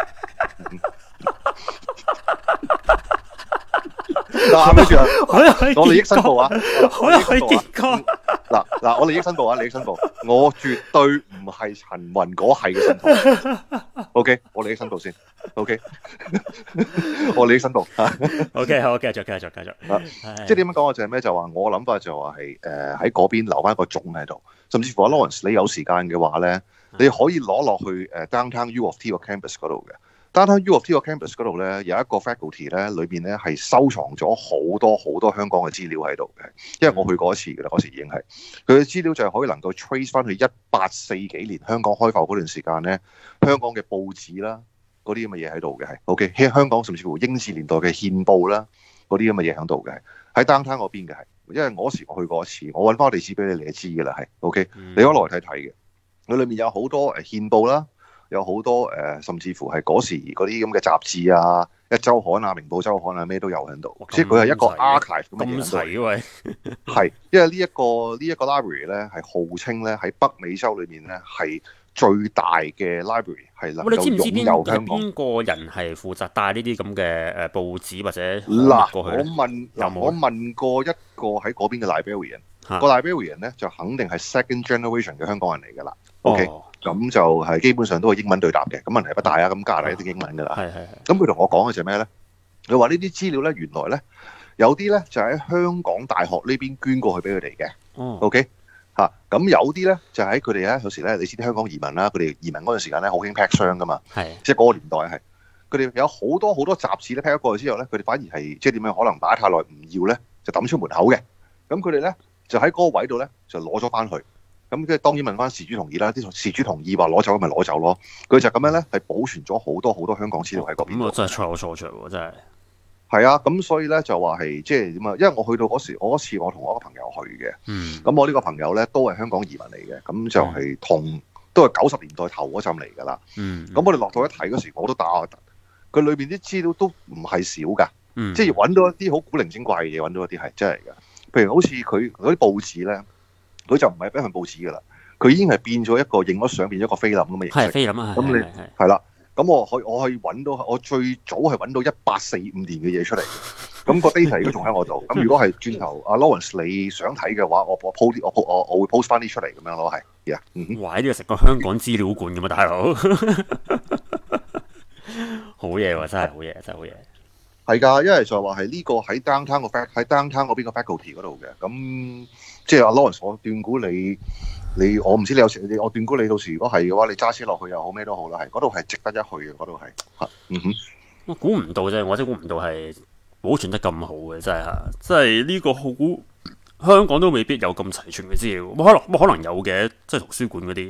嗱，跟住啊， 我又可以我利益申報啊， 我又可以見過， 嗱嗱，我利益申報啊，利益申報，我絕對唔係陳雲嗰係嘅信徒。OK，我利益申報先。OK，我利益申報啊。 OK，好，繼續繼續繼續， 即係點樣講啊？就係咩？就話我諗法就話係誒喺嗰邊留翻一個種喺度，甚至乎阿 Lawrence 你有時間嘅話咧，你可以攞落去誒 Downtown U of T 個 campus 嗰度嘅。Downtown U of T 個 campus 嗰度咧有一個 faculty 咧，裏邊咧係收藏咗好多好多香港嘅資料喺度嘅，因為我去過一次嘅啦，嗰時已經係佢嘅資料就係可以能夠 trace 翻去一八四幾年香港開埠嗰段時間咧，香港嘅報紙啦，嗰啲咁嘅嘢喺度嘅係 OK，喺香港甚至乎英治年代嘅憲報啦，嗰啲咁嘅嘢喺度嘅，喺 Downtown 嗰邊嘅係，因為我嗰時我去過一次，我揾翻個地址俾你，你就知嘅啦係 OK，你可以落嚟睇睇嘅，佢裏面有好多誒憲報啦。有好多誒、呃，甚至乎係嗰時嗰啲咁嘅雜誌啊，一週刊啊、明報週刊啊，咩都有喺度。即係佢係一個 archive 咁嘅嘢咁齊喂， 係，因為呢、這、一個呢一、這個 library 咧係號稱咧喺北美洲裏面咧係最大嘅 library， 係能夠你知唔知邊擁有香港。 邊個人係負責帶呢啲咁嘅誒報紙或者嗱， 過去我問有冇我問過一個喺嗰邊嘅 librarian， 嚇個 librarian 咧就肯定係 second generation 嘅香港人嚟㗎啦。OK。 哦咁就係基本上都係英文對答嘅，咁問題不大啊。咁加拿大一定英文㗎啦。 係係係。 咁佢同我講嘅就係咩咧？佢話呢啲資料咧，原來咧有啲咧就喺香港大學呢邊捐過去俾佢哋嘅。 哦。 OK 嚇，咁有啲咧就喺佢哋咧有時咧，你知啲香港移民啦，佢哋移民嗰陣時間咧好興 pack 箱㗎嘛。 係。 即係嗰個年代係，佢哋有好多好多雜誌咧 pack 咗過去之後咧，佢哋反而係即係點樣？可能擺太耐唔要咧，就抌出門口嘅。咁佢哋咧就喺嗰個位度咧就攞咗翻去。咁即係當然問翻事主同意啦，啲事主同意話攞走咪攞走咯。佢就咁樣咧，係保存咗好多好多香港資料喺嗰邊。 咁啊真係錯有錯著喎，真係。 係啊，咁所以咧就話係即係點啊？因為我去到嗰時，我嗰次我同我一個朋友去嘅。 嗯。 咁我呢個朋友咧都係香港移民嚟嘅，咁就係同都係九十年代頭嗰陣嚟㗎啦。 嗯。 咁我哋落到一睇嗰時，我都打下突。佢裏邊啲資料都唔係少㗎， 嗯、 即係揾到一啲好古靈精怪嘅嘢，揾到一啲係真係㗎。譬如好似佢嗰啲報紙咧，佢就唔係一份報紙㗎啦。佢已經係變咗一個影咗相，變咗一個菲林咁嘅形式。 係菲林啊！ 咁你係啦，咁我可以我可以揾到，我最早係揾到一八四五年嘅嘢出嚟。咁個 data 都仲喺我度。咁如果係轉頭，阿 Lawrence 你想睇嘅話，我我 post 啲，我我我會 post 翻啲出嚟咁樣咯，係。Yeah, 嗯、 哇！呢個成個香港資料館咁啊，大佬。好嘢喎，真係好嘢，真係好嘢。 係㗎，因為就話係呢個喺 downtown 個 fac 喺 downtown 嗰邊個 faculty 嗰度嘅，咁即係阿 Lawrence，我斷估你你我唔知你有時你我斷估你到時如果係嘅話，你揸車落去又好咩都好啦，係嗰度係值得一去嘅，嗰度係嚇，嗯哼， 我估唔到啫，我真係估唔到係保存得咁好嘅，真係嚇，即係呢個好香港都未必有咁齊全嘅資料，可能可能有嘅，即係圖書館嗰啲。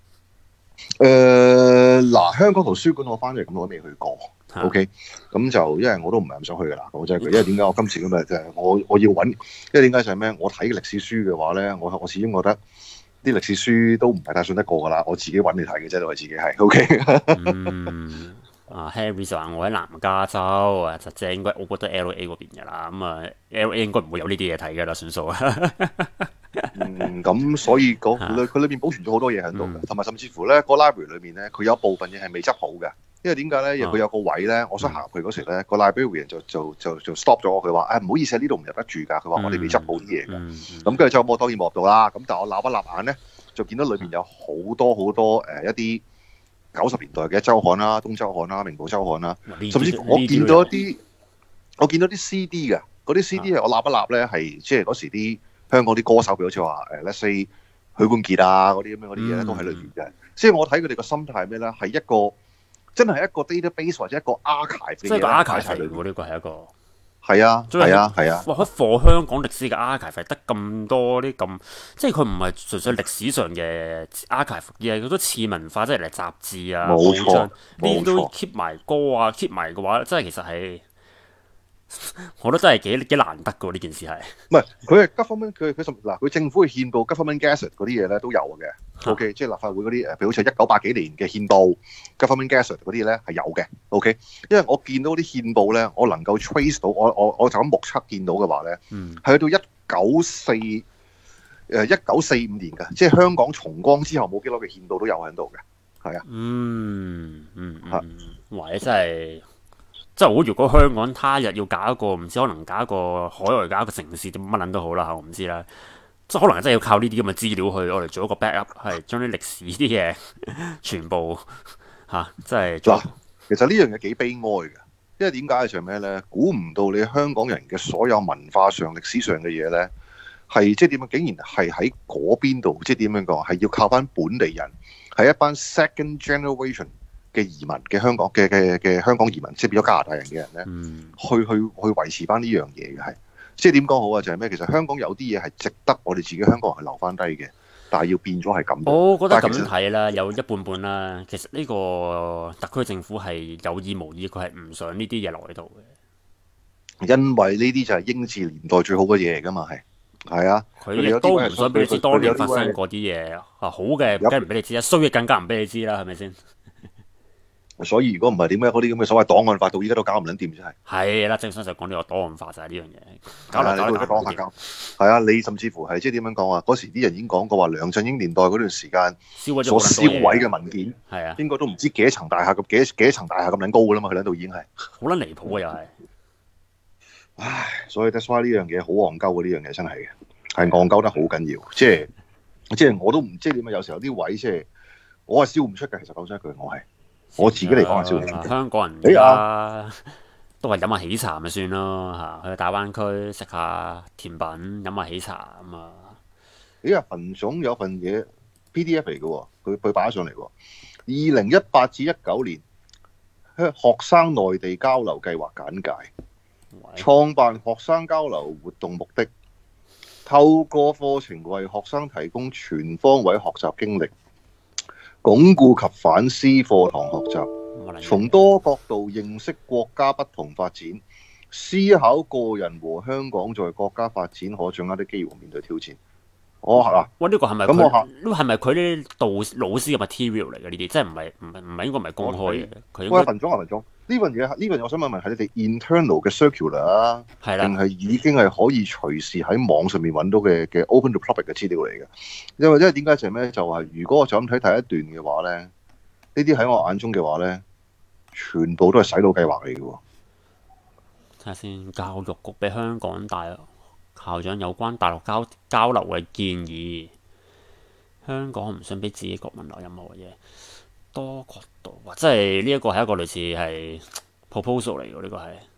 誒嗱，香港圖書館我翻嚟咁我都未去過。 啊 OK，咁就因為我都唔係咁想去噶啦，講真句，因為點解我今次咁嘅就係我我要揾，因為點解就係咩？我睇歷史書嘅話咧，我我始終覺得啲歷史書都唔係太信得過噶啦，我自己揾嚟睇嘅啫，我自己係 OK。 嗯，啊 Harry 就話我喺南加州啊，實際應該我覺得 L A 嗰邊嘅啦，咁啊 L A 應該唔會有呢啲嘢睇嘅啦，算數啊。 嗯，咁所以嗰佢佢裏邊保存咗好多嘢喺度嘅，同埋甚至乎咧個 library 裏面咧，佢有部分嘢係未執好嘅。因為點解咧？因為佢有個位咧，我想行入去嗰時咧，個 librarian 就就就就 stop 咗我，佢話：誒唔好意思，呢度唔入得住㗎。佢話我哋未執好啲嘢㗎。咁跟住之後我當然望唔到啦。咁但係我揦一揦眼咧，就見到裏邊有好多好多誒一啲九十年代嘅週刊啦、東週刊啦、明報週刊啦，甚至乎我見到一啲我見到啲 C D 嘅，嗰啲 C D 係我揦一揦咧係即係嗰時啲香港啲歌手，譬如好似話誒 let's say 許冠傑啊嗰啲咁樣嗰啲嘢咧，都喺裏邊嘅。即係我睇佢哋個心態係咩咧？係一個真係一個 database 或者一個 archive 嘅嘢， 即係個 archive 嚟喎，呢個係一個係啊係啊係啊！ 哇！喺 for 香港歷史嘅 archive 係得咁多啲咁，即係佢唔係純粹歷史上嘅 archive，而係好多次文化，即係嚟雜誌啊、 冇錯， 呢啲都 keep 埋歌啊，keep 埋嘅話，真係其實係。我覺得真係幾幾難得㗎喎，呢件事係。 唔係佢係 government 佢佢嗱佢政府嘅憲報 government gazette 嗰啲嘢咧都有嘅。OK，即係立法會嗰啲誒，譬如好似一九八幾年嘅憲報 government gazette 嗰啲咧係有嘅。OK，因為我見到啲憲報咧，我能夠 trace 到我我我就咁目測見到嘅話咧，係、嗯、去到一九四誒一九四五年嘅，即係香港重光之後冇幾耐嘅憲報都有喺度嘅。係啊， 嗯嗯嗯，或者真係。即係我如果香港他日要搞一個唔知可能搞一個海外搞一個城市點乜撚都好啦，我唔知啦。即係可能真係要靠呢啲咁嘅資料去我哋做一個 backup，係將啲歷史啲嘢全部嚇，即係嗱。 其實呢樣嘢幾悲哀嘅，因為點解係咩咧？估唔到你香港人嘅所有文化上、歷史上嘅嘢咧，係即係點樣？竟然係喺嗰邊度，即係點樣講？係要靠翻本地人，係一班 second generation。嘅移民嘅香港嘅嘅嘅香港移民，即係變咗加拿大人嘅人咧、嗯，去去去維持翻呢樣嘢嘅係，即係點講好啊？就係、是、咩？其實香港有啲嘢係值得我哋自己香港人去留翻低嘅，但係要變咗係咁。我覺得咁睇啦，有一半半啦。其實呢個特區政府係有意無意，佢係唔想呢啲嘢落喺度嘅。 因為呢啲就係英治年代最好嘅嘢嚟㗎嘛，係係啊。 佢亦都唔想俾你知當年發生過啲嘢啊，好嘅梗係唔俾你知啊，衰嘅更加唔俾你知啦，係咪先？ 所以如果唔係點解嗰啲咁嘅所謂檔案法到依家都搞唔撚掂，真係係啦，正想就講呢個檔案法就係呢樣嘢，搞嚟搞去都講下搞。係啊，你甚至乎係即係點樣講啊？嗰時啲人已經講過話，梁振英年代嗰段時間所銷毀嘅文件， 係啊， 應該都唔知幾多層大廈咁幾幾多層大廈咁撚高㗎啦嘛，佢喺度已經係好撚離譜啊！又係， 唉，所以 that's why 呢樣嘢好戇鳩嘅，呢樣嘢真係嘅，係戇鳩得好緊要。即係即係我都唔即係點啊？有時候啲位即係我係笑唔出嘅。其實講真一句，我係。我自己嚟講係笑唔出嘅。 香港人而家都係飲下喜茶咪算咯嚇，去大灣區食下甜品，飲下喜茶咁啊。 咦啊，份總有份嘢 P D F 嚟嘅喎，佢佢擺咗上嚟喎。二零一八至一九年學生內地交流計劃簡介，創辦學生交流活動目的，透過課程為學生提供全方位學習經歷。鞏固及反思課堂學習，從多角度認識國家不同發展，思考個人和香港在國家發展可掌握的機會面對挑戰。我係啦， 喂，呢個係咪咁？我呢個係咪佢啲導老師嘅 material 嚟嘅？呢啲即係唔係唔係唔係應該唔係公開嘅？佢喂，份總啊，份總，呢份嘢呢份我想問問係你哋 internal 嘅 circular 啊，定係已經係可以隨時喺網上面揾到嘅嘅 open to public 嘅資料嚟嘅？因為因為點解就係咩？就係如果我就咁睇第一段嘅話咧，呢啲喺我眼中嘅話咧，全部都係洗腦計劃嚟嘅喎。 睇下先，教育局俾香港大校長有關大陸交交流嘅建議，香港唔想俾自己國民留任何嘢，多角度，或者係呢一個係一個類似係 proposal 嚟嘅，呢、這個係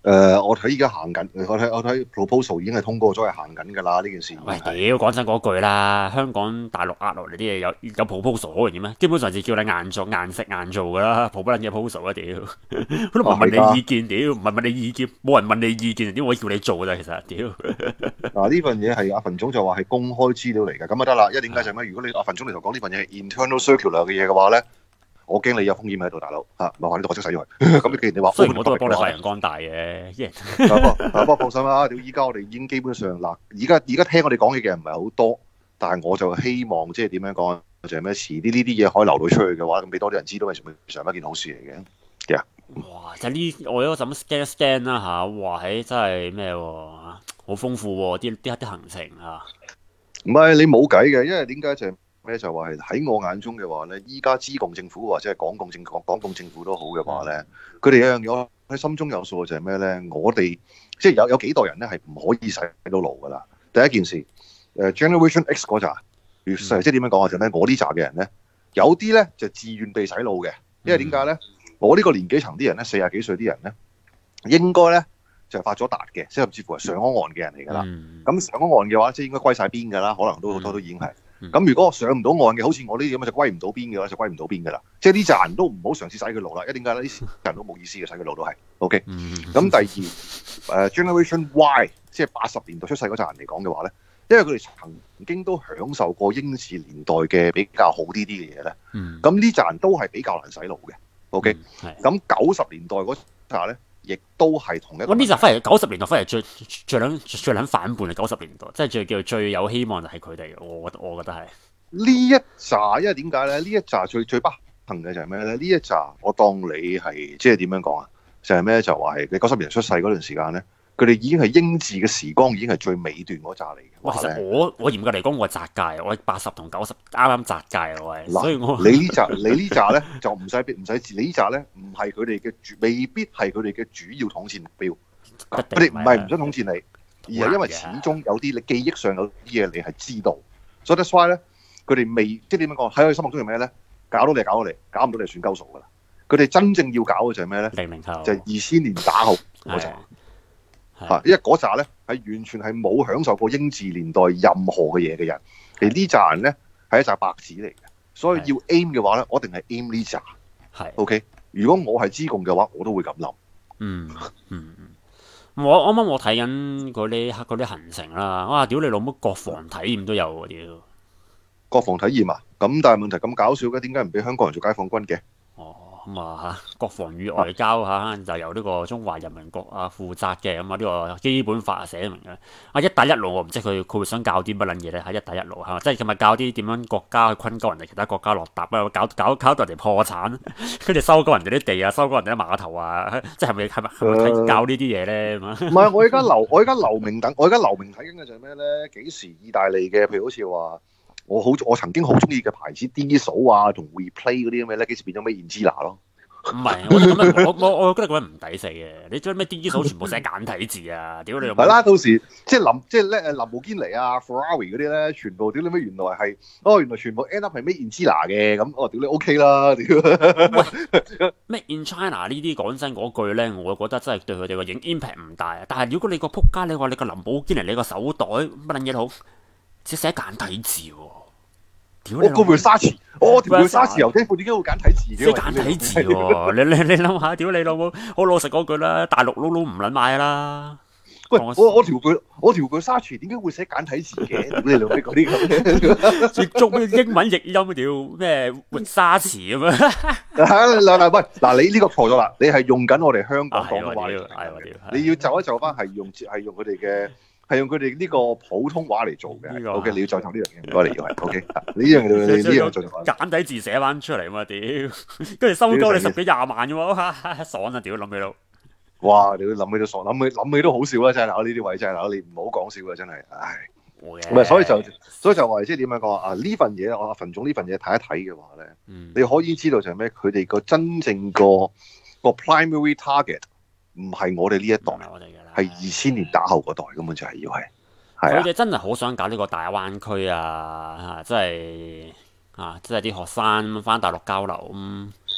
誒，我睇依家行緊，我睇我睇 proposal 已經係通過咗，係行緊㗎啦呢件事。 喂，屌，講真嗰句啦，香港大陸壓落嚟啲嘢有有 proposal 可能點咩？基本上就叫你硬做硬食硬做㗎啦，普不撚嘅 proposal 啊屌！佢都唔係問你意見，屌唔係問你意見，冇人問你意見，點會叫你做㗎啫？其實屌嗱呢份嘢係阿馮總就話係公開資料嚟㗎，咁啊得啦。因為點解就係咩？如果你阿馮總嚟同講呢份嘢係 internal circular 嘅嘢嘅話咧，我驚你有風險喺度，大佬嚇，咪話你都學識使咗佢。咁既然你話， 雖然我都係幫你發揚光大嘅，一人不過放心啦，屌依家我哋已經基本上嗱，而家而家聽我哋講嘢嘅人唔係好多，但係我就希望即係點樣講，就係咩遲啲呢啲嘢可以流到出去嘅話，咁俾多啲人知道，係上一件好事嚟嘅。Yeah. 哇！就呢，我有咁 scan scan 啦嚇，哇！喺真係咩喎？好豐富喎，啲啲啲行程啊！ 唔係你冇計嘅，因為點解就係咩？就話係喺我眼中嘅話咧，依家資共政府或者係港共政港港共政府都好嘅話咧，佢哋有樣嘢喺心中有數，就係咩咧？我哋即係有有幾代人咧係唔可以洗到腦噶啦。第一件事，誒 Generation X 嗰扎，即係點樣講啊？就咩？我呢扎嘅人咧，有啲咧就自願被洗腦嘅，因為點解咧？嗯我呢個年紀層啲人咧，四十幾歲啲人咧，應該咧就係發咗達嘅，即係甚至乎係上咗岸嘅人嚟㗎啦。咁、嗯、上咗岸嘅話，即係應該歸晒邊㗎啦，可能都好多都已經係。咁、嗯、如果上唔到岸嘅，好似我呢啲咁就歸唔到邊嘅話，就歸唔到邊㗎啦。即係呢扎人都唔好嘗試洗佢腦啦，因為點解咧？呢啲人都冇意思嘅，洗佢腦都係。OK。咁、嗯、第二，誒、uh, Generation Y， 即係八十年代出世嗰扎人嚟講嘅話咧，因為佢哋曾經都享受過英治年代嘅比較好啲啲嘅嘢咧。咁呢扎人都係比較難洗腦嘅。OK，咁九十年代嗰扎咧，亦都係同一個。我呢集反而九十年代反而最最撚最撚反叛嘅九十年代，即係最叫最有希望就係佢哋。我覺我覺得係呢一紮，因為點解咧？呢一紮最最不幸嘅就係咩咧？呢一紮我當你係即係點樣講啊？就係、是、咩？就話係你九十年代出世嗰段時間咧，佢哋已經係英治嘅時光，已經係最尾段嗰紮嚟嘅。 其實我我嚴格嚟講，我係窄界，我係八十同九十啱啱窄界啊！我係，所以我你呢紮你呢紮咧就唔使唔使，你呢紮咧唔係佢哋嘅主，未必係佢哋嘅主要統戰目標。佢哋唔係唔想統戰你，而係因為始終有啲你記憶上有啲嘢你係知道，所以 that's why 咧，佢哋未即係點樣講喺佢心目中係咩咧？搞到你搞到你，搞唔到你算鳩數噶啦。佢哋真正要搞嘅就係咩咧？ 零零後就係二千年打後嗰陣。嚇！因為嗰扎咧係完全係冇享受過英治年代任何嘅嘢嘅人，而呢扎人咧係一紮白紙嚟嘅，所以要 aim 嘅話咧，我一定係 aim 呢扎。係 OK。如果我係資共嘅話，我都會咁諗。嗯嗯嗯。我啱啱我睇緊嗰啲嗰啲行程啦，哇！屌你老母國防體驗都有喎屌！ 國防體驗啊？咁但係問題咁搞笑嘅，點解唔俾香港人做解放軍嘅？ 哦。咁啊嚇，國防與外交嚇、啊、就由呢個中華人民國啊負責嘅，咁啊呢個基本法啊寫明嘅。啊一帶一路我唔知佢佢會想教啲乜撚嘢咧嚇，一帶一路係嘛？即係佢咪教啲點樣國家去困鳩人哋其他國家落搭啊，搞搞搞到人哋破產，跟住收鳩人哋啲地啊，收鳩人哋啲碼頭啊，即係咪係咪係咪教呢啲嘢咧？唔係，我而家留我而家留名等，我而家留名睇緊嘅就係咩咧？幾時意大利嘅？譬如好似話。我好，我曾經好中意嘅牌子 Diesel 啊，同 Replay 嗰啲咁嘅咧，幾時變咗咩 Angela 咯？ 唔係，我覺得咁樣，我我我覺得咁樣唔抵死嘅。你將咩 Diesel 全部寫簡體字啊？屌你！ 係啦，到時即係林，即係咧誒林寶堅尼啊、Ferrari 嗰啲咧，全部屌你咩？原來係哦，原來全部 end up 係咩 Angela 嘅咁，哦屌你 OK 啦，屌！ 咩 in China 呢啲講真嗰句咧，我覺得真係對佢哋個影 impact 唔大啊。但係如果你個仆街，你話你個林寶堅尼，你個手袋乜撚嘢好？只寫簡體字喎、哦， 我個 Versace，我條 Versace 油汀褲點解會簡體字嘅？ 寫簡體字喎、哦，你你你諗下，屌你老母！好老實嗰句啦，大陸撈撈唔撚買啦。 喂，我我條佢我條 Versace 點解會寫簡體字嘅？屌你老味嗰啲咁嘅， 捉咩英文譯音屌咩活沙池咁樣？ 嗱嗱喂，嗱你呢個錯咗啦，你係用緊我哋香港廣東話嚟，你要就一就翻係用係用佢哋嘅。係用佢哋呢個普通話嚟做嘅、這個、，OK， 你要再就呢樣嘢，唔該你要係 OK， 呢樣你呢樣做簡體字寫翻出嚟嘛，屌，跟住收多你十幾廿萬嘅喎，爽啊，屌諗起到， 哇，你諗起都爽，諗起諗起都好笑啦，真係嗱呢啲位真係嗱，你唔好講笑啊，真係，唉，唔係，所以就所以就話即係點樣講啊？呢份嘢我阿馮總呢份嘢睇一睇嘅話咧、嗯，你可以知道就係咩？佢哋個真正個個 primary target 唔係我哋呢一代。係二千年打後嗰代根本就係要係， 佢哋真係好想搞呢個大灣區啊！嚇，即係啊，即係啲學生翻大陸交流咁，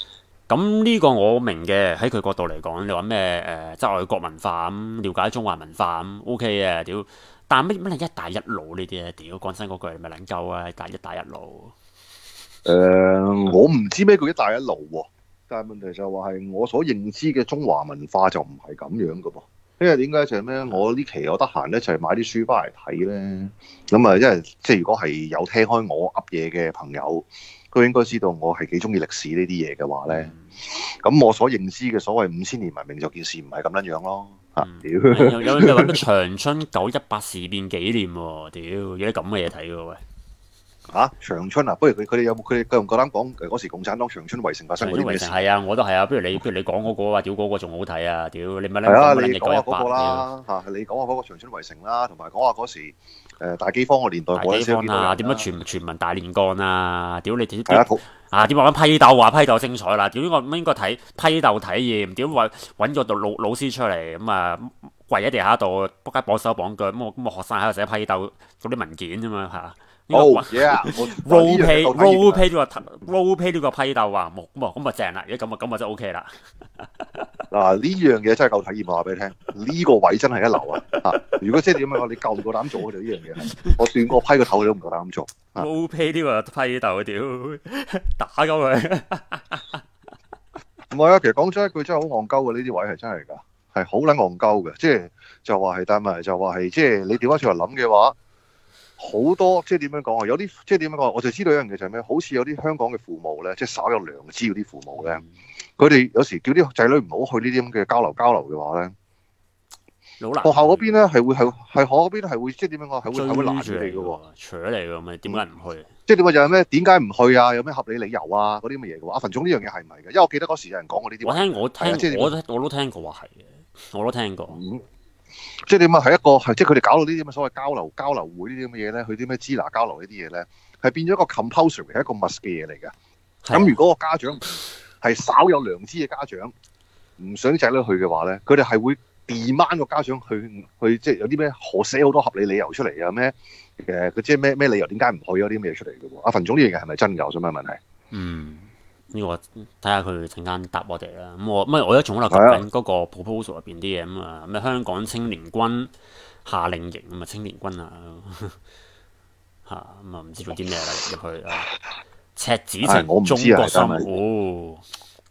咁呢個我明嘅，喺佢角度嚟講，你話咩誒，即係外國文化咁，了解中華文化咁 OK 嘅，屌！但乜乜係一帶一路呢啲咧？屌，講真嗰句咪撚鳩啊！但係一帶一路， 誒、呃，我唔知咩叫一帶一路喎、但係問題就話係我所認知嘅中華文化就唔係咁樣嘅噃。因為點解就係咩？我呢期我得閒咧就係買啲書翻嚟睇咧。咁啊，因為即係如果係有聽開我噏嘢嘅朋友，都應該知道我係幾中意歷史呢啲嘢嘅話咧。咁我所認知嘅所謂五千年文明就件事唔係咁樣樣咯。嚇、 嗯屌、 有有有揾到長春九一八事變紀念喎，屌有啲咁嘅嘢睇喎喂！ 嚇、長春啊，不如佢佢哋有冇佢哋夠唔夠膽講誒嗰時共產黨長春圍城發生長春圍過啲咩事？ 城係啊，我都係啊，不如你不如你講嗰個啊，屌嗰個仲好睇啊，屌你咪撚係啊， 講乜撚嘢你講下嗰個九一八屌啦嚇，你講下嗰個長春圍城啦，同埋講下嗰時誒大饑荒個年代大嗰陣時有饑荒啊， 幾多人點樣全全民大煉鋼啊，屌你屌係啊， 屌啊點話揾批鬥話批鬥精彩啦，屌呢個應該睇批鬥體驗，屌揾揾個老老師出嚟咁啊跪喺地下度，仆街綁手綁腳咁我咁我學生喺度寫批鬥嗰啲文件啫嘛嚇。 哦，yeah，我 role play 呢樣嘢夠體驗 role 啊 play 呢個 role play 呢個批鬥啊，冇咁啊咁啊正啦，如果咁啊咁啊真係 OK 啦。 嗱呢樣嘢真係夠體驗啊！話俾你聽，呢、個位真係一流啊！嚇，如果即係點樣講，你夠唔夠膽做就呢樣嘢係，我斷過批個頭你都唔夠膽做。啊 role play 呢個批鬥屌打鳩佢， 唔係啊，其實講真一句真係好戇鳩嘅，呢啲位係真係㗎，係好撚戇鳩嘅，即係就話係，但係就話係，即係你調翻轉嚟諗嘅話，好多即係點樣講啊？有啲即係點樣講？我就知道一樣嘢就係咩？好似有啲香港嘅父母咧，即係稍有良知嗰啲父母咧，佢哋有時叫啲仔女唔好去呢啲咁嘅交流交流嘅話咧， 好難。 學校嗰邊咧係會係係學校嗰邊係會即係點樣講？係會係會攔住住你嘅喎。 喎，扯嚟㗎咪點解唔去？ 即係點啊？就係咩？點解唔去啊？有咩合理理由啊？嗰啲咁嘅嘢嘅喎。阿馮總呢樣嘢係唔係嘅？因為我記得嗰時有人講過呢啲話。 我聽我係啊即係點聽我都我都聽過話係嘅，我都聽過。 嗯即係點啊？係一個係即係佢哋搞到呢啲咁嘅所謂交流交流會呢啲咁嘅嘢咧，去啲咩支那交流呢啲嘢咧，係變咗一個 compulsory 係一個 must 嘅嘢嚟嘅。咁如果個家長係稍有良知嘅家長，唔想啲仔女去嘅話咧，佢哋係會 demand 個家長去去即係有啲咩可寫好多合理理由出嚟啊咩誒佢即係咩咩理由點解唔去嗰啲咩嘢出嚟嘅喎？阿馮總呢樣嘢係咪真㗎？我想問問題。 嗯。呢、個睇下佢陣間答我哋啦。咁我乜我一仲喺度讀緊嗰個 proposal 入邊啲嘢咁啊，咩香港青年軍夏令營咁啊，青年軍啊嚇咁啊，唔知做啲咩啦入去啊，赤子唉我情唔知啊中國心真係哦，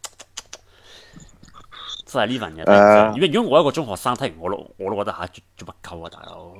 真係呢份嘢。 誒如果如果我一個中學生睇完我都我都覺得嚇做做乜鳩啊大佬！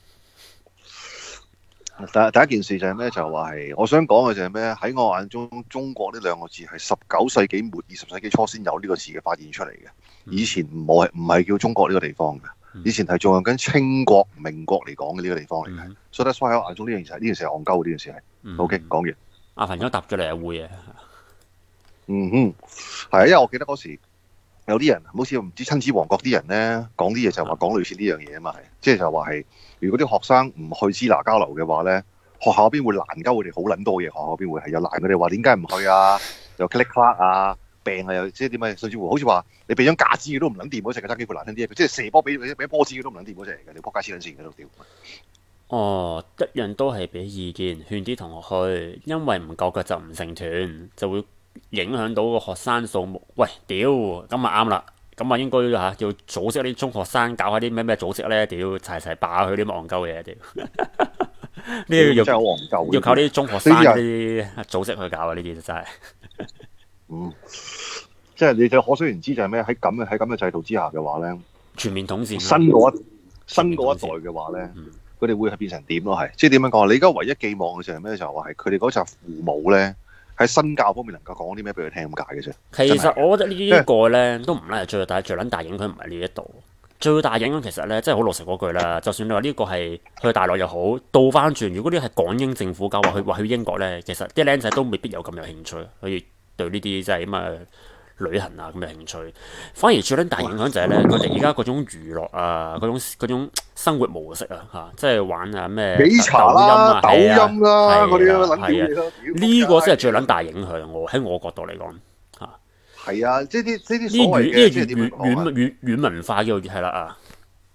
第第一件事就係咩？就話係我想講嘅就係咩？喺我眼中，中國呢兩個字係十九世紀末、二十世紀初先有呢個字嘅發現出嚟嘅。以前冇係唔係叫中國呢個地方嘅，以前係仲用緊清國、明國嚟講嘅呢個地方嚟嘅。所以咧，所以喺我眼中呢件事係呢件事係戇鳩，呢件事係。 嗯 OK，講完。 阿朋友答咗你係會嘅， 嗯哼，係啊，因為我記得嗰時有啲人好似唔知親子王國啲人咧講啲嘢就話講類似呢樣嘢啊嘛，係即係就話係如果啲學生唔去支那交流嘅話咧，學校嗰邊會攔鳩佢哋好撚多嘢，學校嗰邊會係有攔佢哋話點解唔去啊，又 click clack 啊，病啊又即係點啊，甚至乎好似話你俾張假紙佢都唔撚掂嗰隻嘅，爭幾乎難聽啲，即係射波俾俾俾波子佢都唔撚掂嗰隻嚟嘅，你仆街黐撚線嘅都屌。 哦，一樣都係俾意見，勸啲同學去，因為唔夠腳就唔成團，就會影響到個學生數目。喂，屌，咁啊啱啦，咁啊應該嚇要組織啲中學生搞下啲咩咩組織咧，屌齊齊霸佢啲戇鳩嘢，屌！呢個要真係好戇鳩， 要靠啲中學生嗰啲組織去搞啊！呢啲真係， 嗯，即係你就可想而知就係咩？喺咁嘅喺咁嘅制度之下嘅話咧， 全面統戰。 新嗰一新嗰一代嘅話咧。 嗯佢哋會係變成點咯？係即係點樣講？你而家唯一寄望嘅就係咩？就係話係佢哋嗰陣父母咧喺身教方面能夠講啲咩俾佢聽咁解嘅啫。 其實我覺得呢一個咧都唔係最大最撚大影響，唔係呢一度。最大影響其實咧，即係好老實嗰句啦。就算你話呢個係去大陸又好，倒翻轉，如果呢係港英政府搞話去話去英國咧，其實啲僆仔都未必有咁有興趣，可以對呢啲即係咁啊旅行啊咁嘅興趣。反而最撚大影響就係咧，佢哋而家嗰種娛樂啊，嗰種嗰種生活模式啊，嚇，即係玩啊咩幾茶啦、抖音啦嗰嗰啲撚屌嘢咯。 呢個先係最撚大影響我喺我角度嚟講嚇。 係啊，即係啲呢啲呢所謂軟呢嘅即係點軟軟樣講啊？ 軟軟文化叫係啦啊！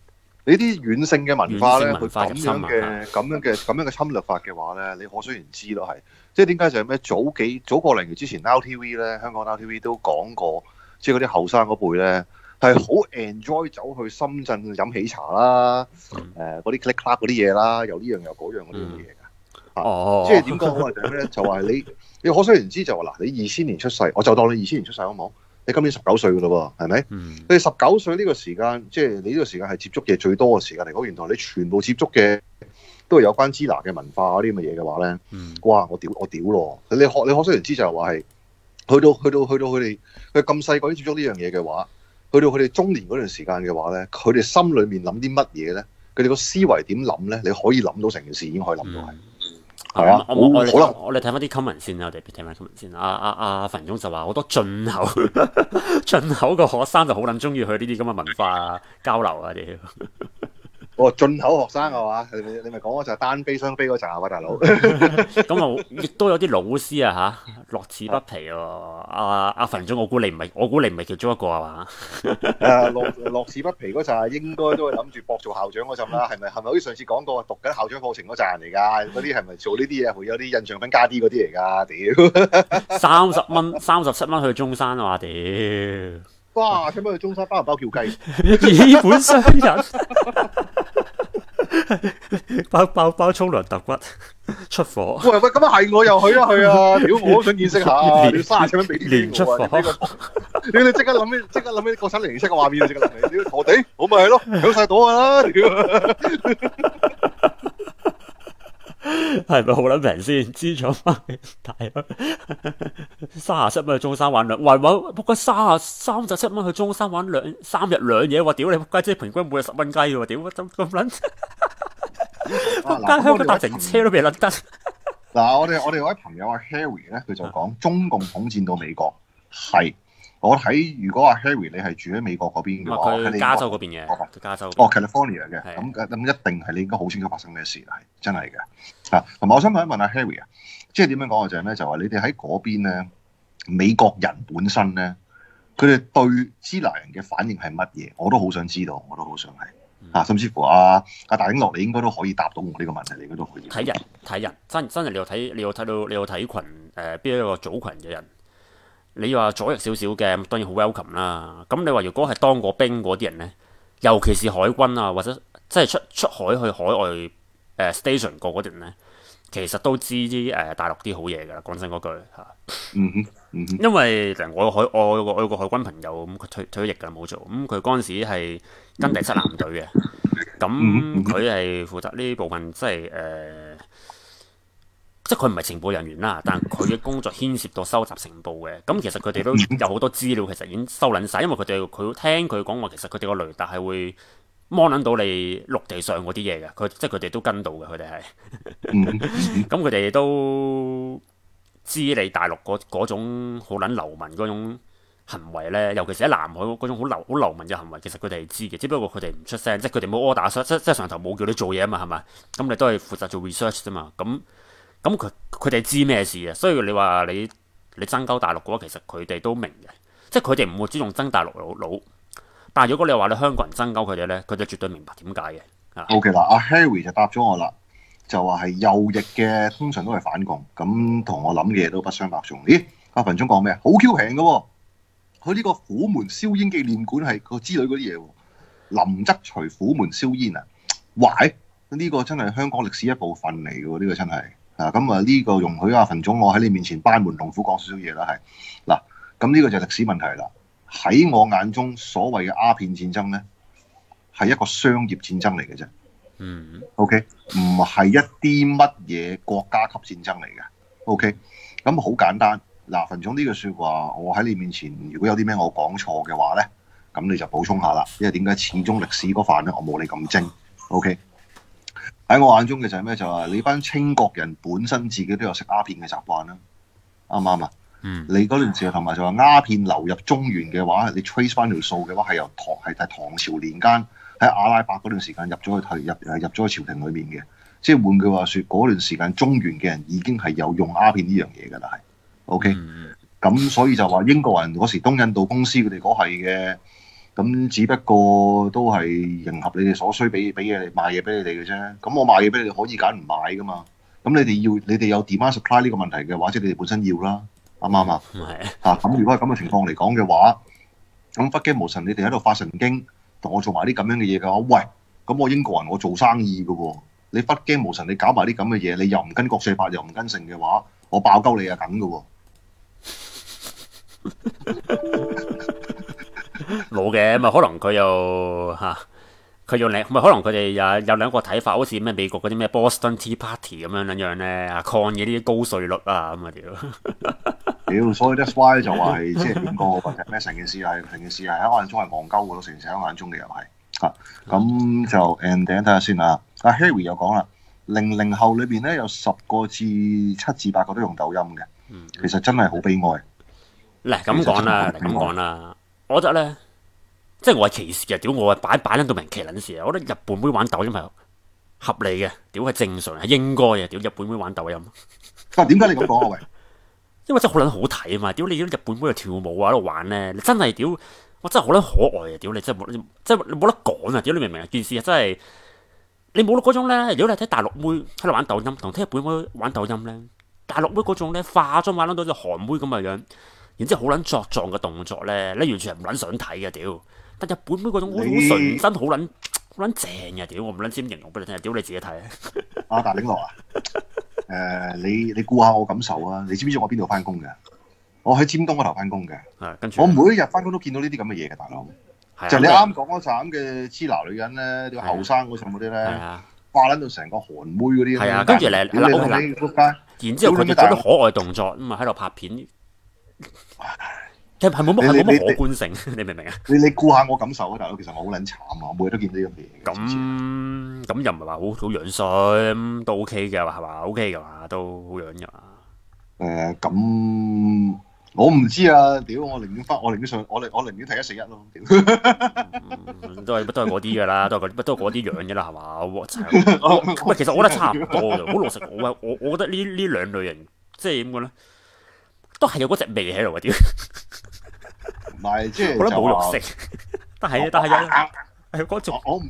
你啲軟性嘅文化咧，佢軟性文化咁樣入侵啊嘅咁樣嘅咁樣嘅侵略法嘅話咧，你可想而知咯，係即係點解就係咩？早幾早個零月之前 ，Now T V 咧，香港 Now T V 都講過，即係嗰啲後生嗰輩咧係好 enjoy 走去深圳飲喜茶啦，誒嗰啲 click clack 嗰啲嘢啦，又呢樣又嗰樣嗰啲咁嘅嘢㗎。 哦， 即係點講好啊？就係咩咧？就話你你可想而知就話嗱，你二千年出世，我就當你二千年出世好冇？你今年十九歲㗎咯喎，係咪？ 嗯， 你十九歲呢個時間，即係你呢個時間係接觸嘅最多嘅時間嚟講，原來你全部接觸嘅都係有關支那嘅文化嗰啲咁嘅嘢嘅話咧， 嗯， 哇！我屌我屌咯！你可你可想而知就係話係去到去到去到佢哋佢咁細個已經接觸呢樣嘢嘅話，去到佢哋中年嗰段時間嘅話咧，佢哋心裏面諗啲乜嘢咧？佢哋個思維點諗咧？你可以諗到成件事已經可以諗到係。係啊， 我我我好啦， 我哋睇翻啲 comment 先啦，我哋睇翻 comment 先。阿阿阿馮總就話好多進口進口嘅學生就好撚中意去呢啲咁嘅文化交流啊！屌， 哦，進口學生係嘛？你咪你咪講嗰就係單飛雙飛嗰陣啊，大佬。 咁啊，亦都有啲老師啊嚇，樂此不疲喎。阿阿馮總，我估你唔係，我估你唔係其中一個係嘛？ 誒樂樂此不疲嗰陣應該都係諗住搏做校長嗰陣啦，係咪係咪好似上次講過讀緊校長課程嗰陣嚟㗎？嗰啲係咪做呢啲嘢會有啲印象分加啲嗰啲嚟㗎？屌！ 三十蚊、三十七蚊去中山啊嘛！屌！ 哇！使乜去中山包唔包叫雞？ 以本傷人，包包包沖涼揼骨出火。 喂喂，咁啊係我又去啊去啊！屌，我都想見識下，你卅七蚊俾啲連出火。 你你即刻諗起即刻諗起國產零零七嘅畫面，即刻諗起屌陀地，我咪係咯，響晒朵㗎啦！屌！ 係咪好撚平先？知咗翻大佬，三十七蚊去中山玩兩，喂喂，仆街三十三十七蚊去中山玩兩三日兩夜，話屌你仆街，即係平均每日十蚊雞喎，屌咁咁撚，仆街香港搭乘車都未撚得。 嗱，我哋我哋有位朋友阿 Harry 咧，佢就講中共統戰到美國係。我睇如果阿 Harry 你係住喺美國嗰邊嘅話， 佢加州嗰邊嘅，佢加州。 哦 California 嘅，咁咁一定係你應該好清楚發生咩事係真係嘅。啊，同埋我想問一問阿 Harry 啊，即係點樣講啊？就係咩？就係話你哋喺嗰邊咧，美國人本身咧，佢哋對支那人嘅反應係乜嘢？我都好想知道，我都好想係啊，甚至乎阿阿大英樂，你應該都可以答到我呢個問題，你應該都可以。 睇人睇人，真真係你要睇你要睇到你要睇群誒邊一個組群嘅人。你話左翼少少嘅，當然好 welcome 啦。咁你話如果係當過兵嗰啲人呢，尤其是海軍啊，或者即係出出海去海外誒、呃、station 過嗰啲人呢，其實都知啲誒、呃、大陸啲好嘢㗎啦。講真嗰句嚇， 嗯哼，嗯哼， 因為我有海我有個我有個海軍朋友咁，佢退退咗役㗎冇做，咁佢嗰陣時係跟第七艦隊嘅，咁佢係負責呢部分，即係誒。呃即係佢唔係情報人員啦，但佢嘅工作牽涉到收集情報嘅。咁其實佢哋都有好多資料，其實已經收撚晒，因為佢哋佢聽佢講話，其實佢哋個雷達係會摸撚到你陸地上嗰啲嘢嘅。佢即係佢哋都跟到嘅，佢哋係。咁佢哋都知你大陸嗰嗰種好撚流民嗰種行為咧，尤其是喺南海嗰種好流好流民嘅行為，其實佢哋係知嘅，只不過佢哋唔出聲，即係佢哋冇 order，即即係上頭冇叫你做嘢啊嘛，係咪？咁你都係負責做 research 啫嘛，咁。咁佢佢哋知咩事啊？所以你話你你爭鳩大陸嘅話，其實佢哋都明嘅，即係佢哋唔會主動爭大陸佬佬。但係如果你話你香港人爭鳩佢哋咧，佢哋絕對明白點解嘅。 O K 啦，阿 Harry 就答咗我啦，就話係右翼嘅通常都係反共，咁同我諗嘅嘢都不相伯仲。咦？阿馮總講咩？好 Q 平嘅喎，佢呢個虎門銷煙紀念館係個之類嗰啲嘢喎。林則徐虎門銷煙啊，哇！呢、這個真係香港歷史一部分嚟嘅喎，呢、這個真係。啊，咁啊呢個容許阿馮總我喺你面前班門弄斧講少少嘢啦，係嗱，咁呢個就係歷史問題啦。喺我眼中，所謂嘅鴉片戰爭咧，係一個商業戰爭嚟嘅啫。 嗯。 O K， 唔係一啲乜嘢國家級戰爭嚟嘅。O K， 咁好簡單。嗱，馮總呢句説話，我喺你面前，如果有啲咩我講錯嘅話咧，咁你就補充下啦。因為點解始終歷史嗰飯咧，我冇你咁精。O K。喺我眼中嘅就係咩？就係你班清國人本身自己都有食鴉片嘅習慣啦，啱唔啱啊？ 嗯。 你嗰段時候同埋就話鴉片流入中原嘅話，你 trace 翻條數嘅話係由唐係係唐朝年間喺阿拉伯嗰段時間入咗去入入咗去朝廷裏面嘅，即係換句話説，嗰段時間中原嘅人已經係有用鴉片呢樣嘢㗎啦，係 OK。咁、嗯、所以就話英國人嗰時東印度公司佢哋嗰係嘅咁只不過都係迎合你哋所需，俾俾嘢賣嘢俾你哋嘅啫。咁我賣嘢俾你哋可以揀唔買噶嘛。咁你哋要你哋有 demand supply 呢個問題嘅話，即係你哋本身要啦，啱唔啱啊？ 係嚇咁如果係咁嘅情況嚟講嘅話，咁不驚無神，你哋喺度發神經，同我做埋啲咁樣嘅嘢嘅話，喂，咁我英國人我做生意嘅喎，你不驚無神，你搞埋啲咁嘅嘢，你又唔跟國稅法又唔跟成嘅話，我爆鳩你啊梗嘅喎。 冇嘅，咪可能佢又嚇，佢用兩咪可能佢哋有有兩個睇法，好似咩美國嗰啲咩 Boston Tea Party 咁樣樣樣咧，抗議啲高稅率啊咁啊屌！ 屌，所以 that's why 就話係即係點講或者咩成件事係成件事係喺我眼中係戇鳩嘅咯，成件事喺我眼中嘅又係嚇。咁就 and 睇下先啊，阿 Harry 又講啦，零零後裏邊咧有十個至七至八個都用抖音嘅，其實真係好悲哀。 嗱咁講啦，咁講啦，我覺得咧，即係我係歧視嘅，屌我係擺擺撚到明歧撚事啊！我覺得日本妹玩抖音係合理嘅，屌係正常係應該嘅，屌日本妹玩抖音。 但係點解你咁講啊？喂， 因為真係好撚好睇啊嘛！屌你啲日本妹喺度跳舞啊，喺度玩咧，你真係屌我真係好撚可愛啊！屌你真係冇，真係你冇得講啊！屌你明唔明啊？件事啊真係你冇嗰種咧，如果你睇大陸妹喺度玩抖音，同睇日本妹玩抖音咧，大陸妹嗰種咧化妝玩到隻韓妹咁嘅樣。然之後好撚作狀嘅動作咧，你完全係唔撚想睇嘅屌！但日本妹嗰種好好純真、好撚好撚正嘅屌，我唔撚知點形容俾你聽，屌你自己睇啊！ 阿大領樂啊，誒、呃、你你顧下我感受啊！你知唔知我邊度翻工嘅？我喺尖東嗰頭翻工嘅。 係跟住我每一日翻工都見到呢啲咁嘅嘢嘅，大佬。 啊、 就你啱講嗰陣嘅黐男女人咧，啲後生嗰陣嗰啲咧，化撚到成個韓妹嗰啲。係啊，跟住嚟係啦，我係然之後佢哋做啲可愛動作咁啊，喺度拍片。其實係冇乜係冇乜可觀性，你明唔明啊？ 你你顧下我感受啊，大佬，其實我好撚慘啊！我每日都見到呢樣嘢。 咁咁又唔係話好好樣衰，咁都 OK 嘅係嘛 ？OK 嘅嘛，都好樣嘅嘛。 誒咁我唔知啊！屌我寧願翻，我寧願上，我寧我寧願睇一四一咯。 屌都係都係嗰啲嘅啦，都係嗰都係嗰啲樣嘅啦，係嘛？喂，其實我覺得差唔多嘅，好老實講，我我我覺得呢呢兩類型即係點講咧？都係有嗰隻味喺度啊！屌， 唔係即係覺得冇肉食，但係但係有係嗰種我唔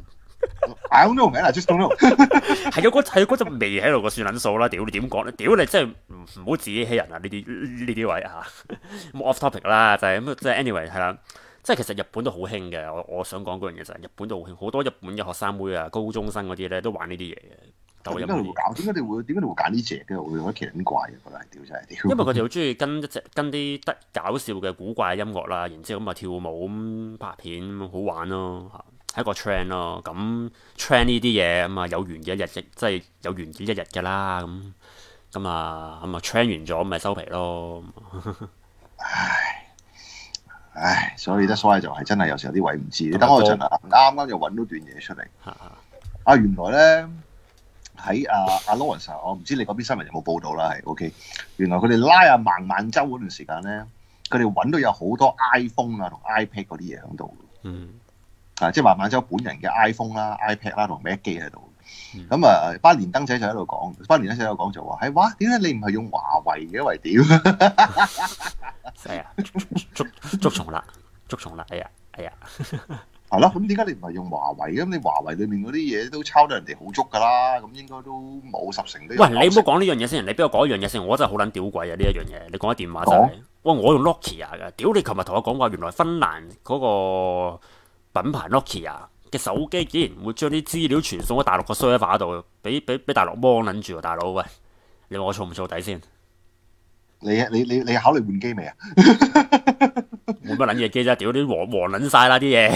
I don't know 嘅，I just don't know 係有嗰係嗰隻味喺度個算撚數啦！屌你點講咧？屌你真係唔唔好自己欺人啊！呢啲呢啲位啊，咁 off topic 啦，就係咁即係 anyway 係啦，即係其實日本都好興嘅。我我想講嗰樣嘢就係日本都好興，好多日本嘅學生妹啊、高中生嗰啲咧都玩呢啲嘢嘅。 點解你會搞？點解你會點解你會揀呢隻嘅？我覺得奇撚怪嘅，覺得係屌真係屌。 因為佢哋好中意跟一隻跟啲得搞笑嘅古怪音樂啦，然之後咁啊跳舞咁拍片咁好玩咯，係一個 trend 咯。咁 trend 呢啲嘢咁啊有完嘅一日，即係有完嘅一日㗎啦。咁咁啊咁啊 trend 完咗咁咪收皮咯。 唉唉，所以得所謂就係真係有時候啲位唔知。你等我陣啊，啱啱又揾到段嘢出嚟。啊，原來咧〜喺阿阿 Lawrence，我唔知你嗰邊新聞有冇報道啦，係 OK。原來佢哋拉阿孟晚舟嗰段時間咧，佢哋揾到有好多 iPhone 啊同 iPad 嗰啲嘢喺度。 嗯。 啊，即係孟晚舟本人嘅 iPhone 啦、iPad 啦同 Mac 機喺度。咁、嗯、啊，班連登仔就喺度講，班連登仔喺度講就話：，係哇，點解你唔係用華為嘅？為屌！ 係啊，捉捉蟲啦，捉蟲啦！哎呀，哎呀。 係咯，咁點解你唔係用華為？咁你華為裏面嗰啲嘢都抄得人哋好足㗎啦，咁應該都冇十成都有。喂， 你唔好講呢樣嘢先，你俾我講一樣嘢先，我真係好撚屌鬼啊！呢一樣嘢，你講喺電話就係、是，哇！我用 Nokia 㗎，屌你！琴日同我講話，原來芬蘭嗰個品牌 Nokia 嘅手機竟然會將啲資料傳送喺大陸個 server 度，俾俾俾大陸幫撚住喎，大佬喂！你話我錯唔錯底先？ 你你你你考慮換機未啊？ 冇乜撚嘢機啫，屌啲黃黃撚曬啦啲嘢，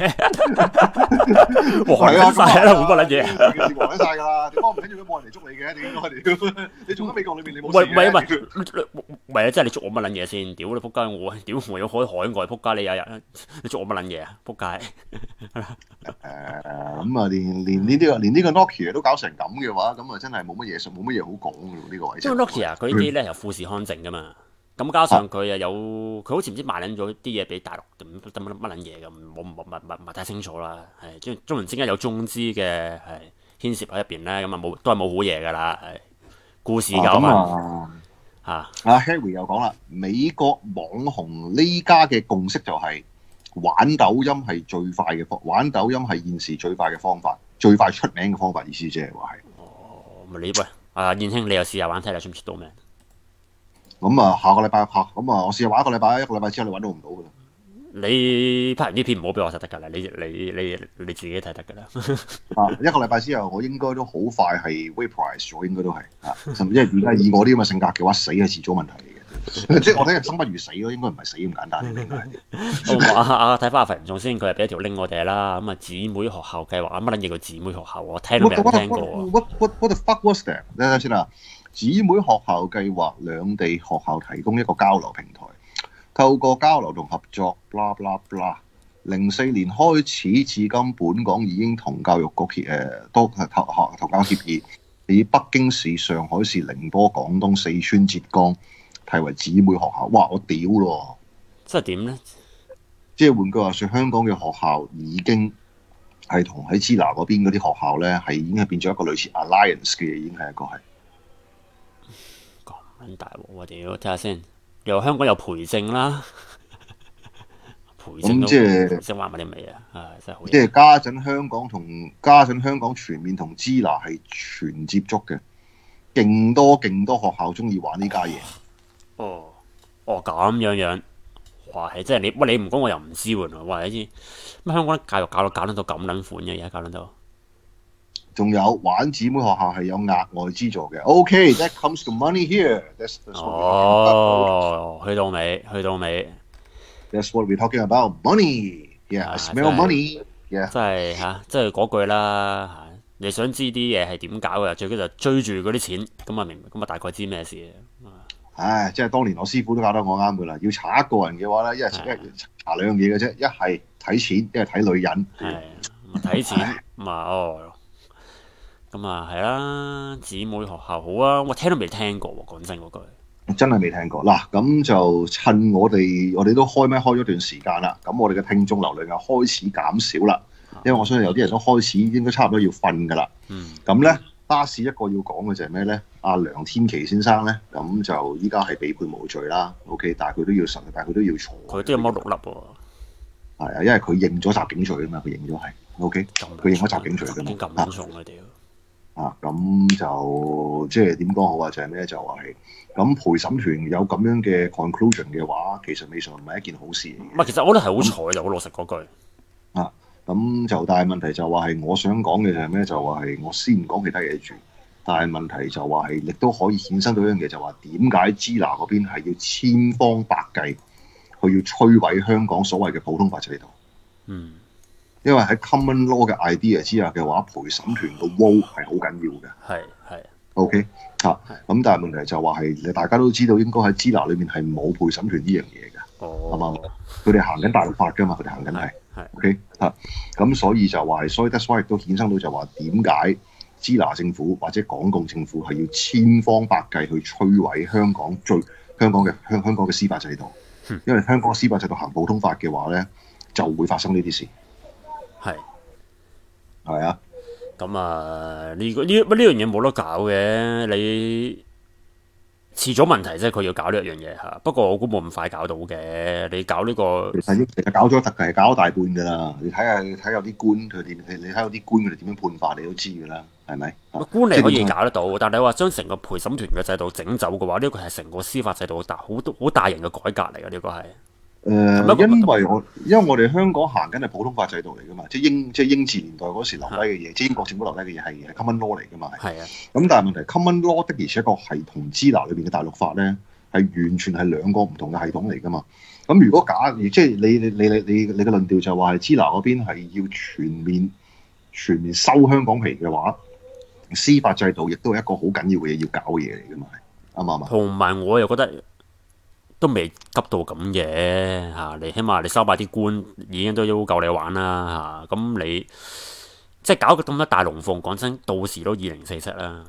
黃撚曬啦，冇乜撚嘢， 黃撚曬㗎啦。點解唔緊要都冇人嚟捉你嘅？點解屌？你仲喺美國裏面你冇事嘅？唔係唔係唔係啊！即係你捉我乜撚嘢先？屌你仆街！我屌我有開海外仆街，你日日你捉我乜撚嘢啊？仆街！ 誒咁啊，連連呢啲個連呢個 Nokia 都搞成咁嘅話，咁啊真係冇乜嘢，冇乜嘢好講㗎喎呢個位。 因為 Nokia 佢呢啲咧由富士康整㗎嘛。咁加上佢又有佢好似唔知賣撚咗啲嘢俾大陸咁乜乜撚嘢咁，我唔唔唔唔係太清楚啦。係即係中唔之間有中資嘅係牽涉喺入邊咧，咁啊冇都係冇好嘢㗎啦。係故事夠嘛嚇？ 阿 Harry 又講啦，美國網紅呢家嘅共識就係玩抖音係最快嘅方，玩抖音係現時最快嘅方法，最快出名嘅方法，意思即係話係。 哦，咪你喂，啊燕兄，你又試下玩睇下出唔出到名？ 咁啊，下個禮拜下，咁啊，我試下玩一個禮拜，一個禮拜之後你玩到唔到噶啦。 你拍完呢片唔好俾我睇得㗎啦，你你你你自己睇得㗎啦。 啊，一個禮拜之後，我應該都好快係 vaporize 咗，應該都係啊，甚至係而家以我啲咁嘅性格嘅話，死係遲早問題嚟嘅，即係我睇人生不如死咯，應該唔係死咁簡單嘅。 啊啊！睇翻阿肥唔仲先，佢係俾一條 link 我哋啦。咁啊，姊妹學校計劃乜撚嘢叫姊妹學校？我聽都未聽過喎。 What what what the fuck was that？睇睇先啦，姊妹學校計劃，兩地學校提供一個交流平台。透過交流同合作，blah blah blah。零四年開始至今，本港已經同教育局協誒多同學同教協議，以北京市、上海市、寧波、廣東、四川、浙江提為姊妹學校。哇！我屌咯！ 即係點咧？ 即係換句話説，香港嘅學校已經係同喺支那嗰邊嗰啲學校咧，係已經係變咗一個類似 alliance 嘅嘢，已經係一個係咁大鑊！我屌，睇下先。又香港有培證啦，培證都即係培證話埋啲味啊！啊，真係好。 即係家陣香港同家陣香港全面同支那係全接觸嘅，勁多勁多學校中意玩呢家嘢。 哦，哦咁樣樣，哇！係即係你，喂你唔講我又唔知喎。哇！你知乜香港教育搞到搞到咁撚款嘅，而家搞到。仲有玩姊妹學校係有額外資助嘅。OK，that comes to money here。 哦，去到尾，去到尾。 That's what we're talking about. Money. Yeah, I smell money. Yeah。 真係嚇，即係嗰句啦嚇。你想知啲嘢係點搞嘅，最緊就追住嗰啲錢，咁啊明，咁啊大概知咩事啊？ 唉，即係當年我師傅都教得我啱噶啦。要查一個人嘅話咧，一係一查兩樣嘢嘅啫，一係睇錢，一係睇女人。 係睇錢咁啊哦。咁啊，係啦，姊妹學校好啊，我聽都未聽過喎，講真嗰句。真係未聽過嗱，咁就趁我哋我哋都開咪開咗段時間啦，咁我哋嘅聽眾流量又開始減少啦，因為我相信有啲人都開始應該差唔多要瞓噶啦。嗯。咁咧，巴士一個要講嘅就係咩咧？阿梁天琦先生咧，咁就依家係被判無罪啦。OK， 但係佢都要審，但係佢都要坐。佢都有踎六粒喎。係啊，因為佢認咗襲警罪啊嘛，佢認咗係。OK，佢認咗襲警罪㗎嘛。已經咁重啊屌！啊，咁就即係點講好啊？就係咩？就話係咁陪審團有咁樣嘅 conclusion 嘅話，其實未嘗唔係一件好事嚟嘅。唔係，其實我覺得係好彩就好老實嗰句。啊，咁就但係問題就話係我想講嘅就係咩？就話係我先唔講其他嘢住，但係問題就話係亦都可以衍生到一樣嘢，就話點解支那嗰邊係要千方百計去要摧毀香港所謂嘅普通法制度？嗯。因為喺 common law 嘅 idea 之下嘅話，陪審團個 role 係好緊要嘅。係係。OK 嚇，咁但係問題就話係，大家都知道應該喺支那裏面係冇陪審團呢樣嘢嘅。哦。啱唔啱？佢哋行緊大陸法㗎嘛，佢哋行緊係。係。OK 嚇，咁所以就話係，所以 that's why 亦都衍生到就話點解支那政府或者港共政府係要千方百計去摧毀香港最香港嘅香香港嘅司法制度？嗯。因為香港司法制度行普通法嘅話咧，就會發生呢啲事。係，係啊，咁啊呢個呢乜呢樣嘢冇得搞嘅，你遲早問題即係佢要搞呢一樣嘢嚇。不過我估冇咁快搞到嘅，你搞呢個其實其實搞咗特係搞咗大半㗎啦。你睇下睇有啲官佢點，你睇有啲官佢哋點樣判法，你都知㗎啦，係咪？官你可以搞得到，但係你話將成個陪審團嘅制度整走嘅話，呢個係成個司法制度大好多好大型嘅改革嚟㗎，呢個係。誒、呃，因為我因為我哋香港行緊係普通法制度嚟噶嘛，即係英即係英治年代嗰時留低嘅嘢，即係英國政府留低嘅嘢係係 common law 嚟噶嘛。係啊。咁但係問題 common law 的而且確係同支那裏邊嘅大陸法咧係完全係兩個唔同嘅系統嚟噶嘛。咁如果假即係你你你你你你嘅論調就話係支那嗰邊係要全面全面收香港皮嘅話，司法制度亦都係一個好緊要嘅嘢要搞嘅嘢嚟噶嘛。啱唔啱啊？同埋我又覺得。都未急到咁嘅嚇，你起碼你收買啲官已經都都夠你玩啦嚇，咁你即係搞咁多大龍鳳，講真，到時都二零四七啦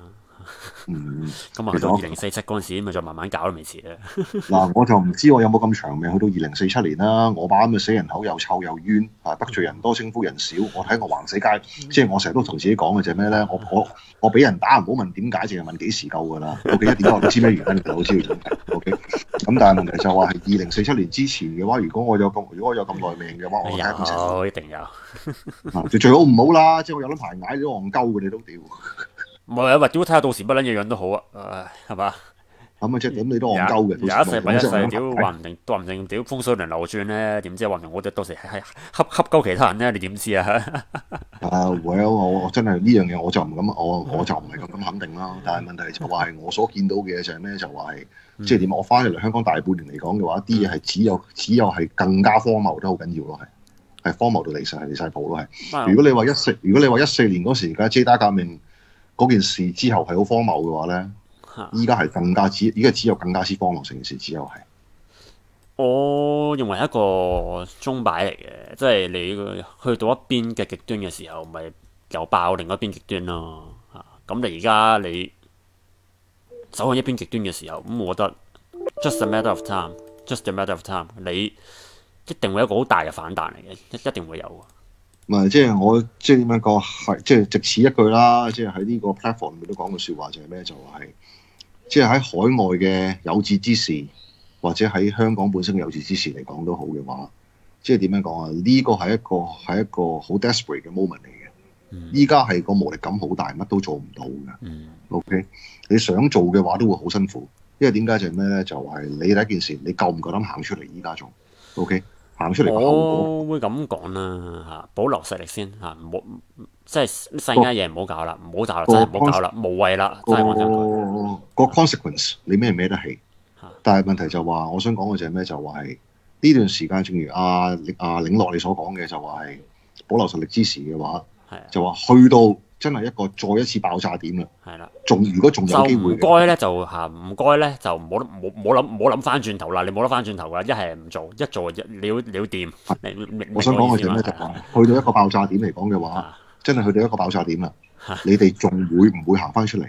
嗯， 咁啊，去到二零四七嗰陣時，咪再慢慢搞都未遲啊。 嗱，我就唔知我有冇咁長命去到二零四七年啦。我把咁嘅死人口又臭又冤啊，得罪人多稱呼人少。我睇我橫死街，即係我成日都同自己講嘅就係咩咧？我我我俾人打唔好問點解，淨係問幾時夠㗎啦。O K， 點解我唔知咩原因，我知道點解。O K， 咁但係問題就話係二零四七年之前嘅話，如果我有咁如果我有咁耐命嘅話，我睇下點成。 有一定有。 啊，最最好唔好啦，即係我有撚排捱都戇鳩嘅，你都屌。 唔係啊，或者睇下到時乜撚嘢樣都好啊，誒係嘛？ 咁啊，即係點你都戇鳩嘅。 有一世咪一世，屌話唔定，話唔定屌風水輪流轉咧，點知話唔定我哋到時係係恰恰鳩其他人咧，你點知啊？ 啊 ，well， 我我真係呢樣嘢我就唔敢，我我就唔係咁咁肯定啦。但係問題就話係我所見到嘅就係咩？就話係即係點？我翻咗嚟香港大半年嚟講嘅話，啲嘢係只有只有係更加荒謬得好緊要咯，係係荒謬到離曬離曬譜咯，係。如果你話一四，如果你話一四年嗰時嘅 J 打革命嗰件事之後係好荒謬嘅話咧。依家係更加之，依家只有更加之荒謬成件事，只有係。 我認為係一個鐘擺嚟嘅，即係你去到一邊嘅極端嘅時候，咪又爆另一邊極端咯。嚇，咁你而家你走向一邊極端嘅時候，咁我覺得 just a matter of time，just a matter of time，你一定會有一個好大嘅反彈嚟嘅，一一定會有。 唔係，即係我即係點樣講係，即係藉此一句啦，即係喺呢個 platform 裏面都講過説話，就係咩？就係、是。即係喺海外嘅有志之士，或者喺香港本身嘅有志之士嚟講都好嘅話，即係點樣講啊？呢個係一個係一個好 desperate 嘅 moment 嚟嘅。依家係個無力感好大，乜都做唔到嘅。 嗯、 OK，你想做嘅話都會好辛苦，因為點解就係咩咧？就係你第一件事，你夠唔夠膽行出嚟？依家做 OK，行出嚟個後果。 我會咁講啦嚇，保留實力先嚇，唔好即係世間嘢唔好搞啦，唔好搞啦，真係唔好搞啦，無謂啦，真係我想講。 個 consequence 你孭唔孭得起？但係問題就話，我想講嘅就係咩？就話係呢段時間，正如阿阿領樂你所講嘅，就話係保留實力之時嘅話，就話去到真係一個再一次爆炸點啦。係啦，仲如果仲有機會嘅， 唔該咧就嚇，唔該咧就唔好唔好諗唔好諗翻轉頭啦，你冇得翻轉頭㗎，一係唔做，一做你要你要掂。 我想講嘅就係咩？就話去到一個爆炸點嚟講嘅話，真係去到一個爆炸點啦。你哋仲會唔會行翻出嚟？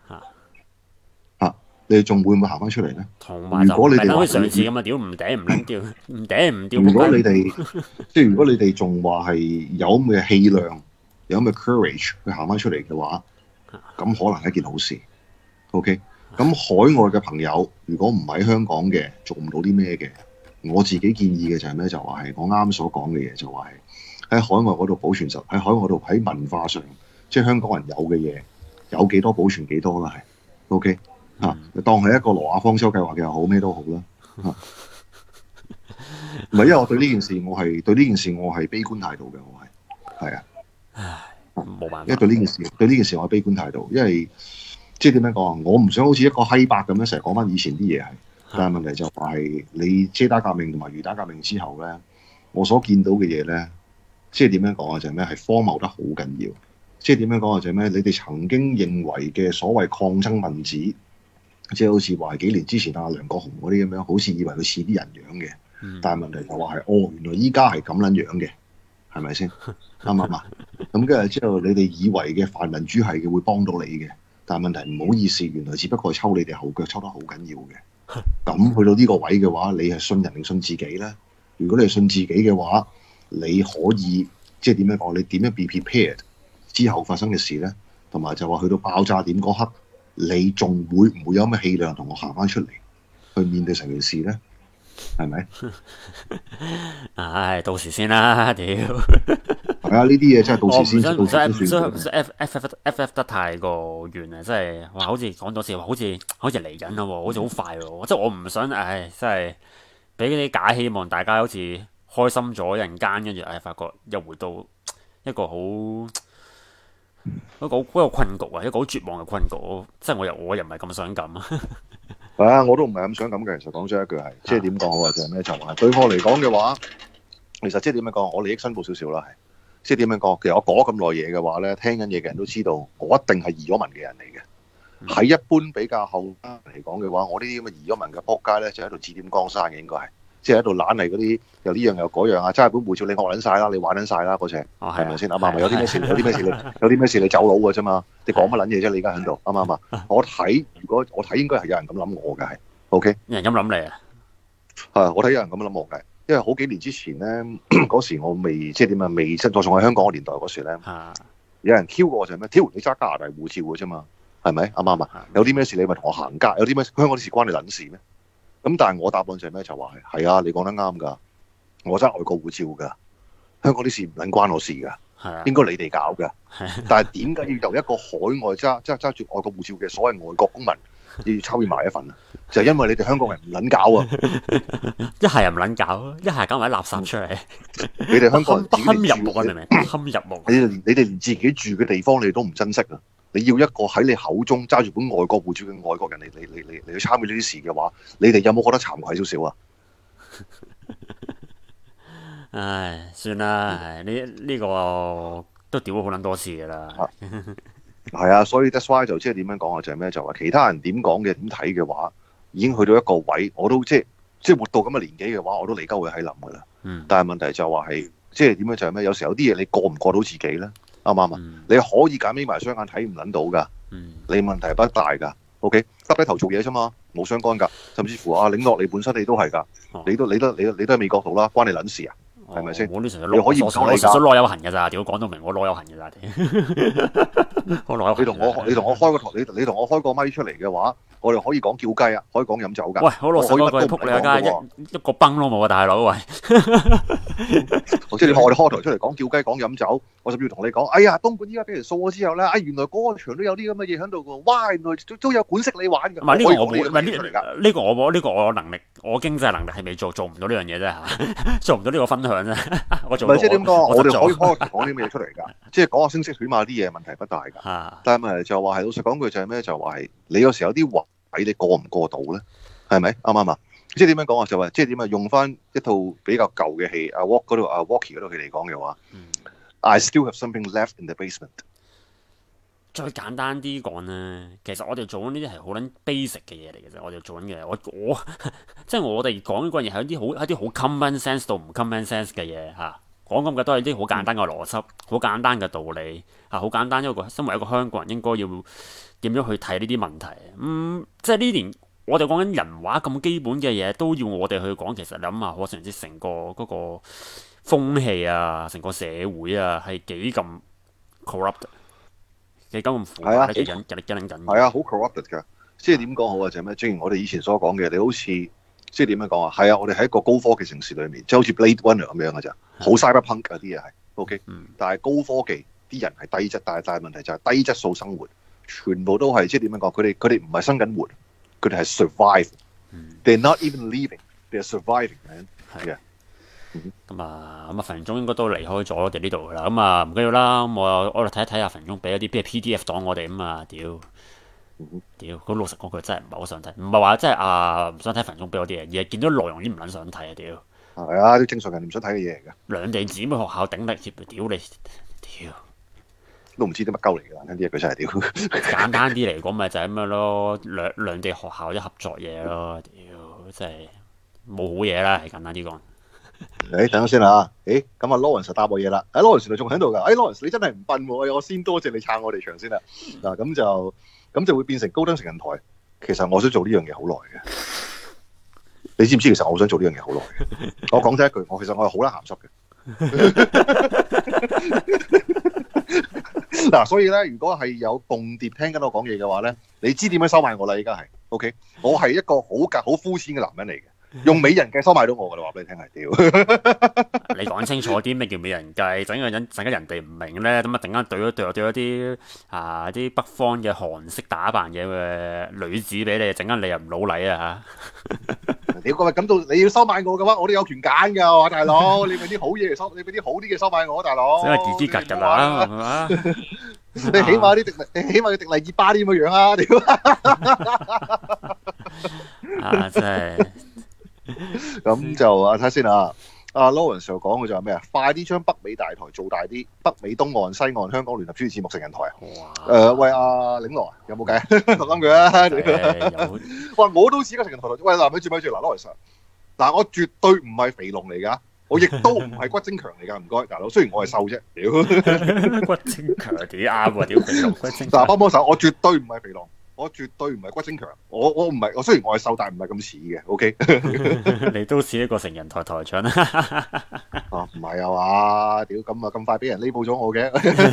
你哋仲會唔會行翻出嚟咧？ 同埋就唔係好似上次咁啊！屌唔頂唔撚掉，唔頂唔掉。 如果你哋即係如果你哋仲話係有咁嘅氣量，有咁嘅 courage 去行翻出嚟嘅話，咁可能係一件好事。OK，咁海外嘅朋友如果唔喺香港嘅，做唔到啲咩嘅，我自己建議嘅就係咩？就話係我啱所講嘅嘢，就話係喺海外嗰度保存實，喺海外度喺文化上，即係香港人有嘅嘢，有幾多保存幾多啦，係 OK。嚇、啊，當係一個羅亞方舟計劃嘅又好，咩都好啦。嚇、啊，唔係因為我對呢件事，我係對呢件事我係悲觀態度嘅，我係係啊。 唉，冇辦法。 因為對呢件事，對呢件事我係悲觀態度，因為即係點樣講啊？我唔想好似一個閪伯咁樣成日講翻以前啲嘢係，但係問題就係你遮打革命同埋魚打革命之後咧，我所見到嘅嘢咧，即係點樣講啊？就係咩係荒謬得好緊要。即係點樣講啊？就係咩？你哋曾經認為嘅所謂抗爭分子。即係好似話幾年之前阿梁國雄嗰啲咁樣，好似以為佢似啲人樣嘅，嗯、但係問題就話係，哦，原來依家係咁撚樣嘅，係咪先？啱唔啱啊？咁跟住之後，你哋以為嘅泛民主係嘅會幫到你嘅，但係問題唔好意思，原來只不過係抽你哋後腳，抽得好緊要嘅。咁去到呢個位嘅話，你係信人定信自己咧？如果你係信自己嘅話，你可以即係點樣講？你點樣 be prepared 之後發生嘅事咧？同埋就話去到爆炸點嗰刻。你仲會唔會有咩氣量同我行翻出嚟去面對成件事咧？係咪？ 唉，到時先啦，屌！係啊，呢啲嘢真係到時先。 唔使唔使唔使 F F F F 得太過遠啊！真係哇，好似講到時話，好似好似嚟緊啦喎，好似好快喎！即係我唔想，唉，真係俾啲假希望，大家好似開心咗一陣間，跟住唉，發覺又回到一個好。一個好一個困局啊，一個好絕望嘅困局，即係我又我又唔係咁想咁啊。 係啊，我都唔係咁想咁嘅。其實講咗一句係，即係點講好啊？就係咩就話對我嚟講嘅話，其實即係點樣講？我利益申報少少啦，係即係點樣講？其實我講咁耐嘢嘅話咧，聽緊嘢嘅人都知道，我一定係移咗民嘅人嚟嘅。喺、嗯、一般比較後嚟講嘅話，我呢啲咁嘅移咗民嘅仆街咧，就喺度指點江山嘅，應該係即係喺度懶係嗰啲又呢樣又嗰樣啊，揸本護照你惡撚晒啦，你玩撚晒啦嗰隻， 哦係咪先啱唔啱？有啲咩事？有啲咩事你有啲咩事你走佬嘅啫嘛？你講乜撚嘢啫？你而家喺度啱唔啱啊？我睇如果我睇應該係有人咁諗我嘅係 ，OK？ 有人咁諗你啊？ 係我睇有人咁諗我嘅，因為好幾年之前咧嗰時我未即係點啊未出再仲喺香港嘅年代嗰時咧， 嚇有人挑過我就係咩？挑你揸加拿大護照嘅啫嘛，係咪啱唔啱啊？有啲咩事你咪同我行街，有啲咩香港啲事關你撚事咩？咁但係我答案就係咩？就話係係啊，你講得啱㗎，我揸外國護照㗎，香港啲事唔撚關我事㗎， 係啊， 應該你哋搞㗎。但係點解要由一個海外揸揸揸住外國護照嘅所謂外國公民要參與埋一份啊？就係因為你哋香港人唔撚搞啊！ 一係又唔撚搞，一係搞埋啲垃圾出嚟， 你哋香港人不自己堪入目啊！ 連住明唔明？不堪入目。 你哋連你哋連自己住嘅地方你都唔珍惜啊！你要一個喺你口中揸住本外國護照嘅外國人嚟嚟嚟嚟嚟去參與呢啲事嘅話，你哋有冇覺得慚愧少少啊？ 唉，算啦，係呢呢個都屌咗好撚多次㗎啦。 係啊，所以 that's why 就即係點樣講啊？就係咩？就話其他人點講嘅點睇嘅話，已經去到一個位，我都即係即係活到咁嘅年紀嘅話，我都離鳩會喺諗㗎啦。 嗯。 但係問題就話係即係點樣就係咩？有時候有啲嘢你過唔過到自己咧？啱唔啱啊？ 嗯你可以揀眯埋雙眼睇唔撚到㗎， 嗯你問題不大㗎。OK，耷低頭做嘢啫嘛，冇相干㗎。甚至乎啊，領落你本身你都係㗎， 哦你都你都你都你都喺美國度啦，關你撚事啊？係咪先？ 我呢純粹你可以唔我講你㗎我純粹攞有痕㗎咋，屌講到明我攞有痕㗎咋，屌我攞有痕。 你同我你同我開個台，你你同我開個咪出嚟嘅話，我哋可以講叫雞啊，可以講飲酒㗎。 喂，好老實講句，撲你個街一一個崩都冇啊，大佬喂！ 即係你我哋開台出嚟講叫雞講飲酒，我甚至要同你講，哎呀，東莞依家俾人掃咗之後咧，哎原來嗰個場都有啲咁嘅嘢喺度㗎，哇原來都都有管識你玩㗎。 唔係呢個我冇，唔係呢嚟㗎。 呢呢個我呢個我能力，我經濟能力係未做，做唔到呢樣嘢啫嚇，做唔到呢個分享啫。我做唔係即係點講？我哋可以開開台講啲咩嘢出嚟㗎？即係講下聲色犬馬啲嘢問題不大㗎。 嚇， 但係咪就話係老實講句就係咩？就話係你有時有啲位你過唔過到咧？係咪啱唔啱啊？即係點樣講啊？就話即係點啊？用翻一套比較舊嘅戲，阿 Walk 嗰度，阿 Walkie 嗰度佢嚟講嘅話、嗯、，I still have something left in the basement。 再簡單啲講咧，其實我哋做緊呢啲係好撚 basic 嘅嘢嚟嘅啫。我哋做緊嘅，我我即係我哋講呢個嘢係一啲好一啲好 common sense 到唔 common sense 嘅嘢嚇。講咁嘅都係啲好簡單嘅邏輯，好簡單嘅道理嚇，好簡單一個身為一個香港人應該要點樣去睇呢啲問題。嗯，即係呢年我哋講緊人話咁基本嘅嘢，都要我哋去講。其實你諗下，可想而知成個嗰個風氣啊，成個社會啊，係幾咁 corrupt， 幾咁腐敗，幾緊幾幾撚緊。 係啊，好 corrupted 㗎。即係點講好啊？就係咩？正如我哋以前所講嘅，你好似即係點樣講啊？係啊，我哋喺一個高科技城市裏面，即係好似 Blade Runner 咁樣㗎咋，好 cyberpunk 嗰啲嘢係 OK、嗯。但係高科技啲人係低質，但係但係問題就係低質素生活，全部都係即係點樣講？佢哋佢哋唔係生緊活。佢哋係 survive，they're not even living，they're surviving，man。係啊， 咁啊，咁啊，馮總應該都離開咗我哋呢度噶啦。咁啊，唔緊要啦。咁我我哋睇一睇阿馮總俾一啲咩 P D F 檔我哋咁啊，屌屌，咁老實講，佢真係唔係好想睇，唔係話真係啊唔想睇馮總俾我啲嘢，而係見到內容已經唔撚想睇啊，屌！ 係啊，啲正常人唔想睇嘅嘢嚟㗎。 兩地姊妹學校頂力貼，屌你，屌！ 都唔知啲乜鳩嚟㗎，難聽啲嘢佢真係屌。 簡單啲嚟講，咪就係咁樣咯，兩兩地學校一合作嘢咯，屌真係冇好嘢啦，係簡單啲講。 誒，等陣先啊！誒，咁啊，Lawrence 就答我嘢啦。誒，Lawrence 仲喺度㗎。誒，Lawrence 你真係唔笨喎！我先多謝你撐我哋場先啦。嗱，咁就咁就會變成高登成人台。其實我想做呢樣嘢好耐嘅。你知唔知其實我好想做呢樣嘢好耐嘅？我講真一句，我其實我係好撚鹹濕嘅。嗱，所以咧，如果係有共諜聽緊我講嘢嘅話咧，你知點樣收買我啦？依家係 OK，我係一個好格好膚淺嘅男人嚟嘅，用美人計收買到我㗎啦，話俾你聽係屌。你講清楚啲咩叫美人計，整個人整緊人哋唔明咧，咁啊突然間對咗對咗對咗啲啊啲北方嘅韓式打扮嘢嘅女子俾你，整間你又唔老禮啊嚇！ 屌，咁咪咁到你要收買我嘅話，我都有權揀㗎，話大佬，你俾啲好嘢嚟收，你俾啲好啲嘅收買我，大佬。 真係自己格㗎啦，係嘛？ 你起碼啲迪麗，你起碼要迪麗熱巴啲咁嘅樣啊！屌！ 啊，真係。 咁就啊睇下先啊，阿 Lawrence 就講佢就係咩啊？快啲將北美大台做大啲，北美東岸、西岸、香港聯合專業節目成人台啊！ 哇！ 誒喂，阿領羅有冇計？諗佢啊！哇，我都似個成人台台。喂，嗱，咪住咪住，嗱 ，Lawrence。 嗱，我絕對唔係肥龍嚟㗎，我亦都唔係骨精強嚟㗎，唔該，大佬。雖然我係瘦啫，屌骨精強幾啱喎，屌肥龍骨精強。 嗱，幫幫手，我絕對唔係肥龍，我絕對唔係骨精強，我我唔係，我雖然我係瘦，但係唔係咁似嘅，OK。 你都似一個成人台台長啊，唔係啊嘛，屌咁啊咁快俾人 label 咗我嘅。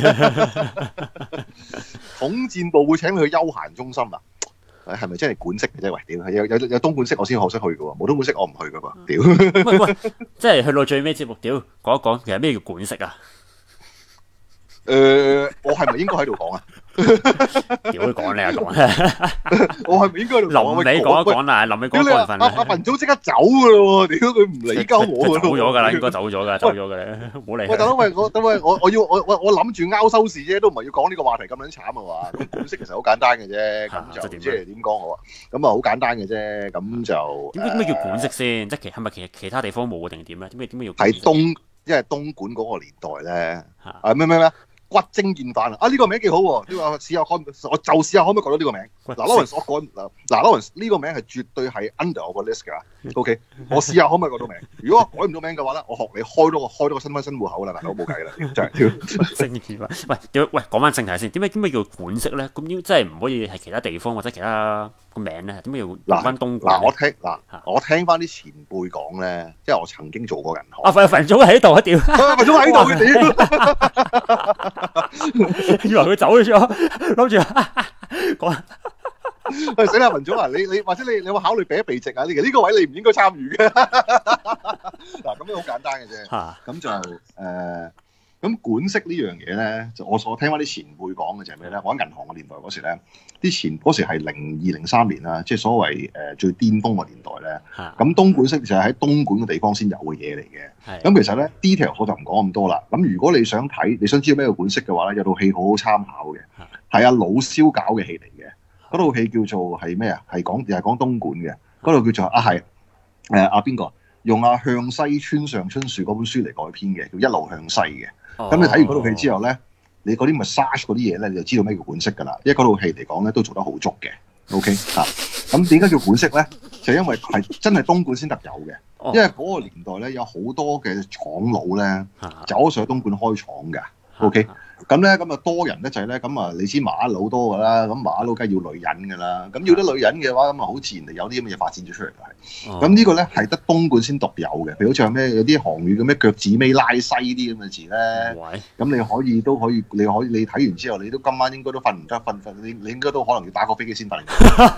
統戰部會請你去休閒中心啊？誒係咪真係管式嘅啫？喂，屌有有有東管式我先學識去嘅喎，冇東管式我唔去嘅噃，屌！ 喂喂，即係去到最尾節目，屌講一講其實咩叫管式啊？ 誒、呃，我係咪應該喺度講啊？ 屌佢講你啊講啊！ 我係咪應該喺度講？ 臨尾講一講啦，臨尾講一講份。 阿阿文祖即刻走嘅咯喎！屌佢唔理鳩我嘅咯。 走咗㗎啦，應該走咗㗎，走咗㗎啦，冇理。 喂，大佬，喂，我等喂，我我要我我我諗住拗收視啫，都唔係要講呢個話題咁撚慘啊嘛。咁管式其實好簡單嘅啫，咁就即係點講好啊？咁啊好簡單嘅啫，咁就點解咩叫管式先？即係其係咪其其他地方冇定點咧？點解點解要？ 係東，因為東莞嗰個年代咧，啊咩咩咩。骨精劍犯啊！啊、這、呢個名幾好喎，呢個試下可，我就試下可唔可以改到呢個名。嗱 Lawrence 我改嗱嗱 Lawrence 呢個名係絕對係 under 我個 list 㗎。OK， 我試下可唔可以改到名。如果我改唔到名嘅話咧，我學你開多個開多個新分新戶口啦，嗱我冇計啦，真係。 精劍犯，喂點喂講翻正題先，點解點解叫管式咧？咁點即係唔可以係其他地方或者其他個名咧？點解要用翻東莞？ 嗱我聽嗱我聽翻啲前輩講咧，即係我曾經做過銀行。 啊份份總喺度啊屌！ 份總喺度嘅屌！ 以為佢走咗，諗住講。 喂，死啦，文總啊，你你或者你你有冇考慮避一避席啊？呢個呢個位你唔應該參與嘅。嗱，咁樣好簡單嘅啫。咁就誒，咁、呃、管式呢樣嘢咧，就我所聽翻啲前輩講嘅就係咩咧？我喺銀行嘅年代嗰時咧，啲前嗰時係零二零三年啦，即係所謂誒最巔峰嘅年代咧。咁東管式就係喺東莞嘅地方先有嘅嘢嚟嘅。咁其實咧 detail 我就唔講咁多啦。咁如果你想睇，你想知道咩叫管式嘅話咧，有套戲好好參考嘅，係阿老蕭搞嘅戲嚟嘅。嗰套戲叫做係咩啊？係講又係講東莞嘅。嗰度叫做啊係誒阿邊個用阿向西村上春樹嗰本書嚟改編嘅，叫一路向西嘅。咁你睇完嗰套戲之後咧，你嗰啲 massage 嗰啲嘢咧，你就知道咩叫管式㗎啦。因為嗰套戲嚟講咧，都做得好足嘅。OK 啊，咁點解叫管式咧？就因為係真係東莞先特有嘅。因為嗰個年代咧，有好多嘅廠佬咧走咗上去東莞開廠㗎。OK。咁咧，咁啊多人咧就係咧，咁啊你知馬佬多㗎啦，咁馬佬梗係要女人㗎啦，咁要啲女人嘅話，咁啊好自然就有啲咁嘅嘢發展咗出嚟係。咁呢個咧係得東莞先獨有嘅，譬如好似有咩有啲韓語嘅咩腳趾尾拉西啲咁嘅字咧，咁你可以都可以，你可以你睇完之後，你都今晚應該都瞓唔得，瞓瞓你你應該都可能要打個飛機先瞓。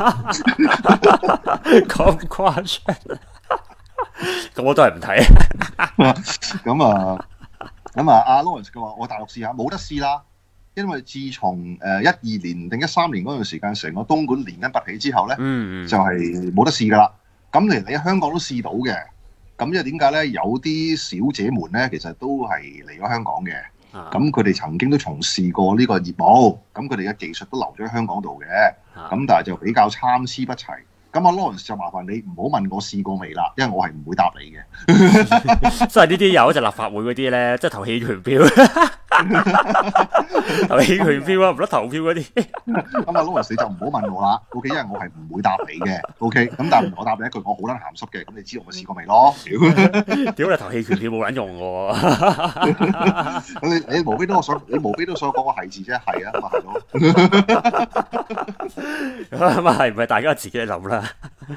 咁誇張？咁我都係唔睇。 咁啊。咁啊，阿 Lawrence 嘅話，我大陸試下，冇得試啦，因為自從誒一二年定一三年嗰段時間，成個東莞連根拔起之後咧，嗯、就係冇得試噶啦。咁嚟你喺香港都試到嘅，咁因為點解咧？有啲小姐們咧，其實都係嚟咗香港嘅，咁佢哋曾經都從事過呢個業務，咁佢哋嘅技術都留咗喺香港度嘅，咁但係就比較參差不齊。咁阿 Lawrence 就麻煩你唔好問我試過未啦，因為我係唔會答你嘅。 所以呢啲有就立法會嗰啲咧，即係投棄權票，投棄權票啊，唔得投票嗰啲。 咁阿 Lawrence 你就唔好問我啦 ，OK？ 因為我係唔會答你嘅 ，OK？咁但係我答你一句，我好撚鹹濕嘅，咁你知道我試過未咯？屌， 屌你投棄權票冇撚用喎。 咁你你無非都我想，你無非都想講個係字啫，係啊，咁咪係咯。 咁啊係唔係大家自己諗啦？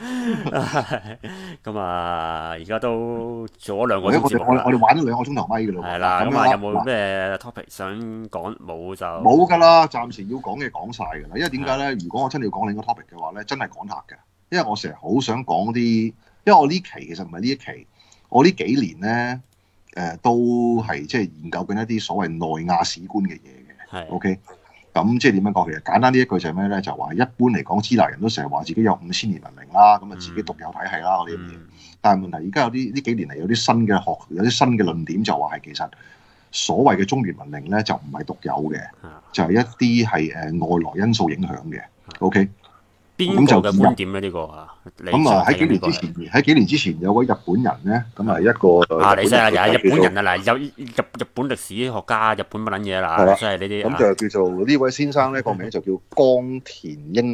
咁啊，而家都做咗兩個鐘節目啦。 我哋玩咗兩個鐘頭咪㗎啦。 係啦，咁啊有冇咩 topic 想講？冇就冇㗎啦，暫時要講嘅講晒㗎啦。因為點解咧？如果我真係要講另一個 topic 嘅話咧，真係講客嘅。因為我成日好想講啲，因為我呢期其實唔係呢一期，我呢幾年咧誒、呃、都係即係研究緊一啲所謂內亞史觀嘅嘢嘅。係 OK。咁即係點樣講？其實簡單呢一句就係咩咧？就話一般嚟講，支那人都成日話自己有五千年文明啦，咁啊自己獨有體系啦嗰啲嘢。嗯、但係問題而家有啲呢幾年嚟有啲新嘅學，有啲新嘅論點就話係其實所謂嘅中原文明咧就唔係獨有嘅，就係、是、一啲係誒外來因素影響嘅。OK。 邊個嘅觀點咧？呢個啊， 咁啊喺幾年之前，喺幾年之前有位日本人咧，咁啊一個啊，你真係又係日本人啊！嗱，有日日本歷史學家，日本乜撚嘢啦，即係呢啲。 咁就叫做呢位先生咧，個名就叫岡田英弘，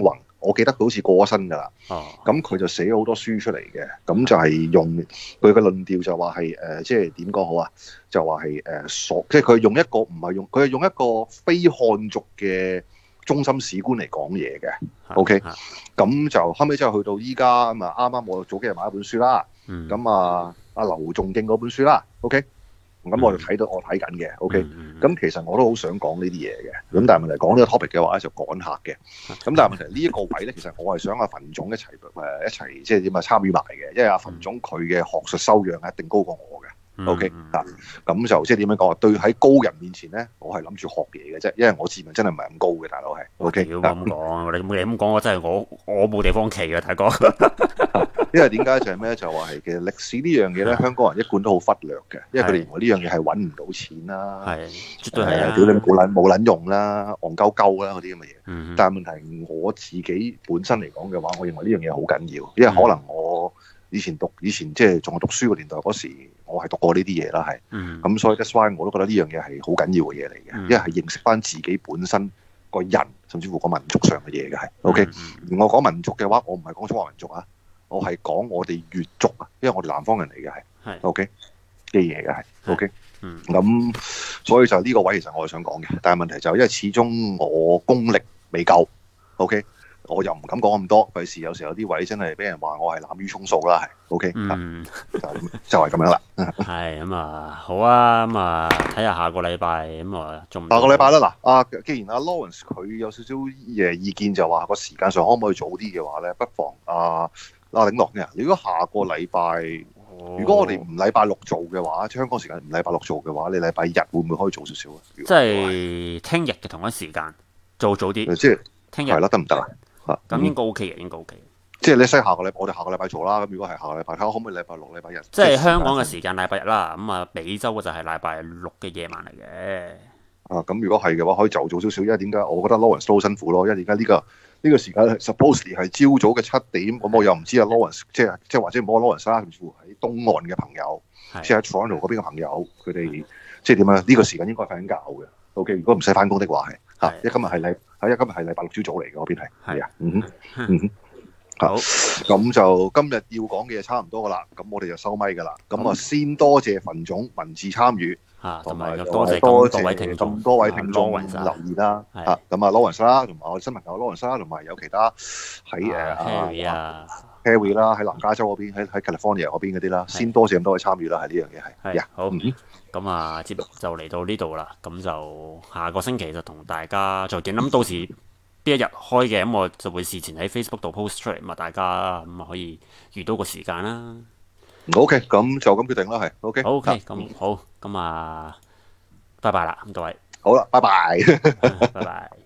我記得佢好似過咗身㗎啦。 哦， 咁佢就寫咗好多書出嚟嘅，咁就係用佢嘅論調就話係誒，即係點講好啊？就話係誒所，即係佢用一個唔係用，佢係用一個非漢族嘅中心史觀嚟講嘢嘅。OK，咁就後尾之後去到依家咁啊，啱啱我早幾日買一本書啦，咁、嗯、啊阿劉仲敬嗰本書啦。OK。咁我就睇到我睇緊嘅，OK。咁、嗯、其實我都好想講呢啲嘢嘅，咁但係問題講呢個 topic 嘅話咧就趕客嘅。咁但係問題呢一個位咧，其實我係想阿馮總一齊誒一齊即係點啊參與埋嘅，因為阿馮總佢嘅學術修養係一定高過我嘅，OK 啊。咁就即係點樣講啊？對喺高人面前咧，我係諗住學嘢嘅啫，因為我自問真係唔係咁高嘅，大佬係 OK。 要咁講，你你咁講，我真係我我冇地方企嘅，大哥。 因為點解就係咩？就話係其實歷史呢樣嘢咧，香港人一貫都好忽略嘅，因為佢哋認為呢樣嘢係揾唔到錢啦， 係絕對係啊， 屌你冇撚冇撚用啦，戇鳩鳩啦嗰啲咁嘅嘢。嗯、但係問題我自己本身嚟講嘅話，我認為呢樣嘢好緊要，因為可能我以前讀以前即係仲係讀書個年代嗰時，我係讀過呢啲嘢啦，係。咁、嗯、所以 that's why 我都覺得呢樣嘢係好緊要嘅嘢嚟嘅，嗯、因為係認識翻自己本身個人，甚至乎個民族上嘅嘢嘅係。OK，、嗯、我講民族嘅話，我唔係講中華民族啊。我係講我哋粵族啊，因為我哋南方人嚟嘅係，OK 嘅嘢嘅係，OK，嗯，咁所以就呢個位其實我係想講嘅，但係問題就係因為始終我功力未夠 ，OK，我又唔敢講咁多，費事有時候有啲位真係俾人話我係濫竽充數啦，係 ，OK，嗯，就就係咁樣啦， 係咁啊，好啊，咁啊睇下下個禮拜咁啊，仲下個禮拜啦，嗱，啊，既然阿 Lawrence 佢有少少誒意見就話個時間上可唔可以早啲嘅話咧，不妨啊。阿鼎樂嘅，如果下個禮拜，哦、如果我哋唔禮拜六做嘅話，香港時間唔禮拜六做嘅話，你禮拜日會唔會可以做少少啊？ 即係聽日嘅同一時間做早啲， 即係聽日係啦，得唔得啊？嚇， 咁應該 OK 嘅，應該 OK。 即係你西下個禮拜，我哋下個禮拜做啦。咁如果係下個禮拜，睇下可唔可以禮拜六、禮拜日？ 即係香港嘅時間禮拜日啦。咁啊，美洲嘅就係禮拜六嘅夜晚嚟嘅。 啊，咁如果係嘅話，可以就早少少，因為點解？我覺得 Lawrence 都好辛苦咯，因為而家呢個。呢個時間 supposedly 係朝早嘅七點，咁我又唔知阿 Lawrence 即係即係或者唔好 Lawrence 啦，甚至乎喺東岸嘅朋友，即係喺 Toronto 嗰邊嘅朋友，佢哋即係點啊？呢、這個時間應該瞓緊覺嘅。OK，如果唔使翻工的話係嚇，因為今日係禮，係因為今日係禮拜六朝早嚟嘅嗰邊係係啊，嗯哼，嗯哼，好，咁就今日要講嘅嘢差唔多噶啦，咁我哋就收咪噶啦。咁啊，先多謝馮總文字參與。同埋多謝多謝咁多位聽眾留意啦，嚇咁啊 Lawrence 啦，同埋我新朋友 Lawrence 啦，同埋有其他喺誒 Harry 啊 Harry 啦，喺南加州嗰邊，喺喺 California 嗰邊嗰啲啦，先多謝咁多位參與啦，係呢樣嘢係。 係好，咁啊節目就嚟到呢度啦，咁就下個星期就同大家再見。咁到時邊一日開嘅，咁我就會事前喺 Facebook 度 post 出嚟，咁啊大家咁啊可以預到個時間啦。 OK，咁就咁決定啦，係 OK。 OK，咁好，咁啊，拜拜啦，咁各位。 好啦，拜拜。 拜拜。